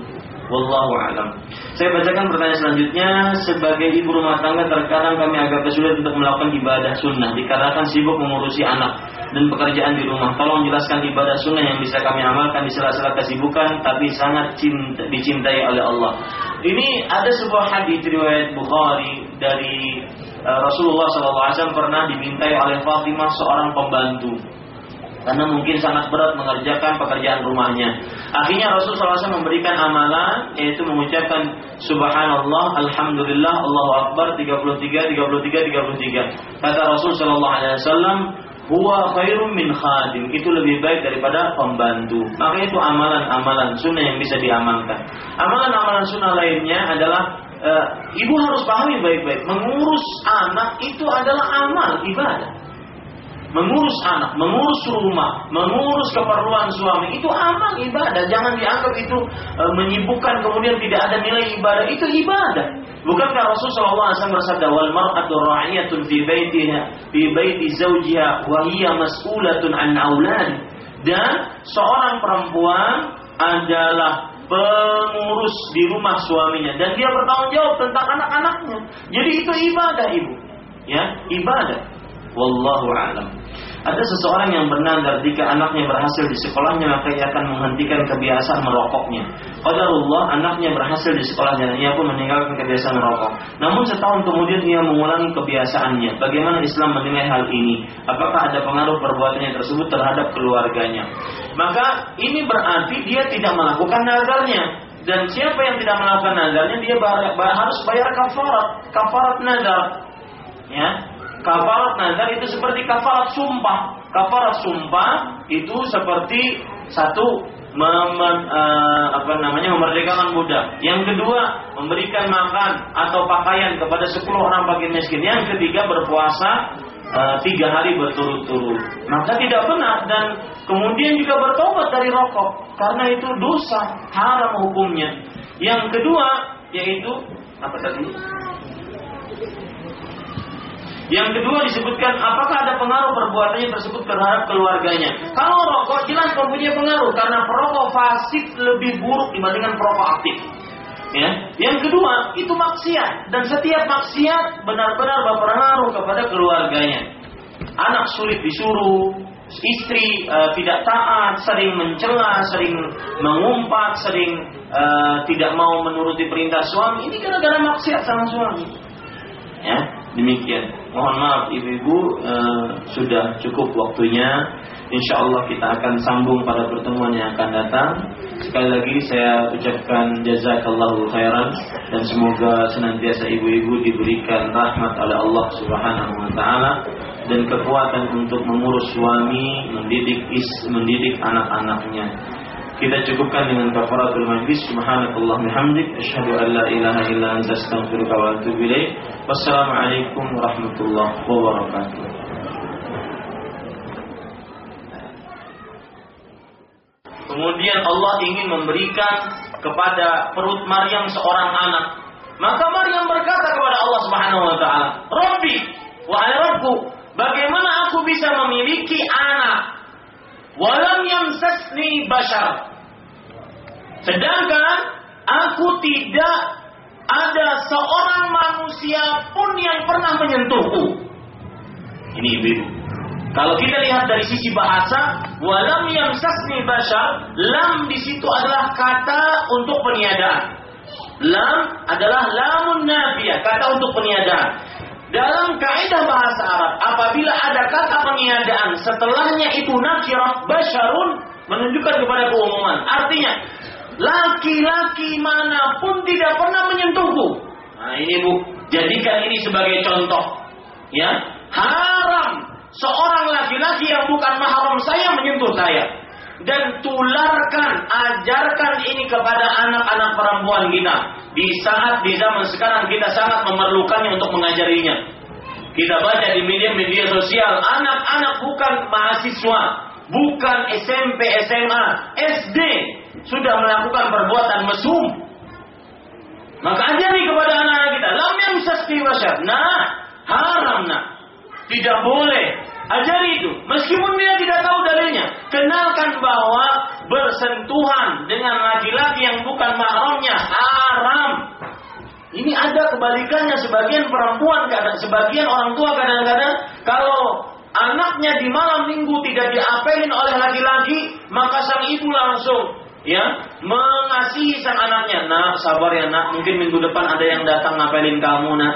Wallahu a'lam. Saya bacakan pertanyaan selanjutnya. Sebagai ibu rumah tangga, terkadang kami agak kesulitan untuk melakukan ibadah sunnah dikarenakan sibuk mengurusi anak dan pekerjaan di rumah. Tolong jelaskan ibadah sunnah yang bisa kami amalkan di sela-sela kesibukan tapi sangat cinta, dicintai oleh Allah. Ini ada sebuah hadis riwayat Bukhari dari uh, Rasulullah shallallahu alaihi wasallam pernah dimintai oleh Fatimah seorang pembantu karena mungkin sangat berat mengerjakan pekerjaan rumahnya. Akhirnya Rasul shallallahu alaihi wasallam memberikan amalan, yaitu mengucapkan Subhanallah, Alhamdulillah, Allahu Akbar tiga puluh tiga, tiga puluh tiga, tiga puluh tiga. Kata Rasul shallallahu alaihi wasallam, huwa khairum min khadim, itu lebih baik daripada pembantu. Maka itu amalan-amalan sunnah yang bisa diamalkan. Amalan-amalan sunnah lainnya adalah uh, ibu harus pahami baik-baik, mengurus anak itu adalah amal ibadah. Mengurus anak, mengurus rumah, mengurus keperluan suami, itu amal ibadah. Jangan dianggap itu e, menyibukkan kemudian tidak ada nilai ibadah. Itu ibadah. Bukankah Rasulullah shallallahu alaihi wasallam bersabda, wal mar'atu ra'iyatun fi baitiha fi baiti zawjiha wa hiya mas'ulatun an aulad. Dan seorang perempuan adalah pengurus di rumah suaminya dan dia bertanggung jawab tentang anak-anaknya. Jadi itu ibadah, ibu. Ya, ibadah. Wallahu a'lam. Ada seseorang yang bernazar jika anaknya berhasil di sekolahnya maka ia akan menghentikan kebiasaan merokoknya. Qadarullah, anaknya berhasil di sekolahnya dan ia pun meninggalkan kebiasaan merokok. Namun setahun kemudian ia mengulangi kebiasaannya. Bagaimana Islam menilai hal ini? Apakah ada pengaruh perbuatannya tersebut terhadap keluarganya? Maka ini berarti dia tidak melakukan nazarnya. Dan siapa yang tidak melakukan nazarnya dia bar- bar- harus bayar kafarat, kafarat nazar. Ya. Kafarat nazar itu seperti kafarat sumpah. Kafarat sumpah itu seperti satu mem, uh, apa namanya memerdekakan budak. Yang kedua memberikan makan atau pakaian kepada sepuluh orang fakir miskin. Yang ketiga berpuasa uh, tiga hari berturut-turut. Maka tidak benar dan kemudian juga bertobat dari rokok karena itu dosa haram hukumnya. Yang kedua yaitu apa tadi? Yang kedua disebutkan apakah ada pengaruh perbuatannya tersebut terhadap keluarganya. Kalau rokok jelas mempunyai pengaruh karena perokok fasik lebih buruk dibandingkan perokok aktif. Ya. Yang kedua itu maksiat dan setiap maksiat benar-benar berpengaruh kepada keluarganya. Anak sulit disuruh, istri uh, tidak taat, sering mencela, sering mengumpat, sering uh, tidak mau menuruti perintah suami. Ini gara-gara maksiat sama suami. Ya. Demikian. Mohon maaf ibu-ibu, uh, sudah cukup waktunya. Insya Allah kita akan sambung pada pertemuan yang akan datang. Sekali lagi saya ucapkan jazakallahu khairan dan semoga senantiasa ibu-ibu diberikan rahmat oleh Allah Subhanahu wa taala dan kekuatan untuk mengurus suami, mendidik is, mendidik anak-anaknya. Kita cukupkan dengan kafaratul majlis. Subhanakallah bihamdik asyhadu an la ilaha illa anta astaghfiruka wa atubu ilaik. Wassalamualaikum warahmatullahi wabarakatuh. Kemudian Allah ingin memberikan kepada perut Maryam seorang anak. Maka Maryam berkata kepada Allah Subhanahu wa taala, "Rabbi, wahai Rabbku, bagaimana aku bisa memiliki anak? Walam yamsasni bashar." Sedangkan aku tidak ada seorang manusia pun yang pernah menyentuhku. Ini ibu. Kalau kita lihat dari sisi bahasa, walam yamsasni bashar, lam di situ adalah kata untuk peniadaan. Lam adalah lamun nafiyah, kata untuk peniadaan. Dalam kaidah bahasa Arab, apabila ada kata peniadaan setelahnya itu nakirah, basyarun menunjukkan kepada keumuman. Artinya, laki-laki manapun tidak pernah menyentuhku. Nah ini bu, jadikan ini sebagai contoh. Ya, haram seorang laki-laki yang bukan mahram saya menyentuh saya. Dan tularkan, ajarkan ini kepada anak-anak perempuan kita. Di saat di zaman sekarang kita sangat memerlukannya untuk mengajarinya. Kita baca di media-media sosial, anak-anak bukan mahasiswa, bukan S M P, S M A, S D sudah melakukan perbuatan mesum. Maka ajari kepada anak-anak kita, lam yamsasni bashar. Nah, haram nah. Tidak boleh. Ajari itu, meskipun dia tidak tahu dalilnya. Kenalkan bahwa bersentuhan dengan laki-laki yang bukan mahramnya Ini ada kebalikannya, sebagian perempuan, sebagian orang tua kadang-kadang kalau anaknya di malam minggu tidak diapelin oleh laki-laki, maka sang ibu langsung ya mengasihi sang anaknya. Nak, sabar ya nak, mungkin minggu depan ada yang datang ngapelin kamu nak.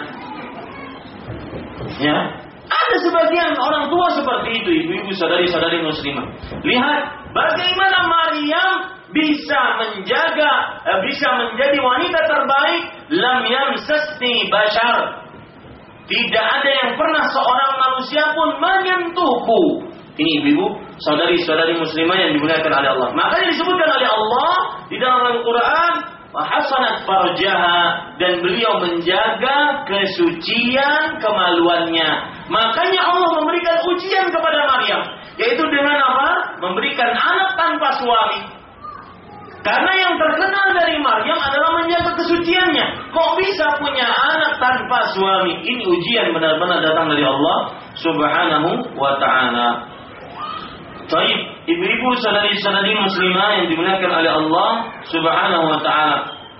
Ya, ada sebagian orang tua seperti itu, ibu-ibu, saudari-saudari muslimah. Lihat bagaimana Maryam bisa menjaga, bisa menjadi wanita terbaik. Lam yamsasni bashar. Tidak ada yang pernah seorang manusia pun menyentuhku. Ini ibu-ibu, saudari-saudari muslimah yang dimuliakan oleh Allah. Makanya disebutkan oleh Allah di dalam Al-Quran, hasanat farjaha, dan beliau menjaga kesucian kemaluannya. Makanya Allah memberikan ujian kepada Maryam, yaitu dengan apa? Memberikan anak tanpa suami. Karena yang terkenal dari Maryam adalah menjaga kesuciannya. Kok bisa punya anak tanpa suami? Ini ujian benar-benar datang dari Allah Subhanahu wa ta'ala. Baik, ibu-ibu, saudari-saudari muslimah yang dimuliakan oleh Allah Subhanahu wa ta'ala.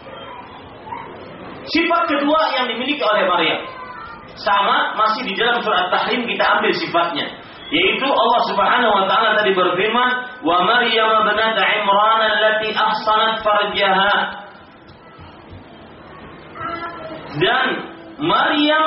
Sifat kedua yang dimiliki oleh Maryam, sama, masih di dalam surat Tahrim, kita ambil sifatnya, yaitu Allah Subhanahu wa ta'ala tadi berfirman, wa Maryam binat Imran allati ahsanat farjaha. Dan Maryam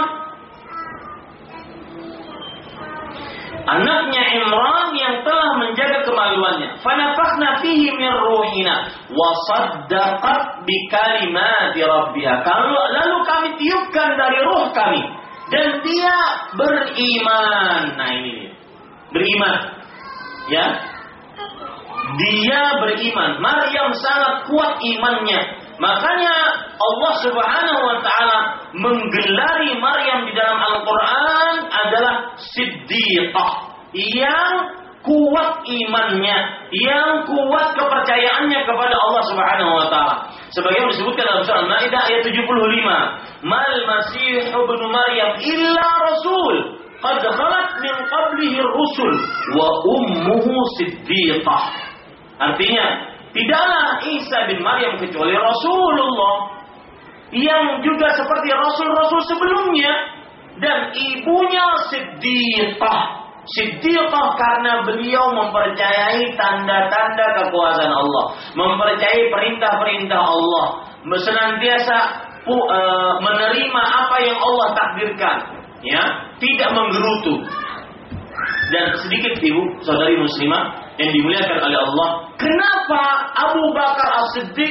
anaknya Imran yang telah menjaga kemaluannya. Fanafakhna fihi min ruhina wa saddaqat bi kalimati rabbiha. Lalu kami tiupkan dari ruh kami dan dia beriman. Nah ini dia. Beriman. Ya. Dia beriman. Maryam sangat kuat imannya. Makanya Allah Subhanahu wa ta'ala menggelari Maryam di dalam Al-Quran adalah siddiqah, yang kuat imannya, yang kuat kepercayaannya kepada Allah Subhanahu wa ta'ala. Sebagaimana disebutkan dalam surah Al-Maidah ayat tujuh puluh lima, mal masih ibnu Maryam illa rasul qad khalat min qablihi rusul wa ummuhu siddiqah. Artinya, tidaklah Isa bin Maryam kecuali Rasulullah yang juga seperti Rasul-Rasul sebelumnya, dan ibunya Siddiqah. Siddiqah karena beliau mempercayai tanda-tanda kekuasaan Allah, mempercayai perintah-perintah Allah, senantiasa uh, menerima apa yang Allah takdirkan, ya, tidak menggerutu. Dan sedikit ibu, saudari muslimah yang dimuliakan oleh Allah, kenapa Abu Bakar As-Siddiq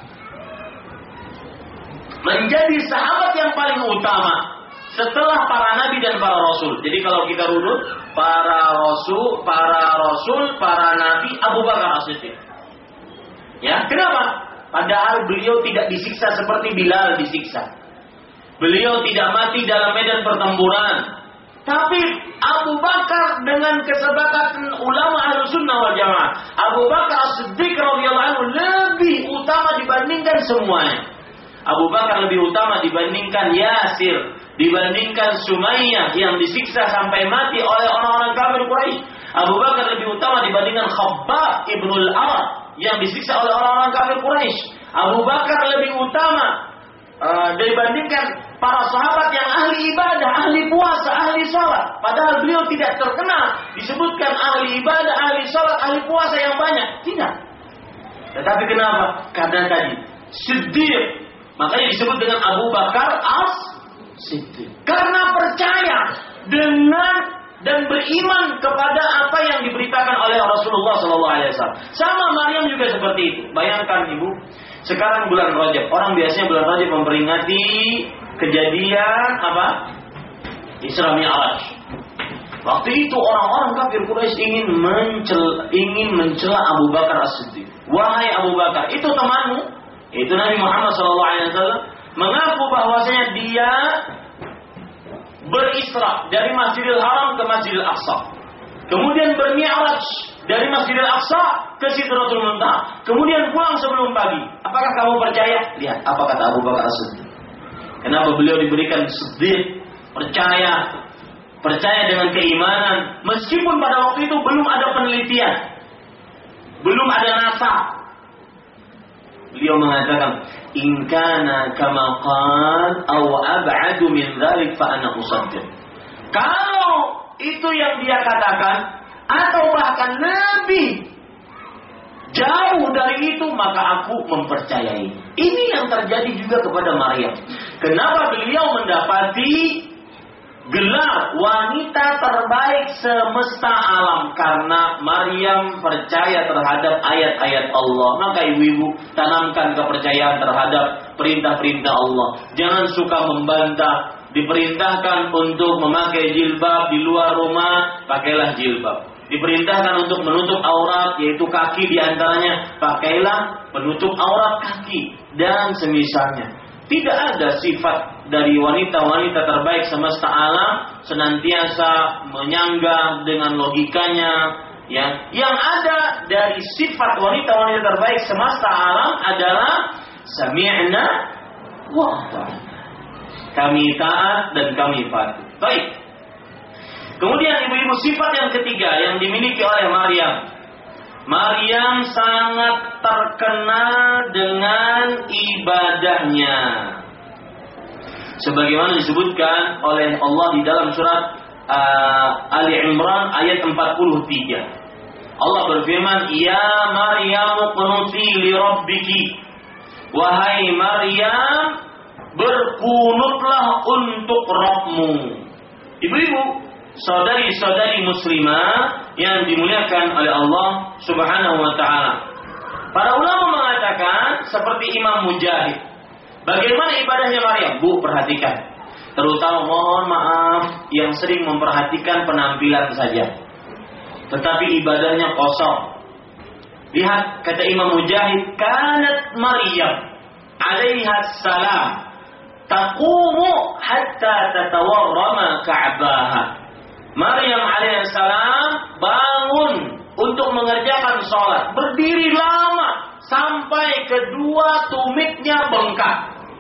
menjadi sahabat yang paling utama setelah para nabi dan para rasul? Jadi kalau kita runut, para rasul, para rasul, para nabi, Abu Bakar As-Siddiq. Ya, kenapa? Padahal beliau tidak disiksa seperti Bilal disiksa. Beliau tidak mati dalam medan pertempuran. Tapi Abu Bakar dengan kesepakatan ulama Ahlussunnah wal Jamaah, Abu Bakar As-Siddiq radhiyallahu anhu lebih utama dibandingkan semuanya. Abu Bakar lebih utama dibandingkan Yasir, dibandingkan Sumayyah yang disiksa sampai mati oleh orang-orang kafir Quraisy. Abu Bakar lebih utama dibandingkan Khabbab ibnul Arad yang disiksa oleh orang-orang kafir Quraisy. Abu Bakar lebih utama Uh, dibandingkan para sahabat yang ahli ibadah, ahli puasa, ahli salat. Padahal beliau tidak terkenal disebutkan ahli ibadah, ahli salat, ahli puasa yang banyak. Tidak. Tetapi kenapa? Karena tadi Siddiq. Makanya disebut dengan Abu Bakar As-Siddiq. Karena percaya dengan dan beriman kepada apa yang diberitakan oleh Rasulullah shallallahu alaihi wasallam. Sama Maryam juga seperti itu. Bayangkan ibu, sekarang bulan Rajab, orang biasanya bulan Rajab memperingati kejadian apa? Isra Mi'raj. Waktu itu orang-orang kafir Quraisy ingin mencela, ingin mencela Abu Bakar As-Siddiq. Wahai Abu Bakar, itu temanmu, itu Nabi Muhammad shallallahu alaihi wasallam mengaku bahwasanya dia berisra dari Masjidil Haram ke Masjidil Aqsa. Kemudian bermi'raj dari Masjidil Aqsa ke Sidratul Muntaha. Kemudian pulang sebelum pagi. Apakah kamu percaya? Lihat apa kata Abu Bakar As-Siddiq. Kenapa beliau diberikan Siddiq? Percaya. Percaya dengan keimanan. Meskipun pada waktu itu belum ada penelitian. Belum ada NASA. Beliau mengatakan, "In kana kama qal aw ab'adu min dzalik fa ana usaddiq." Kalau itu yang dia katakan atau bahkan Nabi jauh dari itu, maka aku mempercayai. Ini yang terjadi juga kepada Maryam. Kenapa beliau mendapati gelar wanita terbaik semesta alam? Karena Maryam percaya terhadap ayat-ayat Allah. Maka ibu-ibu, tanamkan kepercayaan terhadap perintah-perintah Allah. Jangan suka membantah. Diperintahkan untuk memakai jilbab di luar rumah, pakailah jilbab. Diperintahkan untuk menutup aurat, yaitu kaki diantaranya, pakailah penutup aurat kaki dan semisalnya. Tidak ada sifat dari wanita-wanita terbaik semesta alam senantiasa menyanggah dengan logikanya. Ya, yang ada dari sifat wanita-wanita terbaik semesta alam adalah sami'na wa ata'na. Kami taat dan kami patuh. Baik. Kemudian ibu-ibu, sifat yang ketiga yang dimiliki oleh Maryam. Maryam sangat terkenal dengan ibadahnya. Sebagaimana disebutkan oleh Allah di dalam surat uh, Ali Imran ayat empat puluh tiga. Allah berfirman, "Ya Maryam qunuti li rabbiki." Wahai Maryam, berkunutlah untuk Rabbmu. Ibu-ibu, saudari-saudari muslimah yang dimuliakan oleh Allah Subhanahu wa taala. Para ulama mengatakan seperti Imam Mujahid. Bagaimana ibadahnya Maryam? Bu, perhatikan. Terutama mohon maaf yang sering memperhatikan penampilan saja, tetapi ibadahnya kosong. Lihat kata Imam Mujahid, kanat Maryam alaiha salam taqumu hatta tatawarrama ka'baha. Maryam alaihissalam bangun untuk mengerjakan sholat, berdiri lama sampai kedua tumitnya bengkak.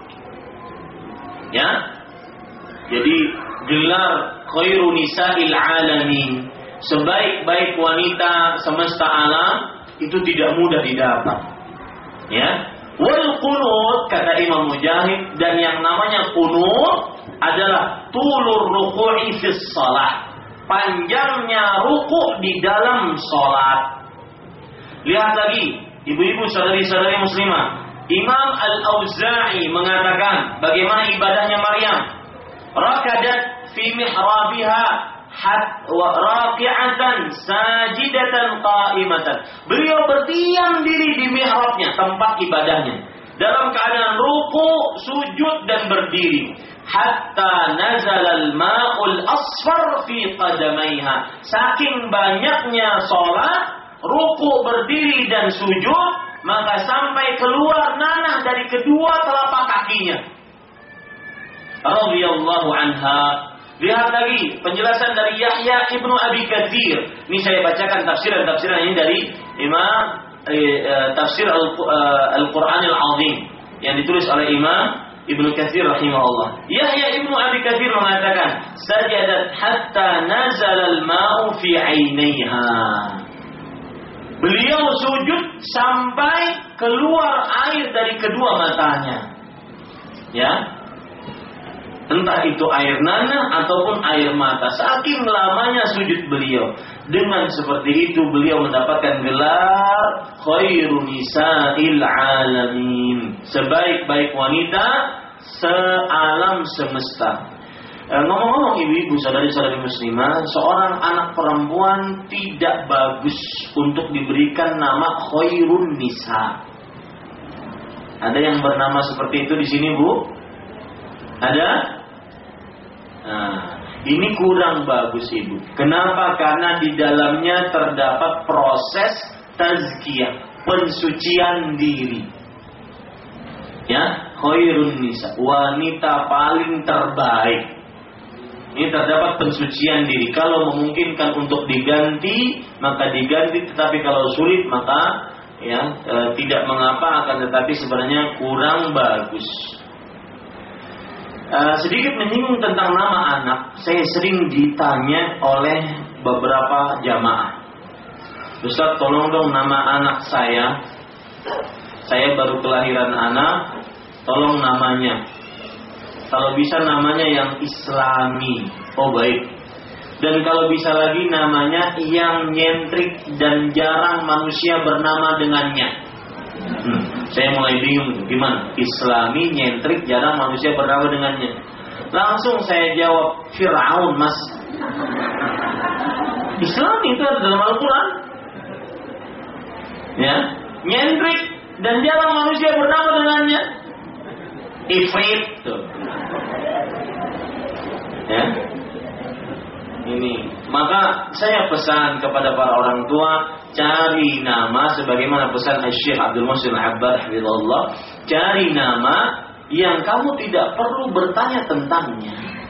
Ya, jadi gelar khairu nisa'il alamin, sebaik-baik wanita semesta alam, itu tidak mudah didapat. Ya, wal qunut kata Imam Mujahid, dan yang namanya qunut adalah tulur ruku'i fis shalah, panjangnya ruku di dalam sholat. Lihat lagi, ibu-ibu saudari-saudari muslimah, Imam Al-Auza'i mengatakan bagaimana ibadahnya Maryam. Rakadat fi mihrabiha hat wa raqi'atan sajidatan qa'imatan. Beliau berdiam diri di mihrabnya, tempat ibadahnya, dalam keadaan ruku, sujud dan berdiri. Hatta nazalal ma'ul asfar fi qadamaiha. Saking banyaknya sholat, ruku, berdiri dan sujud, maka sampai keluar nanah dari kedua telapak kakinya. Radhiyallahu anha. Lihat lagi penjelasan dari Yahya ibnu Abi Katsir. Ini saya bacakan tafsiran-tafsiran ini dari Imam eh, Tafsir Al-Qur'anil Azim yang ditulis oleh Imam Ibnu Katsir rahimahullah. Yahya ibnu Abi Katsir mengatakan, sajadat hatta nazala al-ma'u fi 'ainaiha. Beliau sujud sampai keluar air dari kedua matanya. Ya. Entah itu air nanah ataupun air mata. Saking lamanya sujud beliau. Dengan seperti itu beliau mendapatkan gelar khairu nisa'il alamin, sebaik-baik wanita sealam semesta. E, ngomong-ngomong ibu-ibu, saudari-saudari muslimah, seorang anak perempuan tidak bagus untuk diberikan nama khairun nisa. Ada yang bernama seperti itu di sini, Bu? Ada? Nah, ini kurang bagus, Ibu. Kenapa? Karena di dalamnya terdapat proses tazkiyah, pensucian diri. Ya, khairun nisa, wanita paling terbaik. Ini terdapat pensucian diri. Kalau memungkinkan untuk diganti, maka diganti. Tetapi kalau sulit, maka ya e, tidak mengapa. Akan tetapi sebenarnya kurang bagus. Uh, sedikit menyinggung tentang nama anak. Saya sering ditanya oleh beberapa jamaah, Ustaz, tolong dong nama anak saya saya baru kelahiran anak, tolong namanya. Kalau bisa namanya yang Islami. Oh baik. Dan kalau bisa lagi namanya yang nyentrik dan jarang manusia bernama dengannya. Hmm, saya mulai bingung gimana? Islami, nyentrik, jarang manusia bernama dengannya. Langsung saya jawab, Fir'aun mas. Islami itu ada dalam Al-Quran. Ya, nyentrik dan jarang manusia bernama dengannya. Ifrit tuh. Ya. Ini, maka saya pesan kepada para orang tua, cari nama sebagaimana pesan Syekh Abdul Muhsin Al-Abbad hafizahullah, cari nama yang kamu tidak perlu bertanya tentangnya.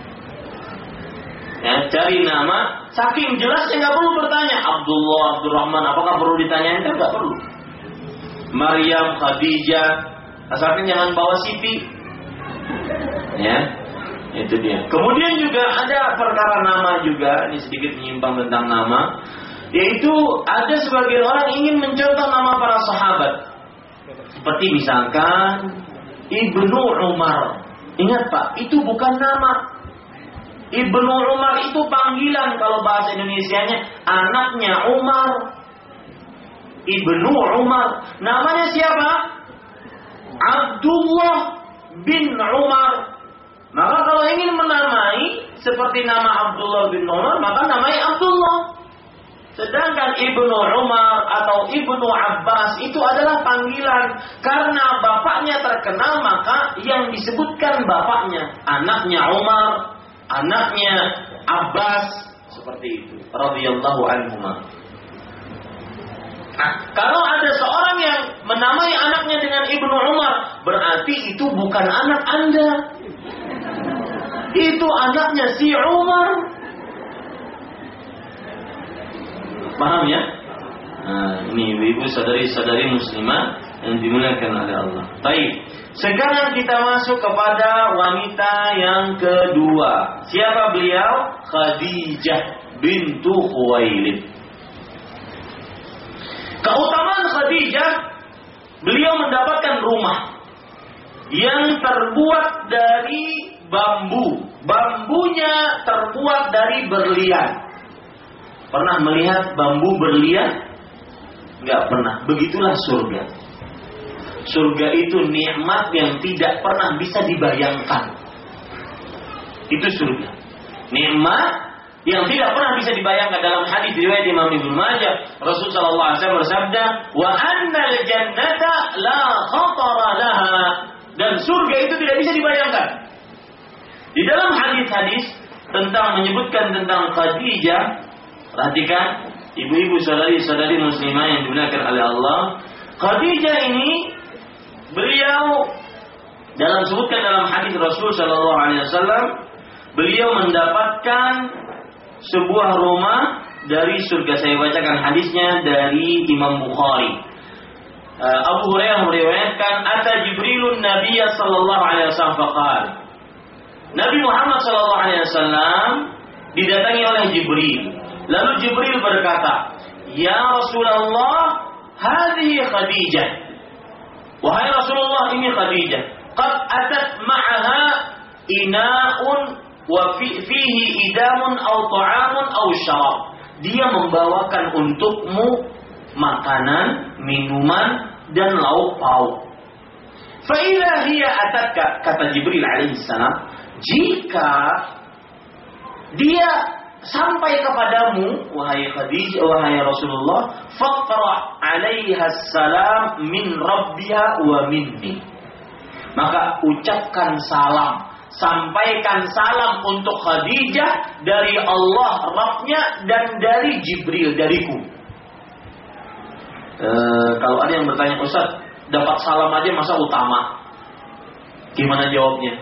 Ya, cari nama saking jelasnya nggak perlu bertanya. Abdullah, Abdurrahman, apakah perlu ditanyain? Kan nggak perlu. Maryam, Khadijah, asalkan jangan bawa Siti. Ya, itu dia. Kemudian juga ada perkara nama juga, ini sedikit menyimpang tentang nama, yaitu ada sebagian orang ingin mencontoh nama para sahabat. Seperti misalkan Ibnu Umar. Ingat Pak, itu bukan nama. Ibnu Umar itu panggilan, kalau bahasa Indonesianya anaknya Umar. Ibnu Umar. Namanya siapa? Abdullah bin Umar. Maka kalau ingin menamai seperti nama Abdullah bin Umar, maka namai Abdullah. Sedangkan Ibnu Umar atau Ibnu Abbas itu adalah panggilan. Karena bapaknya terkenal, maka yang disebutkan bapaknya. Anaknya Umar, anaknya Abbas, seperti itu. Radhiyallahu anhuma. Nah, kalau ada seorang yang menamai anaknya dengan Ibnu Umar, berarti itu bukan anak Anda. Itu anaknya si Umar. Paham ya? Nah, ini ibu saudari-saudari muslimah yang dimuliakan oleh Allah. Baik. Sekarang kita masuk kepada wanita yang kedua. Siapa beliau? Khadijah bintu Khuwailid. Keutamaan Khadijah, beliau mendapatkan rumah yang terbuat dari bambu. Bambunya terbuat dari berlian. Pernah melihat bambu berlian? Enggak pernah. Begitulah surga. Surga itu nikmat yang tidak pernah bisa dibayangkan. Itu surga. Nikmat yang tidak pernah bisa dibayangkan. Dalam hadis riwayat Imam Ibnu Majah, Rasul sallallahu alaihi wasallam bersabda, "Wa annal jannata la khatara laha." Dan surga itu tidak bisa dibayangkan. Di dalam hadis-hadis tentang menyebutkan tentang Khadijah, perhatikan ibu-ibu saudari-saudari muslimah yang dimuliakan oleh Allah. Khadijah ini beliau dalam sebutkan dalam hadis Rasul sallallahu alaihi wasallam, beliau mendapatkan sebuah rumah dari surga. Saya bacakan hadisnya dari Imam Bukhari. Abu Hurairah meriwayatkan, "Ata Jibrilun Nabiyya sallallahu alaihi wasallam faqala." Nabi Muhammad sallallahu alaihi wasallam didatangi oleh Jibril. Lalu Jibril berkata, "Ya Rasulullah, hadhihi Khadijah." Wahai Rasulullah, ini Khadijah. Qad atat ma'aha ina'un wa fihi idamun aw ta'amun aw syarab. Dia membawakan untukmu makanan, minuman dan lauk pauk. Fa idza hiya atatka, kata Jibril alaihi salam, jika dia sampai kepadamu, wahai Khadijah, wahai Rasulullah, faqra 'alaiha salam min rabbiha wa minni. Maka ucapkan salam, sampaikan salam untuk Khadijah dari Allah Rabbnya dan dari Jibril, dariku. E, kalau ada yang bertanya, Ustaz, dapat salam aja masa utama? Gimana jawabnya?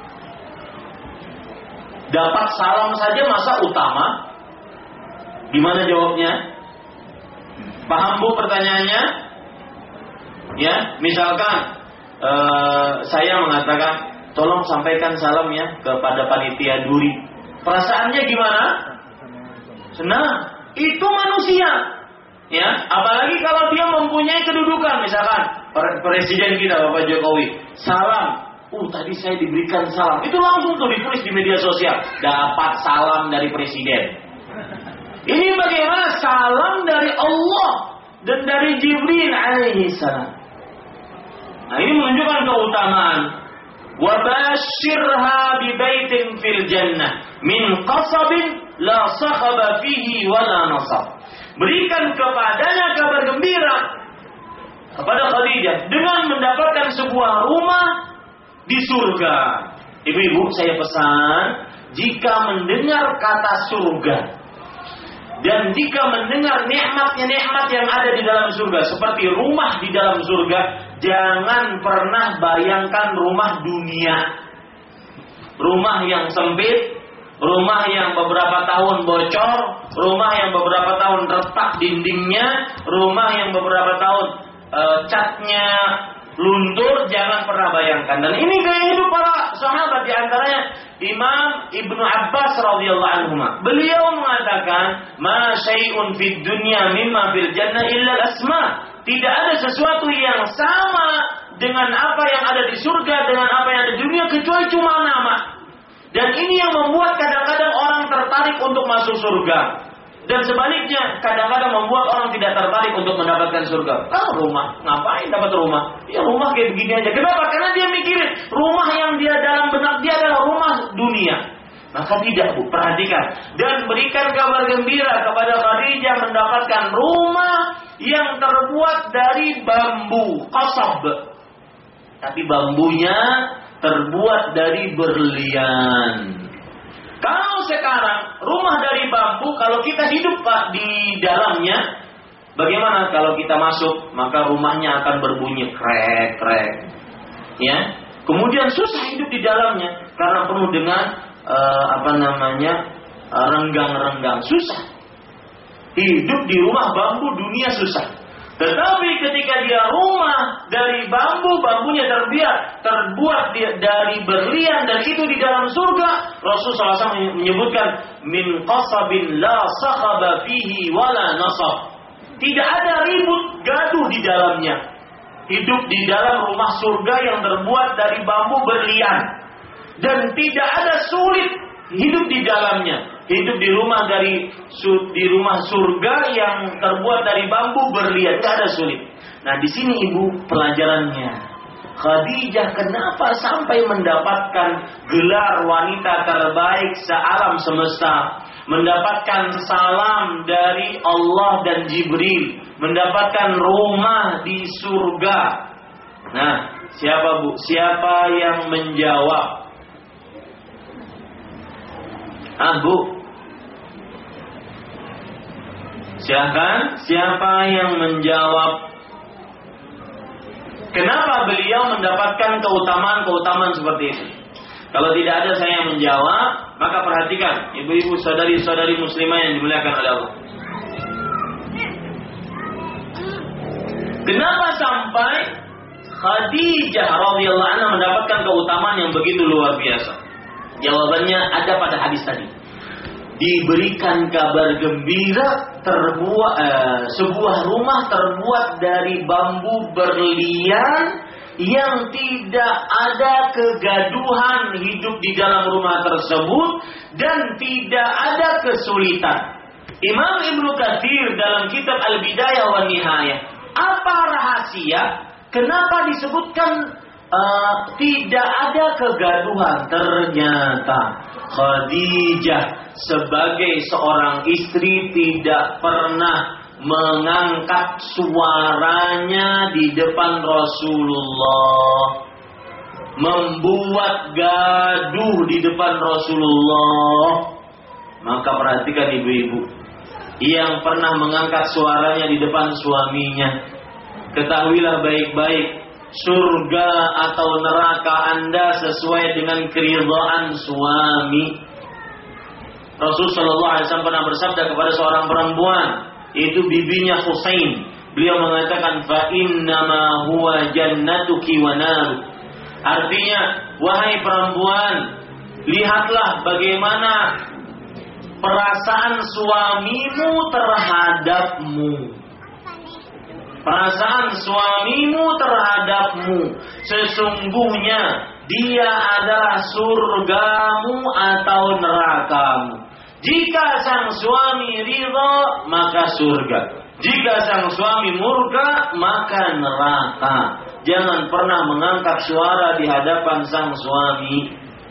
Dapat salam saja masa utama? Gimana jawabnya? Paham Bu pertanyaannya? Ya, misalkan uh, saya mengatakan, tolong sampaikan salam ya kepada panitia duri. Perasaannya gimana? Senang. Itu manusia. Ya, apalagi kalau dia mempunyai kedudukan, misalkan Presiden kita Bapak Jokowi, salam. Uh, tadi saya diberikan salam. Itu langsung tuh ditulis di media sosial. Dapat salam dari presiden. Ini bagaimana salam dari Allah dan dari Jibril alaihi salam. Nah, ini menunjukkan keutamaan. Wa basyirha bi baitin fil jannah min qasabin la sakhaba fihi wala nasab. Berikan kepadanya kabar gembira kepada Khadijah dengan mendapatkan sebuah rumah di surga. Ibu-ibu, saya pesan, jika mendengar kata surga dan jika mendengar nikmatnya nikmat yang ada di dalam surga, seperti rumah di dalam surga, jangan pernah bayangkan rumah dunia. Rumah yang sempit, rumah yang beberapa tahun bocor, rumah yang beberapa tahun retak dindingnya, rumah yang beberapa tahun e, catnya luntur, jangan pernah bayangkan. Dan ini gaya hidup para sahabat, di antaranya Imam Ibnu Abbas radhiyallahu anhu. Beliau mengatakan, "Ma syai'un fid dunya mimma fil jannah illa al-asma." Tidak ada sesuatu yang sama dengan apa yang ada di surga dengan apa yang ada di dunia kecuali cuma nama. Dan ini yang membuat kadang-kadang orang tertarik untuk masuk surga. Dan sebaliknya, kadang-kadang membuat orang tidak tertarik untuk mendapatkan surga. Ah, rumah, ngapain dapat rumah? Ya rumah kayak begini aja. Kenapa? Karena dia mikirin rumah yang dia dalam benak dia adalah rumah dunia. Maka tidak, Bu, perhatikan dan berikan kabar gembira kepada Khadijah mendapatkan rumah yang terbuat dari bambu qasab. Tapi bambunya terbuat dari berlian. Kalau sekarang rumah dari bambu, kalau kita hidup Pak di dalamnya, bagaimana kalau kita masuk, maka rumahnya akan berbunyi krek krek, ya. Kemudian susah hidup di dalamnya karena penuh dengan uh, apa namanya uh, renggang-renggang, susah. Hidup di rumah bambu dunia susah. Tetapi ketika dia rumah dari bambu, bambunya terbiak, terbuat dari berlian dan itu di dalam surga, Rasulullah shallallahu alaihi wasallam menyebutkan min qasabin la sakhaba fihi wala nasab. Tidak ada ribut gaduh di dalamnya. Hidup di dalam rumah surga yang terbuat dari bambu berlian dan tidak ada sulit hidup di dalamnya. Hidup di rumah dari di rumah surga yang terbuat dari bambu berlian, tidak ada sulit. Nah, di sini Ibu pelajarannya. Khadijah kenapa sampai mendapatkan gelar wanita terbaik sealam semesta, mendapatkan salam dari Allah dan Jibril, mendapatkan rumah di surga. Nah, siapa Bu? Siapa yang menjawab? Ah, Bu. Silakan, siapa yang menjawab? Kenapa beliau mendapatkan keutamaan-keutamaan seperti itu? Kalau tidak ada saya yang menjawab, maka perhatikan, ibu-ibu, saudari-saudari muslimah yang dimuliakan oleh Allah. Kenapa sampai Khadijah radhiyallahu anha mendapatkan keutamaan yang begitu luar biasa? Jawabannya ada pada hadis tadi. Diberikan kabar gembira terbuat eh, sebuah rumah terbuat dari bambu berlian yang tidak ada kegaduhan hidup di dalam rumah tersebut dan tidak ada kesulitan. Imam Ibnu Katsir dalam kitab Al-Bidayah wa Nihayah, apa rahasia kenapa disebutkan uh, tidak ada kegaduhan? Ternyata Khadijah sebagai seorang istri tidak pernah mengangkat suaranya di depan Rasulullah, membuat gaduh di depan Rasulullah. Maka perhatikan ibu-ibu yang pernah mengangkat suaranya di depan suaminya, ketahuilah baik-baik, surga atau neraka Anda sesuai dengan keridhaan suami. Rasulullah shallallahu alaihi wasallam pernah bersabda kepada seorang perempuan, itu bibinya Husain. Beliau mengatakan, fa innama huwa jannatuki wa naru. Artinya, wahai perempuan, lihatlah bagaimana perasaan suamimu terhadapmu. perasaan suamimu terhadapmu. Sesungguhnya dia adalah surgamu atau nerakamu. Jika sang suami ridho, maka surga. Jika sang suami murka, maka neraka. Jangan pernah mengangkat suara di hadapan sang suami.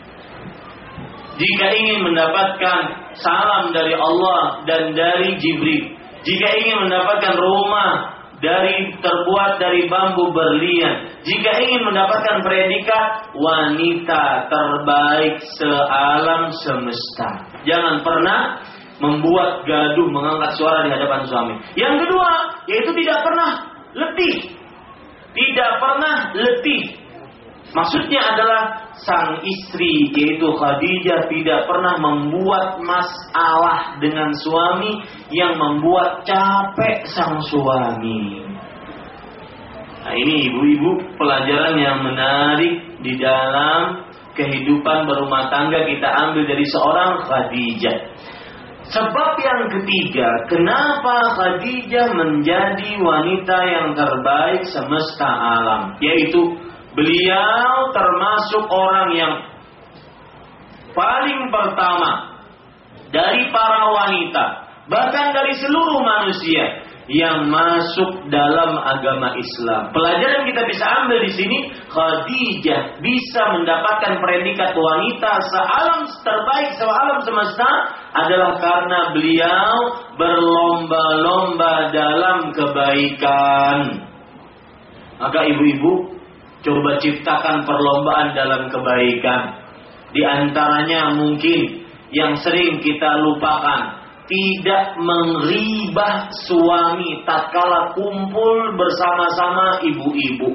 Jika ingin mendapatkan salam dari Allah dan dari Jibril, jika ingin mendapatkan rumah dari terbuat dari bambu berlian, jika ingin mendapatkan predikat wanita terbaik sealam semesta, jangan pernah membuat gaduh, mengangkat suara di hadapan suami. Yang kedua, yaitu tidak pernah letih. Tidak pernah letih. Maksudnya adalah sang istri, yaitu Khadijah, tidak pernah membuat masalah dengan suami yang membuat capek sang suami. Nah, ini ibu-ibu pelajaran yang menarik di dalam kehidupan berumah tangga kita ambil dari seorang Khadijah. Sebab yang ketiga, kenapa Khadijah menjadi wanita yang terbaik semesta alam, yaitu beliau termasuk orang yang paling pertama dari para wanita, bahkan dari seluruh manusia yang masuk dalam agama Islam. Pelajaran kita bisa ambil di sini, Khadijah bisa mendapatkan predikat wanita sealam terbaik sealam semesta adalah karena beliau berlomba-lomba dalam kebaikan. Maka ibu-ibu, coba ciptakan perlombaan dalam kebaikan. Di antaranya mungkin yang sering kita lupakan, tidak mengribah suami tatkala kumpul bersama-sama ibu-ibu.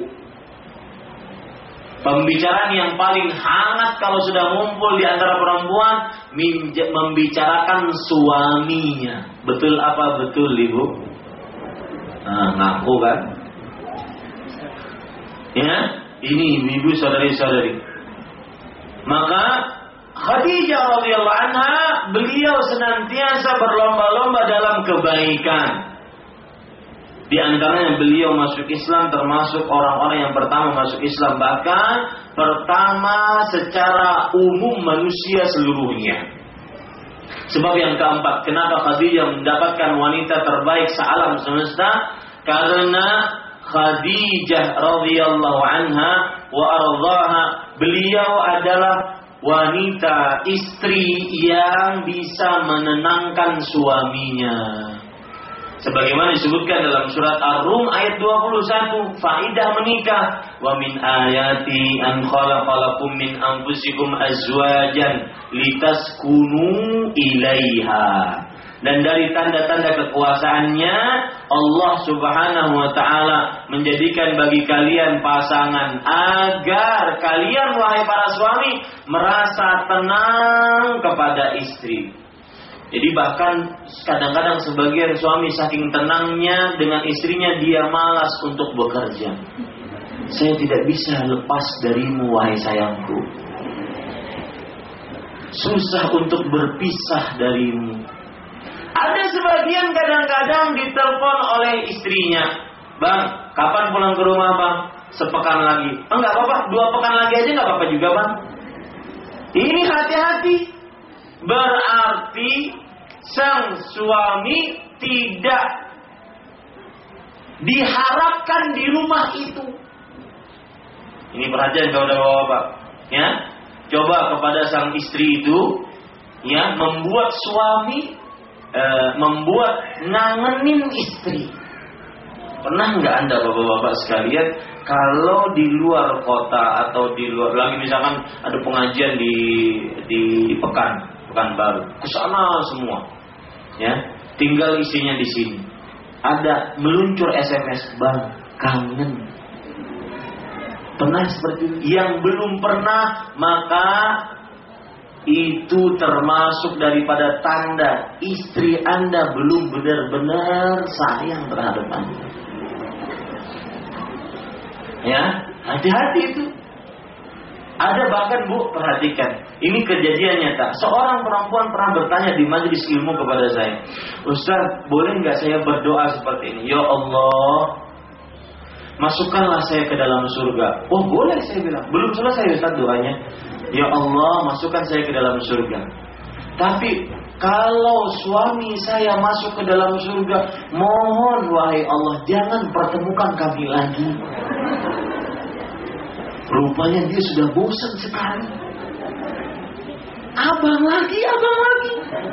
Pembicaraan yang paling hangat kalau sudah ngumpul di antara perempuan, membicarakan suaminya. Betul apa betul, Ibu? Nah, ngaku kan? Ya, ini ibu saudari-saudari. Maka Khadijah radhiyallahu anha, beliau senantiasa berlomba-lomba dalam kebaikan. Di antaranya beliau masuk Islam, termasuk orang-orang yang pertama masuk Islam, bahkan pertama secara umum manusia seluruhnya. Sebab yang keempat, kenapa Khadijah mendapatkan wanita terbaik sealam semesta? Karena Khadijah radhiyallahu anha wa ardhaha, beliau adalah wanita istri yang bisa menenangkan suaminya. Sebagaimana disebutkan dalam surat Ar-Rum ayat dua puluh satu, faidah menikah, wa min ayati an khalaqalakum min anfusikum azwajan litaskunu ilaiha. Dan dari tanda-tanda kekuasaannya, Allah subhanahu wa ta'ala menjadikan bagi kalian pasangan agar kalian, wahai para suami, merasa tenang kepada istri. Jadi bahkan kadang-kadang sebagian suami saking tenangnya dengan istrinya, dia malas untuk bekerja. Saya tidak bisa lepas darimu, wahai sayangku. Susah untuk berpisah darimu. Ada sebagian kadang-kadang ditelepon oleh istrinya, bang, kapan pulang ke rumah bang? Sepekan lagi. Enggak apa-apa, dua pekan lagi aja enggak apa-apa juga bang. Ini hati-hati. Berarti sang suami tidak diharapkan di rumah itu. Ini perhatian kepada bapak-bapak, ya. Coba kepada sang istri itu, ya, membuat suami E, membuat ngangenin istri. Pernah nggak Anda bapak-bapak sekalian, kalau di luar kota atau di luar, lagi misalkan ada pengajian di di Pekan Pekanbaru, ke sana semua, ya, tinggal istrinya di sini, ada meluncur S M S, bang, kangen. Pernah seperti itu? Yang belum pernah, maka itu termasuk daripada tanda istri Anda belum benar-benar sayang terhadap Anda. Ya, hati-hati itu. Ada bahkan, Bu, perhatikan, ini kejadian nyata. Seorang perempuan pernah bertanya di majelis ilmu kepada saya, Ustaz, boleh nggak saya berdoa seperti ini? Ya Allah, masukkanlah saya ke dalam surga. Oh boleh, saya bilang. Belum selesai Ustaz doanya. Ya Allah, masukkan saya ke dalam surga. Tapi kalau suami saya masuk ke dalam surga, mohon wahai Allah, jangan pertemukan kami lagi. Rupanya dia sudah bosan sekali. Abang lagi, abang lagi.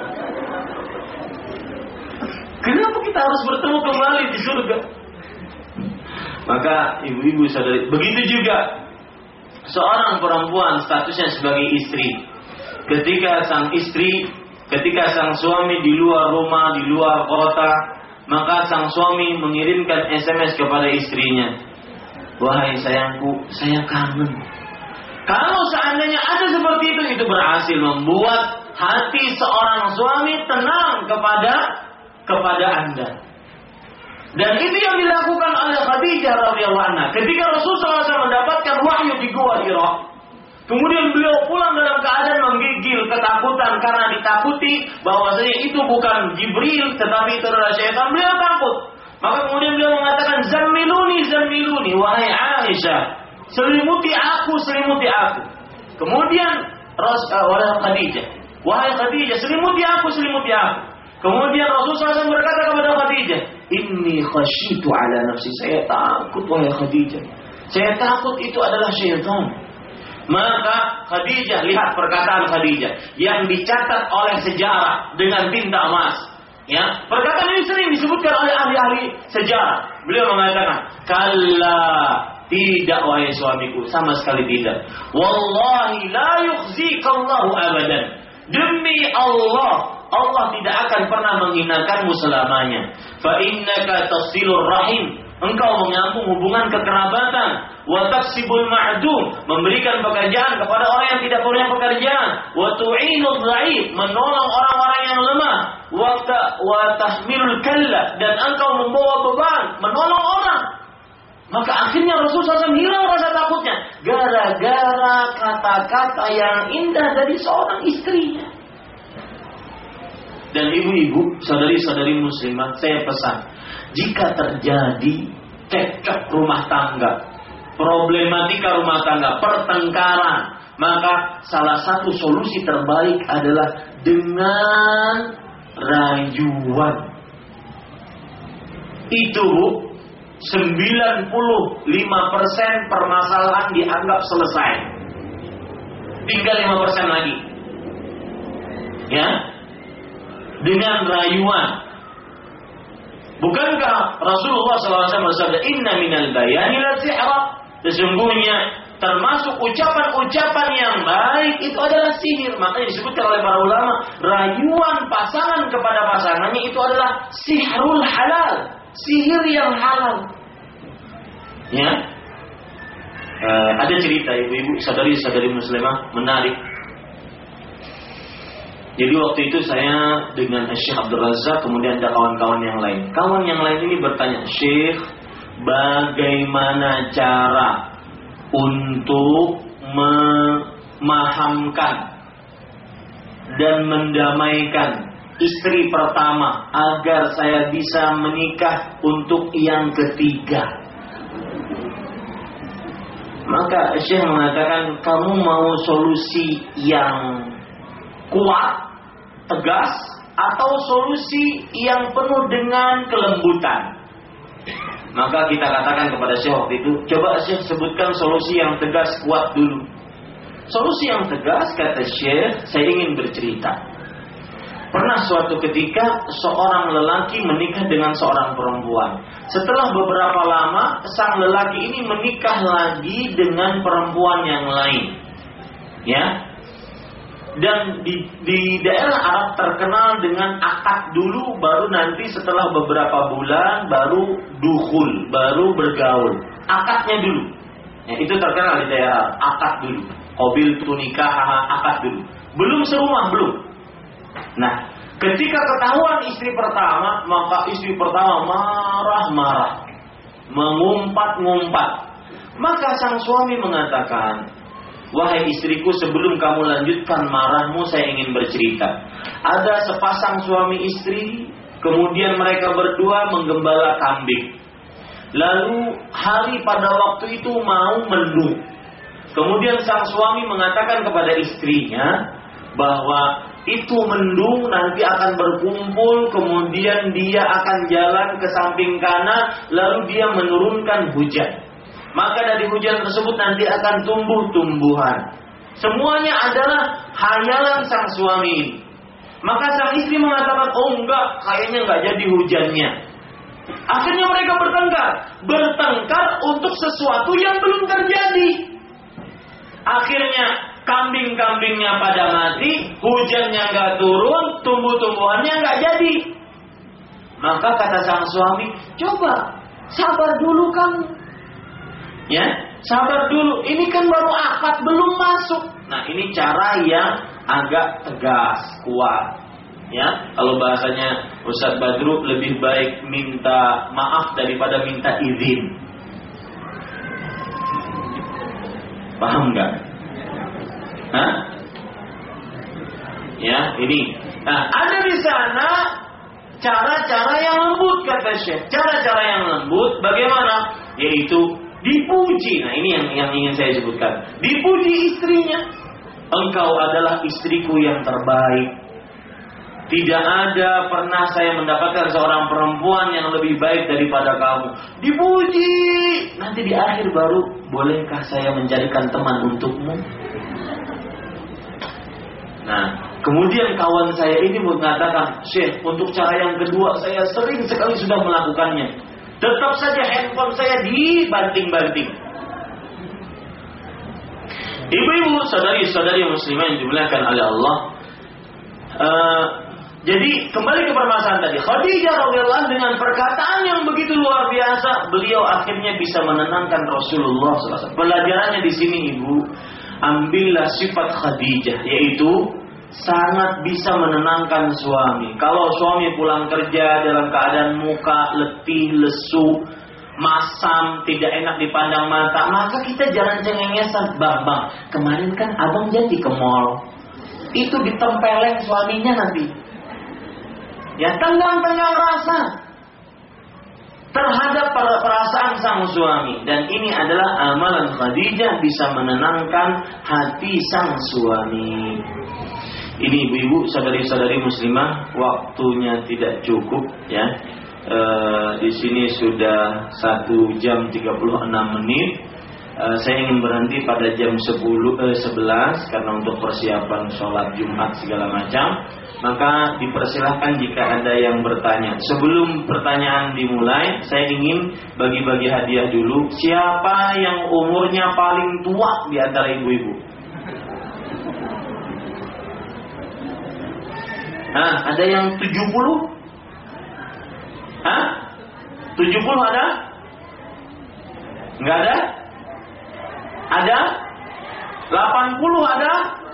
Kenapa kita harus bertemu kembali di surga? Maka ibu-ibu saudari, begitu juga seorang perempuan statusnya sebagai istri. Ketika sang istri, ketika sang suami di luar rumah, di luar kota, maka sang suami mengirimkan S M S kepada istrinya. Wahai sayangku, saya kangen. Kalau seandainya ada seperti itu, itu berhasil membuat hati seorang suami tenang kepada kepada Anda. Dan itu yang dilakukan oleh Khadijah radhiyallahu anha. Ketika Rasulullah shallallahu alaihi wasallam mendapatkan wahyu di Gua Hira, kemudian beliau pulang dalam keadaan menggigil ketakutan karena ditakuti bahwasanya itu bukan Jibril tetapi itu adalah syaitan. Beliau takut. Maka kemudian beliau mengatakan, "Zammiluni, zammiluni, wahai Aisyah, selimuti aku, selimuti aku." Kemudian Rasulullah Khadijah, "Wahai Khadijah, selimuti aku, selimuti aku." Kemudian Rasulullah shallallahu alaihi wasallam berkata kepada Khadijah, "Inni khasyitu ala nafsi." Saya takut wahai Khadijah. Saya takut itu adalah syaitan. Maka Khadijah, lihat perkataan Khadijah yang dicatat oleh sejarah dengan tinta emas. Ya, perkataan ini sering disebutkan oleh ahli-ahli sejarah. Beliau mengatakan, "Kalla, tidak wahai suamiku, sama sekali tidak. Wallahi la yukhzikallahu abadan." Demi Allah, Allah tidak akan pernah menghinakanmu selamanya. Fa innaka tasilur rahim. Engkau menyambung hubungan kekerabatan. Wa taksibul ma'dum. Memberikan pekerjaan kepada orang yang tidak punya pekerjaan. Wa tu'inul dhaif. Menolong orang-orang yang lemah. Wa tahmilul kalla. Dan engkau membawa beban. Menolong orang. Maka akhirnya Rasulullah shallallahu alaihi wasallam hilang rasa takutnya. Gara-gara kata-kata yang indah dari seorang istrinya. Dan ibu-ibu, saudari-saudari muslimah, saya pesan, jika terjadi cekcok rumah tangga, problematika rumah tangga, pertengkaran, maka salah satu solusi terbaik adalah dengan rayuan. Itu sembilan puluh lima persen permasalahan dianggap selesai. Tinggal lima persen lagi. Ya. Dengan rayuan. Bukankah Rasulullah shallallahu alaihi wasallam bersabda, "Inna minal bayani la sihra." Sesungguhnya termasuk ucapan-ucapan yang baik itu adalah sihir. Makanya disebutkan oleh para ulama, rayuan pasangan kepada pasangannya itu adalah sihrul halal, sihir yang halal. Ya. Eh, ada cerita ibu-ibu, saudari-saudari muslimah menarik. Jadi waktu itu saya dengan Syekh Abdul Razak, kemudian ada kawan-kawan yang lain. Kawan yang lain ini bertanya, "Syekh, bagaimana cara untuk memahamkan dan mendamaikan istri pertama agar saya bisa menikah untuk yang ketiga?" Maka Syekh mengatakan, "Kamu mau solusi yang kuat, tegas, atau solusi yang penuh dengan kelembutan?" Maka kita katakan kepada Syekh waktu itu, "Coba Syekh sebutkan solusi yang tegas, kuat dulu." Solusi yang tegas, kata Syekh, saya ingin bercerita. Pernah suatu ketika seorang lelaki menikah dengan seorang perempuan. Setelah beberapa lama, sang lelaki ini menikah lagi dengan perempuan yang lain. Ya. Dan di, di daerah Arab terkenal dengan akad dulu, baru nanti setelah beberapa bulan baru dukhul, baru bergaul. Akadnya dulu. Ya, itu terkenal di daerah Arab, akad dulu. Qabil tu nikah, akad dulu. Belum serumah, belum. Nah, ketika ketahuan istri pertama, maka istri pertama marah-marah, mengumpat-ngumpat. Maka sang suami mengatakan, "Wahai istriku, sebelum kamu lanjutkan marahmu, saya ingin bercerita. Ada sepasang suami istri, kemudian mereka berdua menggembala kambing. Lalu hari pada waktu itu mau mendung. Kemudian sang suami mengatakan kepada istrinya bahwa itu mendung nanti akan berkumpul, kemudian dia akan jalan ke samping kanan, lalu dia menurunkan hujan. Maka dari hujan tersebut nanti akan tumbuh tumbuhan. Semuanya adalah hayalan sang suami. Maka sang istri mengatakan, oh enggak, kayaknya enggak jadi hujannya. Akhirnya mereka bertengkar. Bertengkar untuk sesuatu yang belum terjadi. Akhirnya kambing-kambingnya pada mati, hujannya enggak turun, tumbuh-tumbuhannya enggak jadi. Maka kata sang suami, coba sabar dulu kamu. Ya, sabar dulu. Ini kan baru akad, belum masuk. Nah, ini cara yang agak tegas, kuat. Ya, kalau bahasanya Ustadz Badru, lebih baik minta maaf daripada minta izin. Paham nggak? Hah? Ya, ini. Nah, ada di sana cara-cara yang lembut, kata Syekh. Cara-cara yang lembut bagaimana? Yaitu dipuji. Nah, ini yang yang ingin saya sebutkan. Dipuji istrinya. Engkau adalah istriku yang terbaik. Tidak ada pernah saya mendapatkan seorang perempuan yang lebih baik daripada kamu. Dipuji. Nanti di akhir baru, bolehkah saya menjadikan teman untukmu? Nah, kemudian kawan saya ini mengatakan, Syekh, untuk cara yang kedua saya sering sekali sudah melakukannya. Tetap saja handphone saya dibanting-banting. Ibu-ibu, saudari-saudari muslimah yang dimuliakan oleh Allah. Uh, jadi kembali ke permasalahan tadi. Khadijah radhiyallahu anha dengan perkataan yang begitu luar biasa, beliau akhirnya bisa menenangkan Rasulullah sallallahu alaihi wasallam. Pelajarannya di sini, ibu, ambillah sifat Khadijah, yaitu sangat bisa menenangkan suami. Kalau suami pulang kerja dalam keadaan muka letih, lesu, masam, tidak enak dipandang mata, maka kita jangan cengengesan. Bang, bang, kemarin kan abang janji ke mall. Itu ditempeleng suaminya nanti. Ya, tenggang-tenggang rasa terhadap perasaan sang suami. Dan ini adalah amalan Khadijah, bisa menenangkan hati sang suami. Ini ibu-ibu, saudari-saudari muslimah, waktunya tidak cukup ya. E, di sini sudah satu jam tiga puluh enam menit. E, saya ingin berhenti pada jam sepuluh, eh, sebelas karena untuk persiapan sholat Jumat segala macam. Maka dipersilahkan jika ada yang bertanya. Sebelum pertanyaan dimulai, saya ingin bagi-bagi hadiah dulu. Siapa yang umurnya paling tua di antara ibu-ibu? Nah, ada yang tujuh puluh? Hah? tujuh puluh ada? Enggak ada? Ada? delapan puluh ada?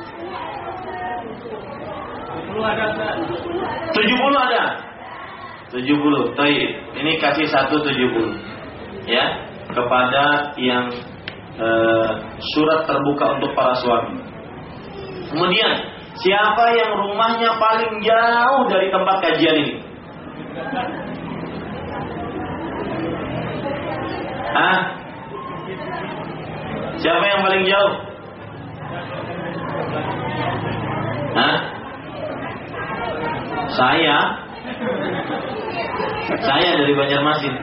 tujuh puluh ada? tujuh puluh. Baik, ini kasih satu tujuh puluh. Ya, kepada yang e, surat terbuka untuk para suami. Kemudian, siapa yang rumahnya paling jauh dari tempat kajian ini? Hah? Siapa yang paling jauh? Hah? Saya. Saya dari Banjarmasin.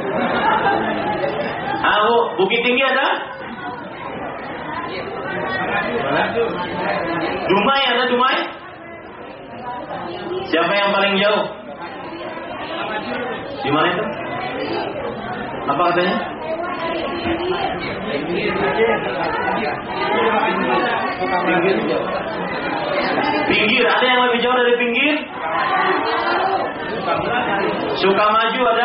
Ah, Bu, Bukit Tinggi ada? Dumai ada Dumai? Siapa yang paling jauh? Di mana itu? Apa katanya? Pinggir, ada yang lebih jauh dari pinggir? Sukamaju ada?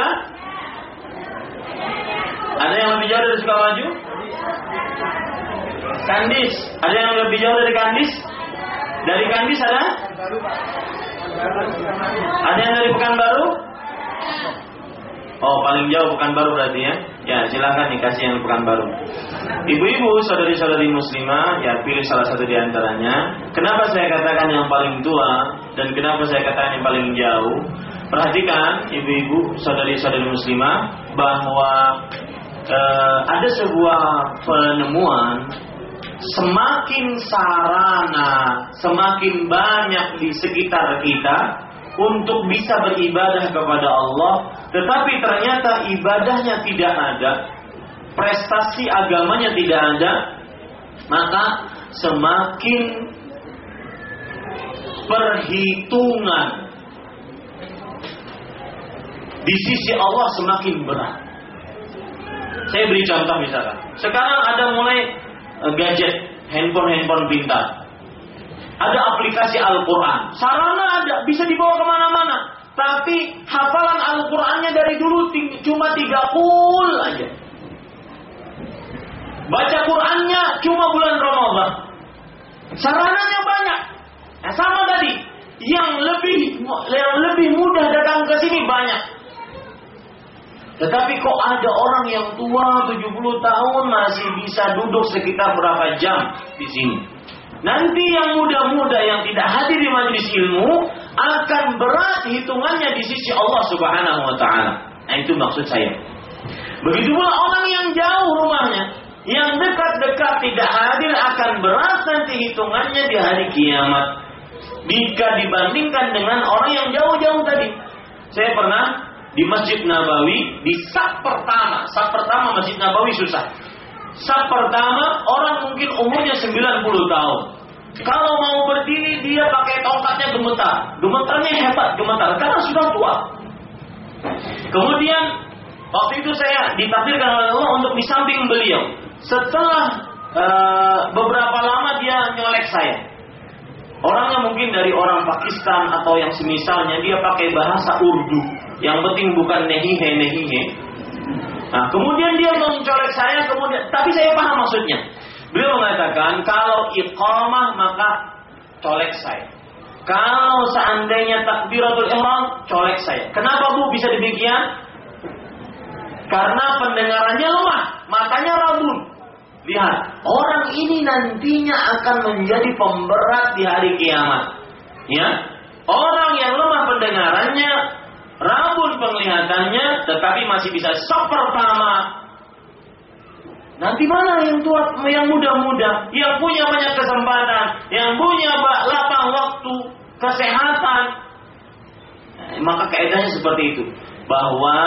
Ada yang lebih jauh dari Sukamaju? Kandis, ada yang lebih jauh dari Kandis? Dari Kandis ada? Ada yang dari Pekanbaru? Oh, paling jauh Pekanbaru berarti ya. Ya, silakan dikasih yang Pekanbaru. Ibu-ibu, saudari-saudari muslimah, ya pilih salah satu di antaranya. Kenapa saya katakan yang paling tua dan kenapa saya katakan yang paling jauh? Perhatikan, ibu-ibu, saudari-saudari muslimah, bahwa uh, ada sebuah penemuan, semakin sarana, semakin banyak di sekitar kita untuk bisa beribadah kepada Allah, tetapi ternyata ibadahnya tidak ada, prestasi agamanya tidak ada, maka semakin perhitungan di sisi Allah semakin berat. Saya beri contoh misalkan, sekarang ada mulai gadget, handphone-handphone pintar, ada aplikasi Al-Quran, sarana ada, bisa dibawa kemana-mana, tapi hafalan Al-Qurannya dari dulu ting- cuma tiga kul aja. Baca Qurannya cuma bulan Ramadan. Sarananya banyak. Nah, sama tadi, yang lebih yang lebih mudah datang ke sini banyak. Tetapi kok ada orang yang tua tujuh puluh tahun masih bisa duduk sekitar berapa jam di sini. Nanti yang muda-muda yang tidak hadir di majelis ilmu akan berat hitungannya di sisi Allah Subhanahu wa taala. Nah, itu maksud saya. Begitu pula orang yang jauh rumahnya, yang dekat-dekat tidak hadir akan berat nanti hitungannya di hari kiamat jika dibandingkan dengan orang yang jauh-jauh tadi. Saya pernah di Masjid Nabawi, di saf pertama, saf pertama Masjid Nabawi susah. Saf pertama orang mungkin umurnya sembilan puluh tahun. Kalau mau berdiri dia pakai tongkatnya gemetar. Gemetarnya hebat, gemetar karena sudah tua. Kemudian waktu itu saya ditakdirkan oleh Allah untuk di samping beliau. Setelah uh, beberapa lama dia nyolek saya. Orangnya mungkin dari orang Pakistan atau yang semisalnya, dia pakai bahasa Urdu. Yang penting bukan nehihe nehihe. Nah, kemudian dia mencolek saya, kemudian tapi saya paham maksudnya. Beliau mengatakan kalau iqamah maka colek saya. Kalau seandainya takbiratul ihram, colek saya. Kenapa Bu bisa demikian? Karena pendengarannya lemah, matanya rabun. Lihat, orang ini nantinya akan menjadi pemberat di hari kiamat. Ya, orang yang lemah pendengarannya, rabun penglihatannya, tetapi masih bisa saf pertama. Nanti mana yang tua, yang muda-muda, yang punya banyak kesempatan, yang punya lapang waktu, kesehatan. Nah, maka kaidahnya seperti itu, bahwa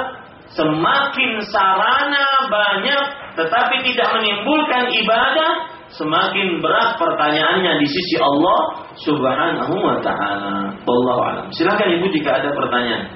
semakin sarana banyak tetapi tidak menimbulkan ibadah, semakin berat pertanyaannya di sisi Allah Subhanahu wa taala. Wallahu a'lam. Silakan Ibu jika ada pertanyaan.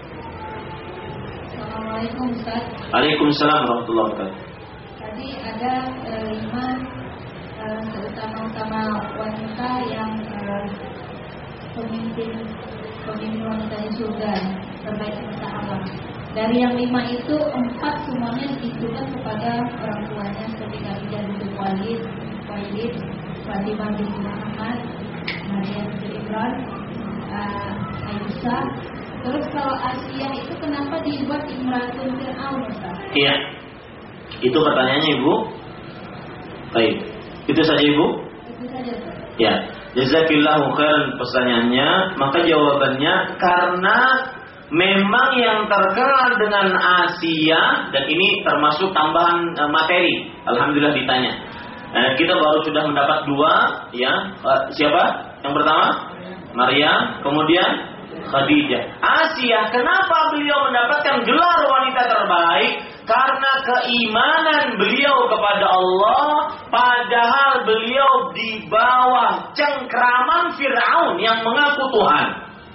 Assalamualaikum Ustaz. Waalaikumsalam warahmatullahi wabarakatuh. Tadi ada uh, lima uh, terutama-utama wanita yang uh, pemimpin pemimpin wanita di surga terbaik masa Allah. Dari yang lima itu, empat semuanya ditujukan kepada orang tuanya seperti Khadijah binti Khuwailid, Khuwailid, Fatimah binti Muhammad, Maryam binti Imran, uh, Aisyah. Terus kalau Asia itu kenapa dibuat Imratul Fir'aun, Ustaz? Iya. Itu pertanyaannya Ibu. Baik. Itu saja Ibu? Itu saja, Ustaz. Ya. Jazakillahu khairan pertanyaannya. Maka jawabannya karena memang yang terkenal dengan Asia, dan ini termasuk tambahan uh, materi. Alhamdulillah ditanya. Uh, kita baru sudah mendapat dua, ya. Uh, siapa? Yang pertama Maryam, kemudian Khadijah. Asia, kenapa beliau mendapatkan gelar wanita terbaik? Karena keimanan beliau kepada Allah, padahal beliau di bawah cengkraman Fir'aun yang mengaku Tuhan.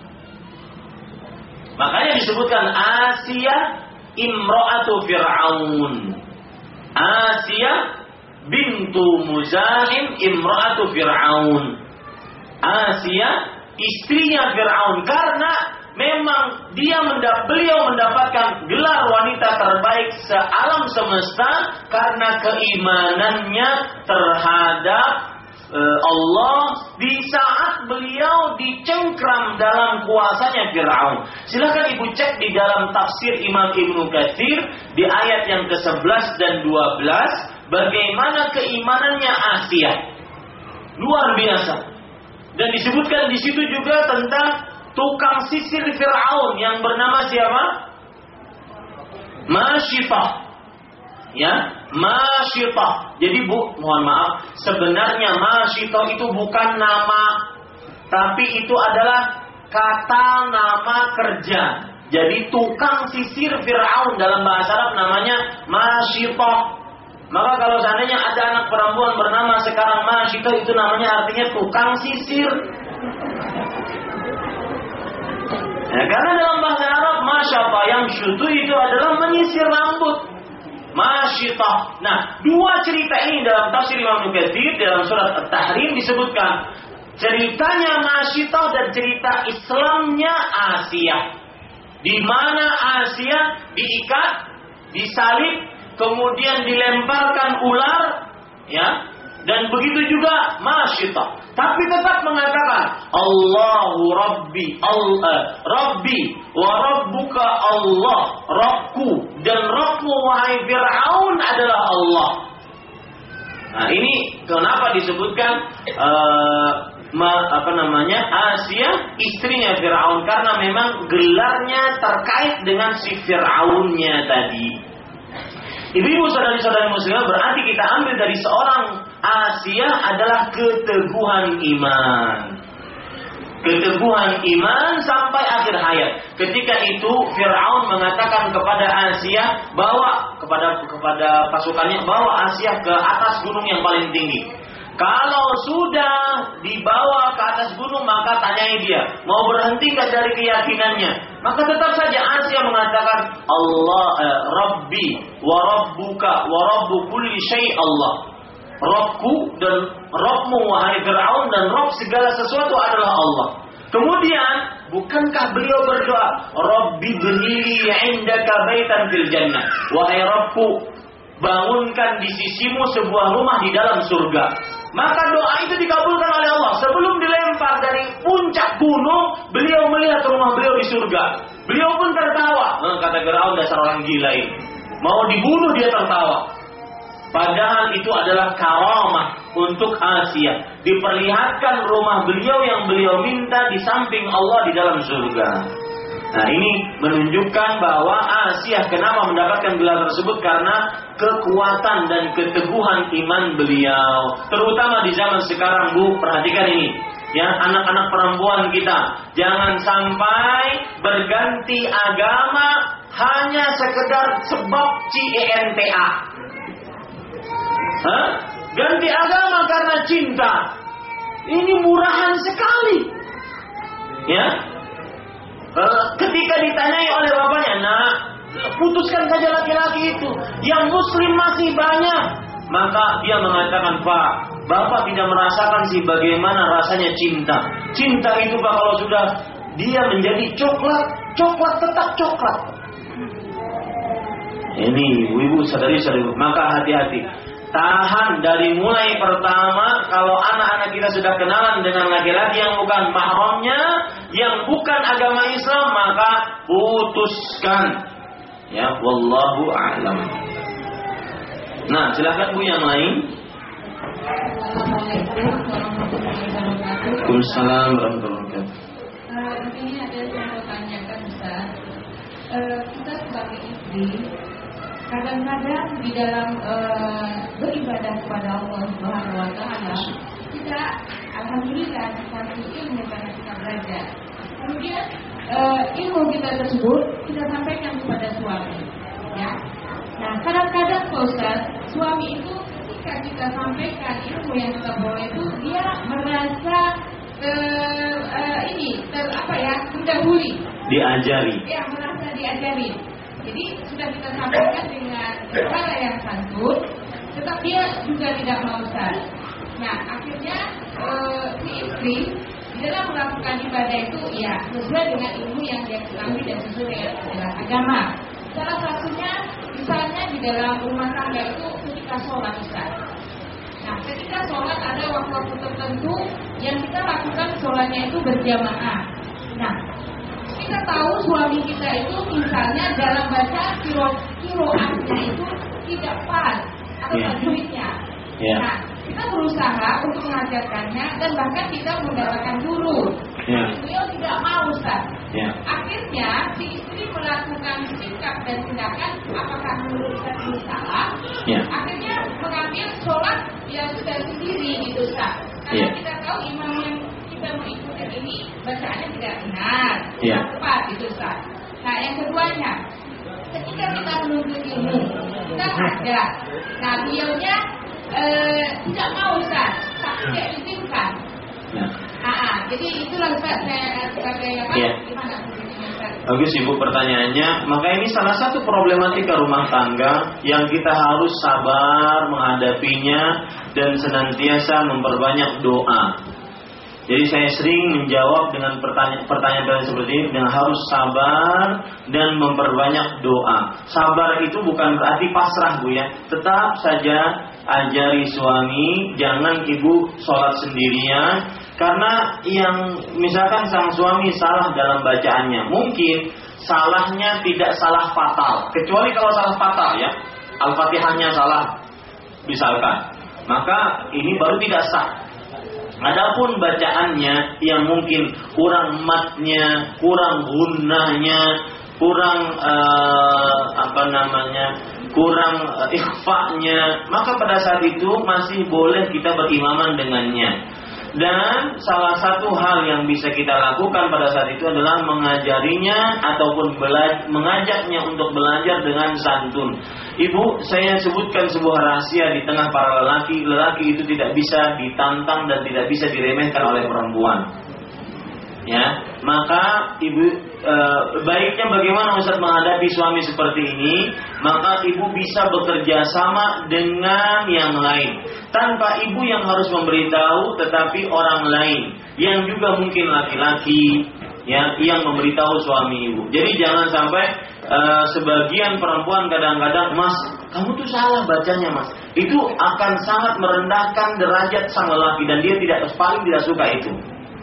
Makanya disebutkan Asia imra'atu Fir'aun. Asia bintu Muzahim imra'atu Fir'aun. Asia istrinya Fir'aun, karena memang dia mendap, beliau mendapatkan gelar wanita terbaik sealam semesta karena keimanannya terhadap uh, Allah di saat beliau dicengkram dalam kuasanya Fir'aun. Silakan Ibu cek di dalam tafsir Imam Ibnu Katsir di ayat yang ke sebelas dan dua belas bagaimana keimanannya Asia. Luar biasa. Dan disebutkan di situ juga tentang tukang sisir Fir'aun yang bernama siapa? Masyitah. Ya, masyitah. Jadi Bu, mohon maaf, sebenarnya masyitah itu bukan nama, tapi itu adalah kata nama kerja. Jadi tukang sisir Fir'aun dalam bahasa Arab namanya masyitah. Maka kalau seandainya ada anak perempuan bernama sekarang masyitah, itu namanya artinya tukang sisir. Ya, karena dalam bahasa Arab masyata yang syutu itu adalah menyisir rambut. Masyitah. Nah, dua cerita ini dalam tafsir Imam Ibnu Katsir dalam surat At-Tahrim disebutkan. Ceritanya Masyitah dan cerita Islamnya Asia. Di mana Asia diikat, disalib, kemudian dilemparkan ular, ya. Dan begitu juga Masyitah. Tapi tetap mengatakan Allahu Rabbi, Allah, Rabbi wa Rabbuka Allah, Rabbku dan Rabbmu wahai Fir'aun adalah Allah. Nah, ini kenapa disebutkan uh, ma, apa namanya Asia istrinya Fir'aun, karena memang gelarnya terkait dengan si Fir'aunnya tadi. Ibu-ibu saudari-saudari muslimah, berarti kita ambil dari seorang Asia adalah keteguhan iman. Keteguhan iman sampai akhir hayat. Ketika itu Fir'aun mengatakan kepada Asia, bawa kepada kepada pasukannya, bawa Asia ke atas gunung yang paling tinggi. Kalau sudah dibawa ke atas gunung, maka tanyai dia, mau berhenti nggak dari keyakinannya? Maka tetap saja Asia mengatakan Allah, eh, Rabbi wa Rabbuka wa Rabbu kulli syai' Allah. Rabbku dan Rabbmu wahai Fir'aun, dan Rabb segala sesuatu adalah Allah. Kemudian bukankah beliau berdoa, Rabbi bnili 'indaka baitan fil jannah, wahai Rabbku, bangunkan di sisimu sebuah rumah di dalam surga. Maka doa itu dikabulkan oleh Allah. Sebelum dilempar dari puncak gunung, beliau melihat rumah beliau di surga. Beliau pun tertawa. Nah, kata Fir'aun, dasar orang gila ini. Mau dibunuh dia tertawa. Padahal itu adalah karamah untuk Asia. Diperlihatkan rumah beliau yang beliau minta di samping Allah di dalam surga. Nah, ini menunjukkan bahwa Asia kenapa mendapatkan gelar tersebut, karena kekuatan dan keteguhan iman beliau. Terutama di zaman sekarang, Bu, perhatikan ini. Ya, anak-anak perempuan kita jangan sampai berganti agama hanya sekedar sebab C E N T A. Hah? Ganti agama karena cinta. Ini murahan sekali. Ya. Ketika ditanyai oleh bapaknya, nah, putuskan saja laki-laki itu, yang muslim masih banyak. Maka dia mengatakan, Pak, Bapak tidak merasakan sih bagaimana rasanya cinta. Cinta itu Pak, kalau sudah dia menjadi coklat, coklat tetap coklat. Ini ibu-ibu sadari-sadari, maka hati-hati. Tahan dari mulai pertama. Kalau anak-anak kita sudah kenalan dengan laki-laki yang bukan mahramnya, yang bukan agama Islam, maka putuskan. Ya, wallahu a'lam. Nah, silakan Bu yang lain. Waalaikumsalam warahmatullahi wabarakatuh. Ini ada yang mau tanyakan, Ustaz. Kita sebagai istri, kadang-kadang di dalam uh, beribadah kepada Allah Subhanahu wa taala, kita alhamdulillah dikasih ilmu karena kita belajar. Kemudian uh, ilmu kita tersebut kita sampaikan kepada suami, ya. Nah, kadang-kadang Pak Ustaz, suami itu ketika kita sampaikan ilmu yang kita bawa itu, dia merasa ter, uh, ini ter apa ya, mendahului. Diajari. Ya, merasa diajari. Jadi sudah kita sampaikan dengan cara yang santun, tetap dia juga tidak mau Ustaz. Nah, akhirnya e, si istri di dalam melakukan ibadah itu ya sesuai dengan ilmu yang dia ketahui dan sesuai dengan ajaran agama. Salah satunya misalnya di dalam rumah tangga itu ketika sholat Ustaz. Nah, ketika sholat ada waktu-waktu tertentu yang kita lakukan sholatnya itu berjamaah. Nah, kita tahu suami kita itu misalnya dalam baca kiro kiroannya itu tidak pas atau yeah. tajwidnya. Yeah. Nah, kita berusaha untuk mengajarkannya dan bahkan kita menggalakkan guru. Ya. Beliau tidak mau, Ustaz. Ya. Akhirnya si istri melakukan sikap dan tindakan apakah menurut Ustaz ini salah? Ya. Akhirnya mengambil sholat ya sudah sendiri gitu, Ustaz. Karena Ya. kita tahu imam yang kita mau ikutin ini bacaannya tidak benar, Ya. tidak tepat gitu, Ustaz. Nah, yang keduanya, ketika kita menuntut ilmu, kita ngajar. Nah, beliaunya eh, tidak mau, Ustaz, tapi tidak izinkan. Ya. Ah, jadi itulah Ustaz saya sebagai apa? Ya. Gimana posisinya, Ustaz? Bagus Ibu pertanyaannya. Maka ini salah satu problematika rumah tangga yang kita harus sabar menghadapinya dan senantiasa memperbanyak doa. Jadi saya sering menjawab dengan pertanyaan-pertanyaan seperti ini dengan harus sabar dan memperbanyak doa. Sabar itu bukan berarti pasrah Bu ya. Tetap saja ajari suami, jangan ibu sholat sendirian. Karena yang misalkan sang suami salah dalam bacaannya, mungkin salahnya tidak salah fatal. Kecuali kalau salah fatal ya, Al-Fatihahnya salah misalkan, maka ini baru tidak sah. Adapun bacaannya yang mungkin kurang matnya, kurang gunnahnya, kurang uh, apa namanya, kurang uh, ikhfa'nya, maka pada saat itu masih boleh kita berimaman dengannya. Dan salah satu hal yang bisa kita lakukan pada saat itu adalah mengajarinya ataupun bela- mengajaknya untuk belajar dengan santun. Ibu, saya sebutkan sebuah rahasia di tengah para lelaki. Lelaki itu tidak bisa ditantang dan tidak bisa diremehkan oleh perempuan. Ya, maka ibu e, baiknya bagaimana Ustaz menghadapi suami seperti ini? Maka ibu bisa bekerja sama dengan yang lain. Tanpa ibu yang harus memberitahu, tetapi orang lain yang juga mungkin laki-laki ya, yang memberitahu suami ibu. Jadi jangan sampai e, sebagian perempuan kadang-kadang, Mas, kamu tuh salah bacanya, Mas. Itu akan sangat merendahkan derajat sang lelaki dan dia tidak paling tidak suka itu.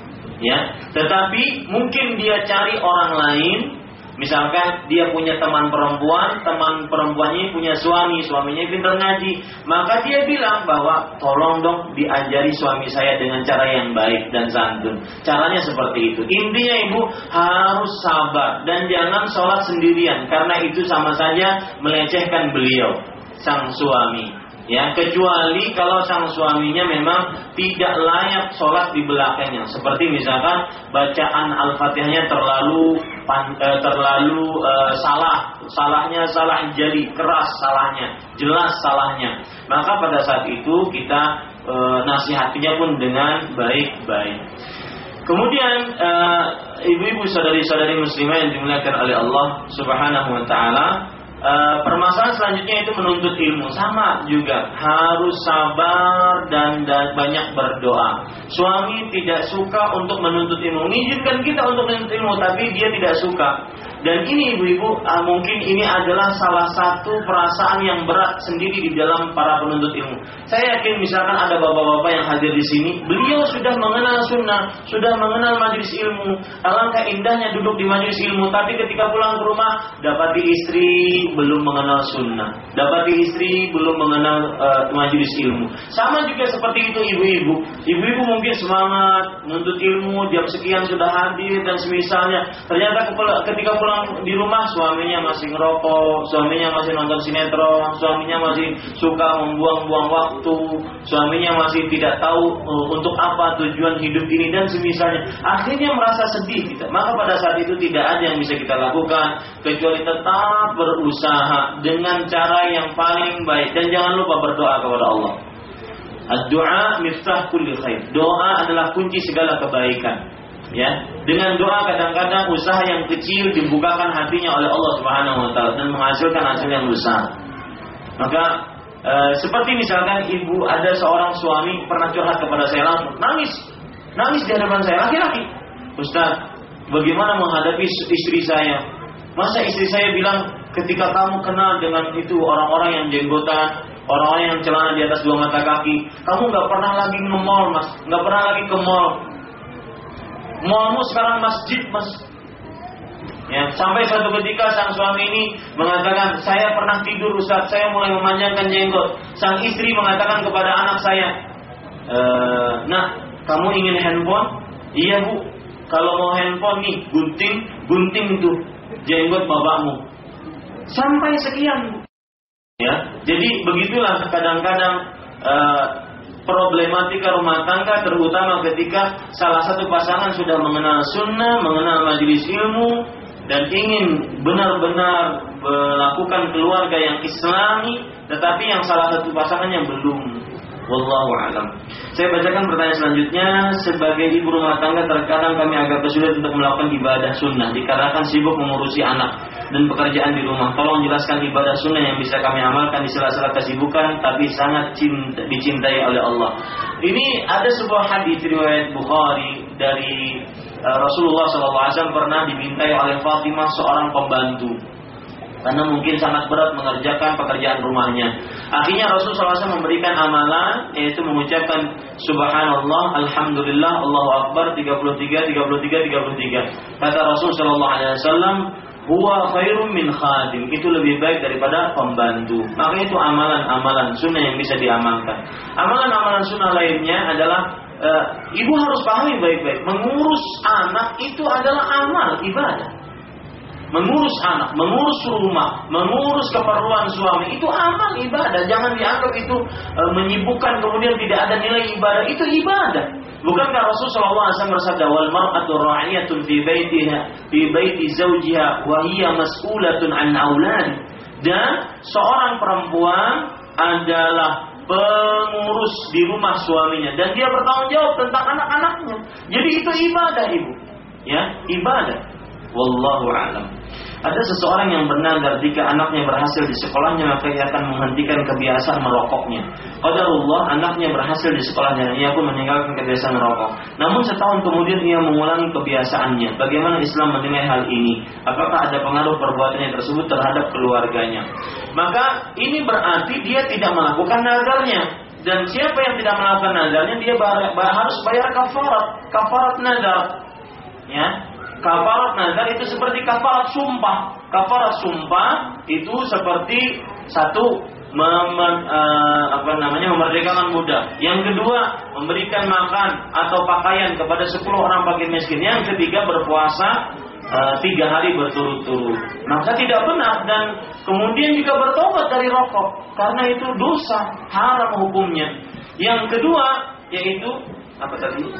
Ya, tetapi mungkin dia cari orang lain, misalkan dia punya teman perempuan, teman perempuannya punya suami, suaminya pintar ngaji, maka dia bilang bahwa tolong dong diajari suami saya dengan cara yang baik dan santun. Caranya seperti itu. Intinya ibu harus sabar dan jangan sholat sendirian, karena itu sama saja melecehkan beliau, sang suami. Ya, kecuali kalau sang suaminya memang tidak layak sholat di belakangnya. Seperti misalkan bacaan Al-Fatihahnya terlalu eh, terlalu eh, salah, salahnya salah jadi keras salahnya, jelas salahnya. Maka pada saat itu kita eh, nasihatinya pun dengan baik-baik. Kemudian eh, ibu-ibu saudari-saudari muslimah yang dimuliakan oleh Allah Subhanahu wa taala, Uh, permasalahan selanjutnya itu menuntut ilmu. Sama juga harus sabar dan, dan banyak berdoa. Suami tidak suka untuk menuntut ilmu, mengizinkan kita untuk menuntut ilmu, tapi dia tidak suka. Dan ini ibu-ibu, uh, mungkin ini adalah salah satu perasaan yang berat sendiri di dalam para penuntut ilmu. Saya yakin misalkan ada bapak-bapak yang hadir di sini, beliau sudah mengenal sunnah, sudah mengenal majelis ilmu. Alangkah indahnya duduk di majelis ilmu, tapi ketika pulang ke rumah dapati istri belum mengenal sunnah, dapati istri belum mengenal uh, majelis ilmu. Sama juga seperti itu ibu-ibu. Ibu-ibu mungkin semangat menuntut ilmu, jam sekian sudah hadir dan semisalnya. Ternyata ketika pulang di rumah suaminya masih ngerokok, suaminya masih nonton sinetron, suaminya masih suka membuang-buang waktu, suaminya masih tidak tahu uh, untuk apa tujuan hidup ini dan semisalnya. Akhirnya merasa sedih kita. Maka pada saat itu tidak ada yang bisa kita lakukan kecuali tetap berusaha dengan cara yang paling baik dan jangan lupa berdoa kepada Allah. Ad-du'a miftah kulli khair. Doa adalah kunci segala kebaikan. Ya, dengan doa kadang-kadang usaha yang kecil dibukakan hatinya oleh Allah Subhanahu wa taala dan menghasilkan hasil yang besar. Maka e, seperti misalkan ibu ada seorang suami pernah curhat kepada saya langsung, nangis. Nangis di hadapan saya, laki-laki. Ustaz, bagaimana menghadapi istri saya? Masa istri saya bilang ketika kamu kenal dengan itu orang-orang yang jenggotan, orang-orang yang celana di atas dua mata kaki, kamu nggak pernah lagi nge-mall, Mas, nggak pernah lagi ke mall. Mallmu sekarang masjid, Mas. Ya, sampai suatu ketika sang suami ini mengatakan, saya pernah tidur Ustaz, saya mulai memanjangkan jenggot. Sang istri mengatakan kepada anak saya, e, nah, kamu ingin handphone? Iya Bu. kalau mau handphone nih, gunting, gunting itu jenggot bapakmu. Sampai sekian. Ya, jadi begitulah kadang-kadang uh, problematika rumah tangga, terutama ketika salah satu pasangan sudah mengenal sunnah, mengenal majelis ilmu, dan ingin benar-benar melakukan keluarga yang islami, tetapi yang salah satu pasangannya belum. Wallahu a'lam. Saya bacakan pertanyaan selanjutnya. Sebagai ibu rumah tangga, terkadang kami agak kesulitan untuk melakukan ibadah sunnah dikarenakan sibuk mengurusi anak dan pekerjaan di rumah. Tolong jelaskan ibadah sunnah yang bisa kami amalkan di sela-sela kesibukan tapi sangat cinta, dicintai oleh Allah. Ini ada sebuah hadis riwayat Bukhari dari uh, Rasulullah shallallahu alaihi wasallam pernah dimintai oleh Fatimah seorang pembantu karena mungkin sangat berat mengerjakan pekerjaan rumahnya. Akhirnya Rasulullah shallallahu alaihi wasallam memberikan amalan, yaitu mengucapkan Subhanallah, Alhamdulillah, Allahu Akbar tiga puluh tiga, tiga puluh tiga, tiga puluh tiga. Kata Rasulullah shallallahu alaihi wasallam, huwa khairum min khadim, itu lebih baik daripada pembantu. Maka itu amalan-amalan sunnah yang bisa diamalkan. Amalan-amalan sunnah lainnya adalah uh, ibu harus pahami baik-baik, mengurus anak itu adalah amal ibadah. Mengurus anak, mengurus rumah, mengurus keperluan suami, itu amal ibadah. Jangan dianggap itu e, menyibukkan kemudian tidak ada nilai ibadah. Itu ibadah. Bukankah Rasulullah shallallahu alaihi wasallam bersabda, wal mar'atu ra'iyatun fi baitiha fi baiti zawjiha wa hiya mas'ulatun an auladi. Dan seorang perempuan adalah pengurus di rumah suaminya dan dia bertanggung jawab tentang anak-anaknya. Jadi itu ibadah, Ibu. Ya, ibadah. Wallahu a'lam. Ada seseorang yang bernazar jika anaknya berhasil di sekolahnya maka ia akan menghentikan kebiasaan merokoknya. Qadarullah, anaknya berhasil di sekolahnya dan ia pun meninggalkan kebiasaan merokok. Namun setahun kemudian ia mengulangi kebiasaannya. Bagaimana Islam menilai hal ini? Apakah ada pengaruh perbuatannya tersebut terhadap keluarganya? Maka ini berarti dia tidak melakukan nazarnya. Dan siapa yang tidak melakukan nazarnya dia bar- bar- harus bayar kafarat, kafarat nazar. Ya. Kafarat nazar itu seperti kafarat sumpah. Kafarat sumpah itu seperti satu mem, uh, apa namanya memerdekakan budak. Yang kedua memberikan makan atau pakaian kepada sepuluh orang fakir miskin. Yang ketiga berpuasa uh, tiga hari berturut-turut. Maka tidak benar dan kemudian juga bertobat dari rokok karena itu dosa haram hukumnya. Yang kedua yaitu apa tadi?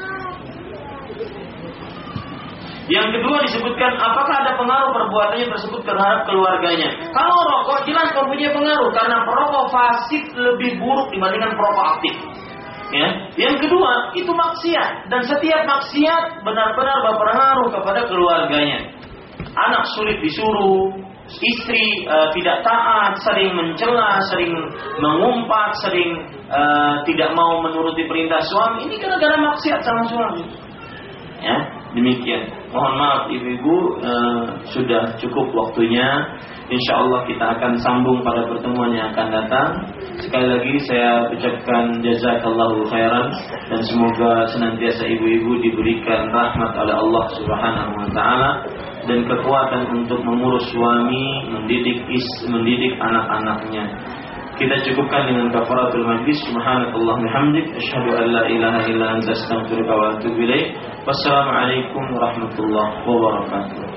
Yang kedua disebutkan apakah ada pengaruh perbuatannya tersebut terhadap keluarganya. Kalau rokok jelas mempunyai pengaruh karena perokok fasik lebih buruk dibandingkan perokok aktif. Ya. Yang kedua itu maksiat dan setiap maksiat benar-benar berpengaruh kepada keluarganya. Anak sulit disuruh, istri uh, tidak taat, sering mencela, sering mengumpat, sering uh, tidak mau menuruti perintah suami. Ini gara-gara maksiat sama suami. Ya, demikian. Mohon maaf ibu-ibu, uh, sudah cukup waktunya. Insya Allah kita akan sambung pada pertemuan yang akan datang. Sekali lagi saya ucapkan jazakallahu khairan dan semoga senantiasa ibu-ibu diberikan rahmat oleh Allah Subhanahu wa taala dan kekuatan untuk mengurus suami, mendidik is, mendidik anak-anaknya. Kita cukupkan dengan kafaratul majlis. Subhanakallah bihamdik, asyhadu an la ilaha illa anta, astaghfiruka wa atubu ilaik. Wassalamualaikum warahmatullahi wabarakatuh.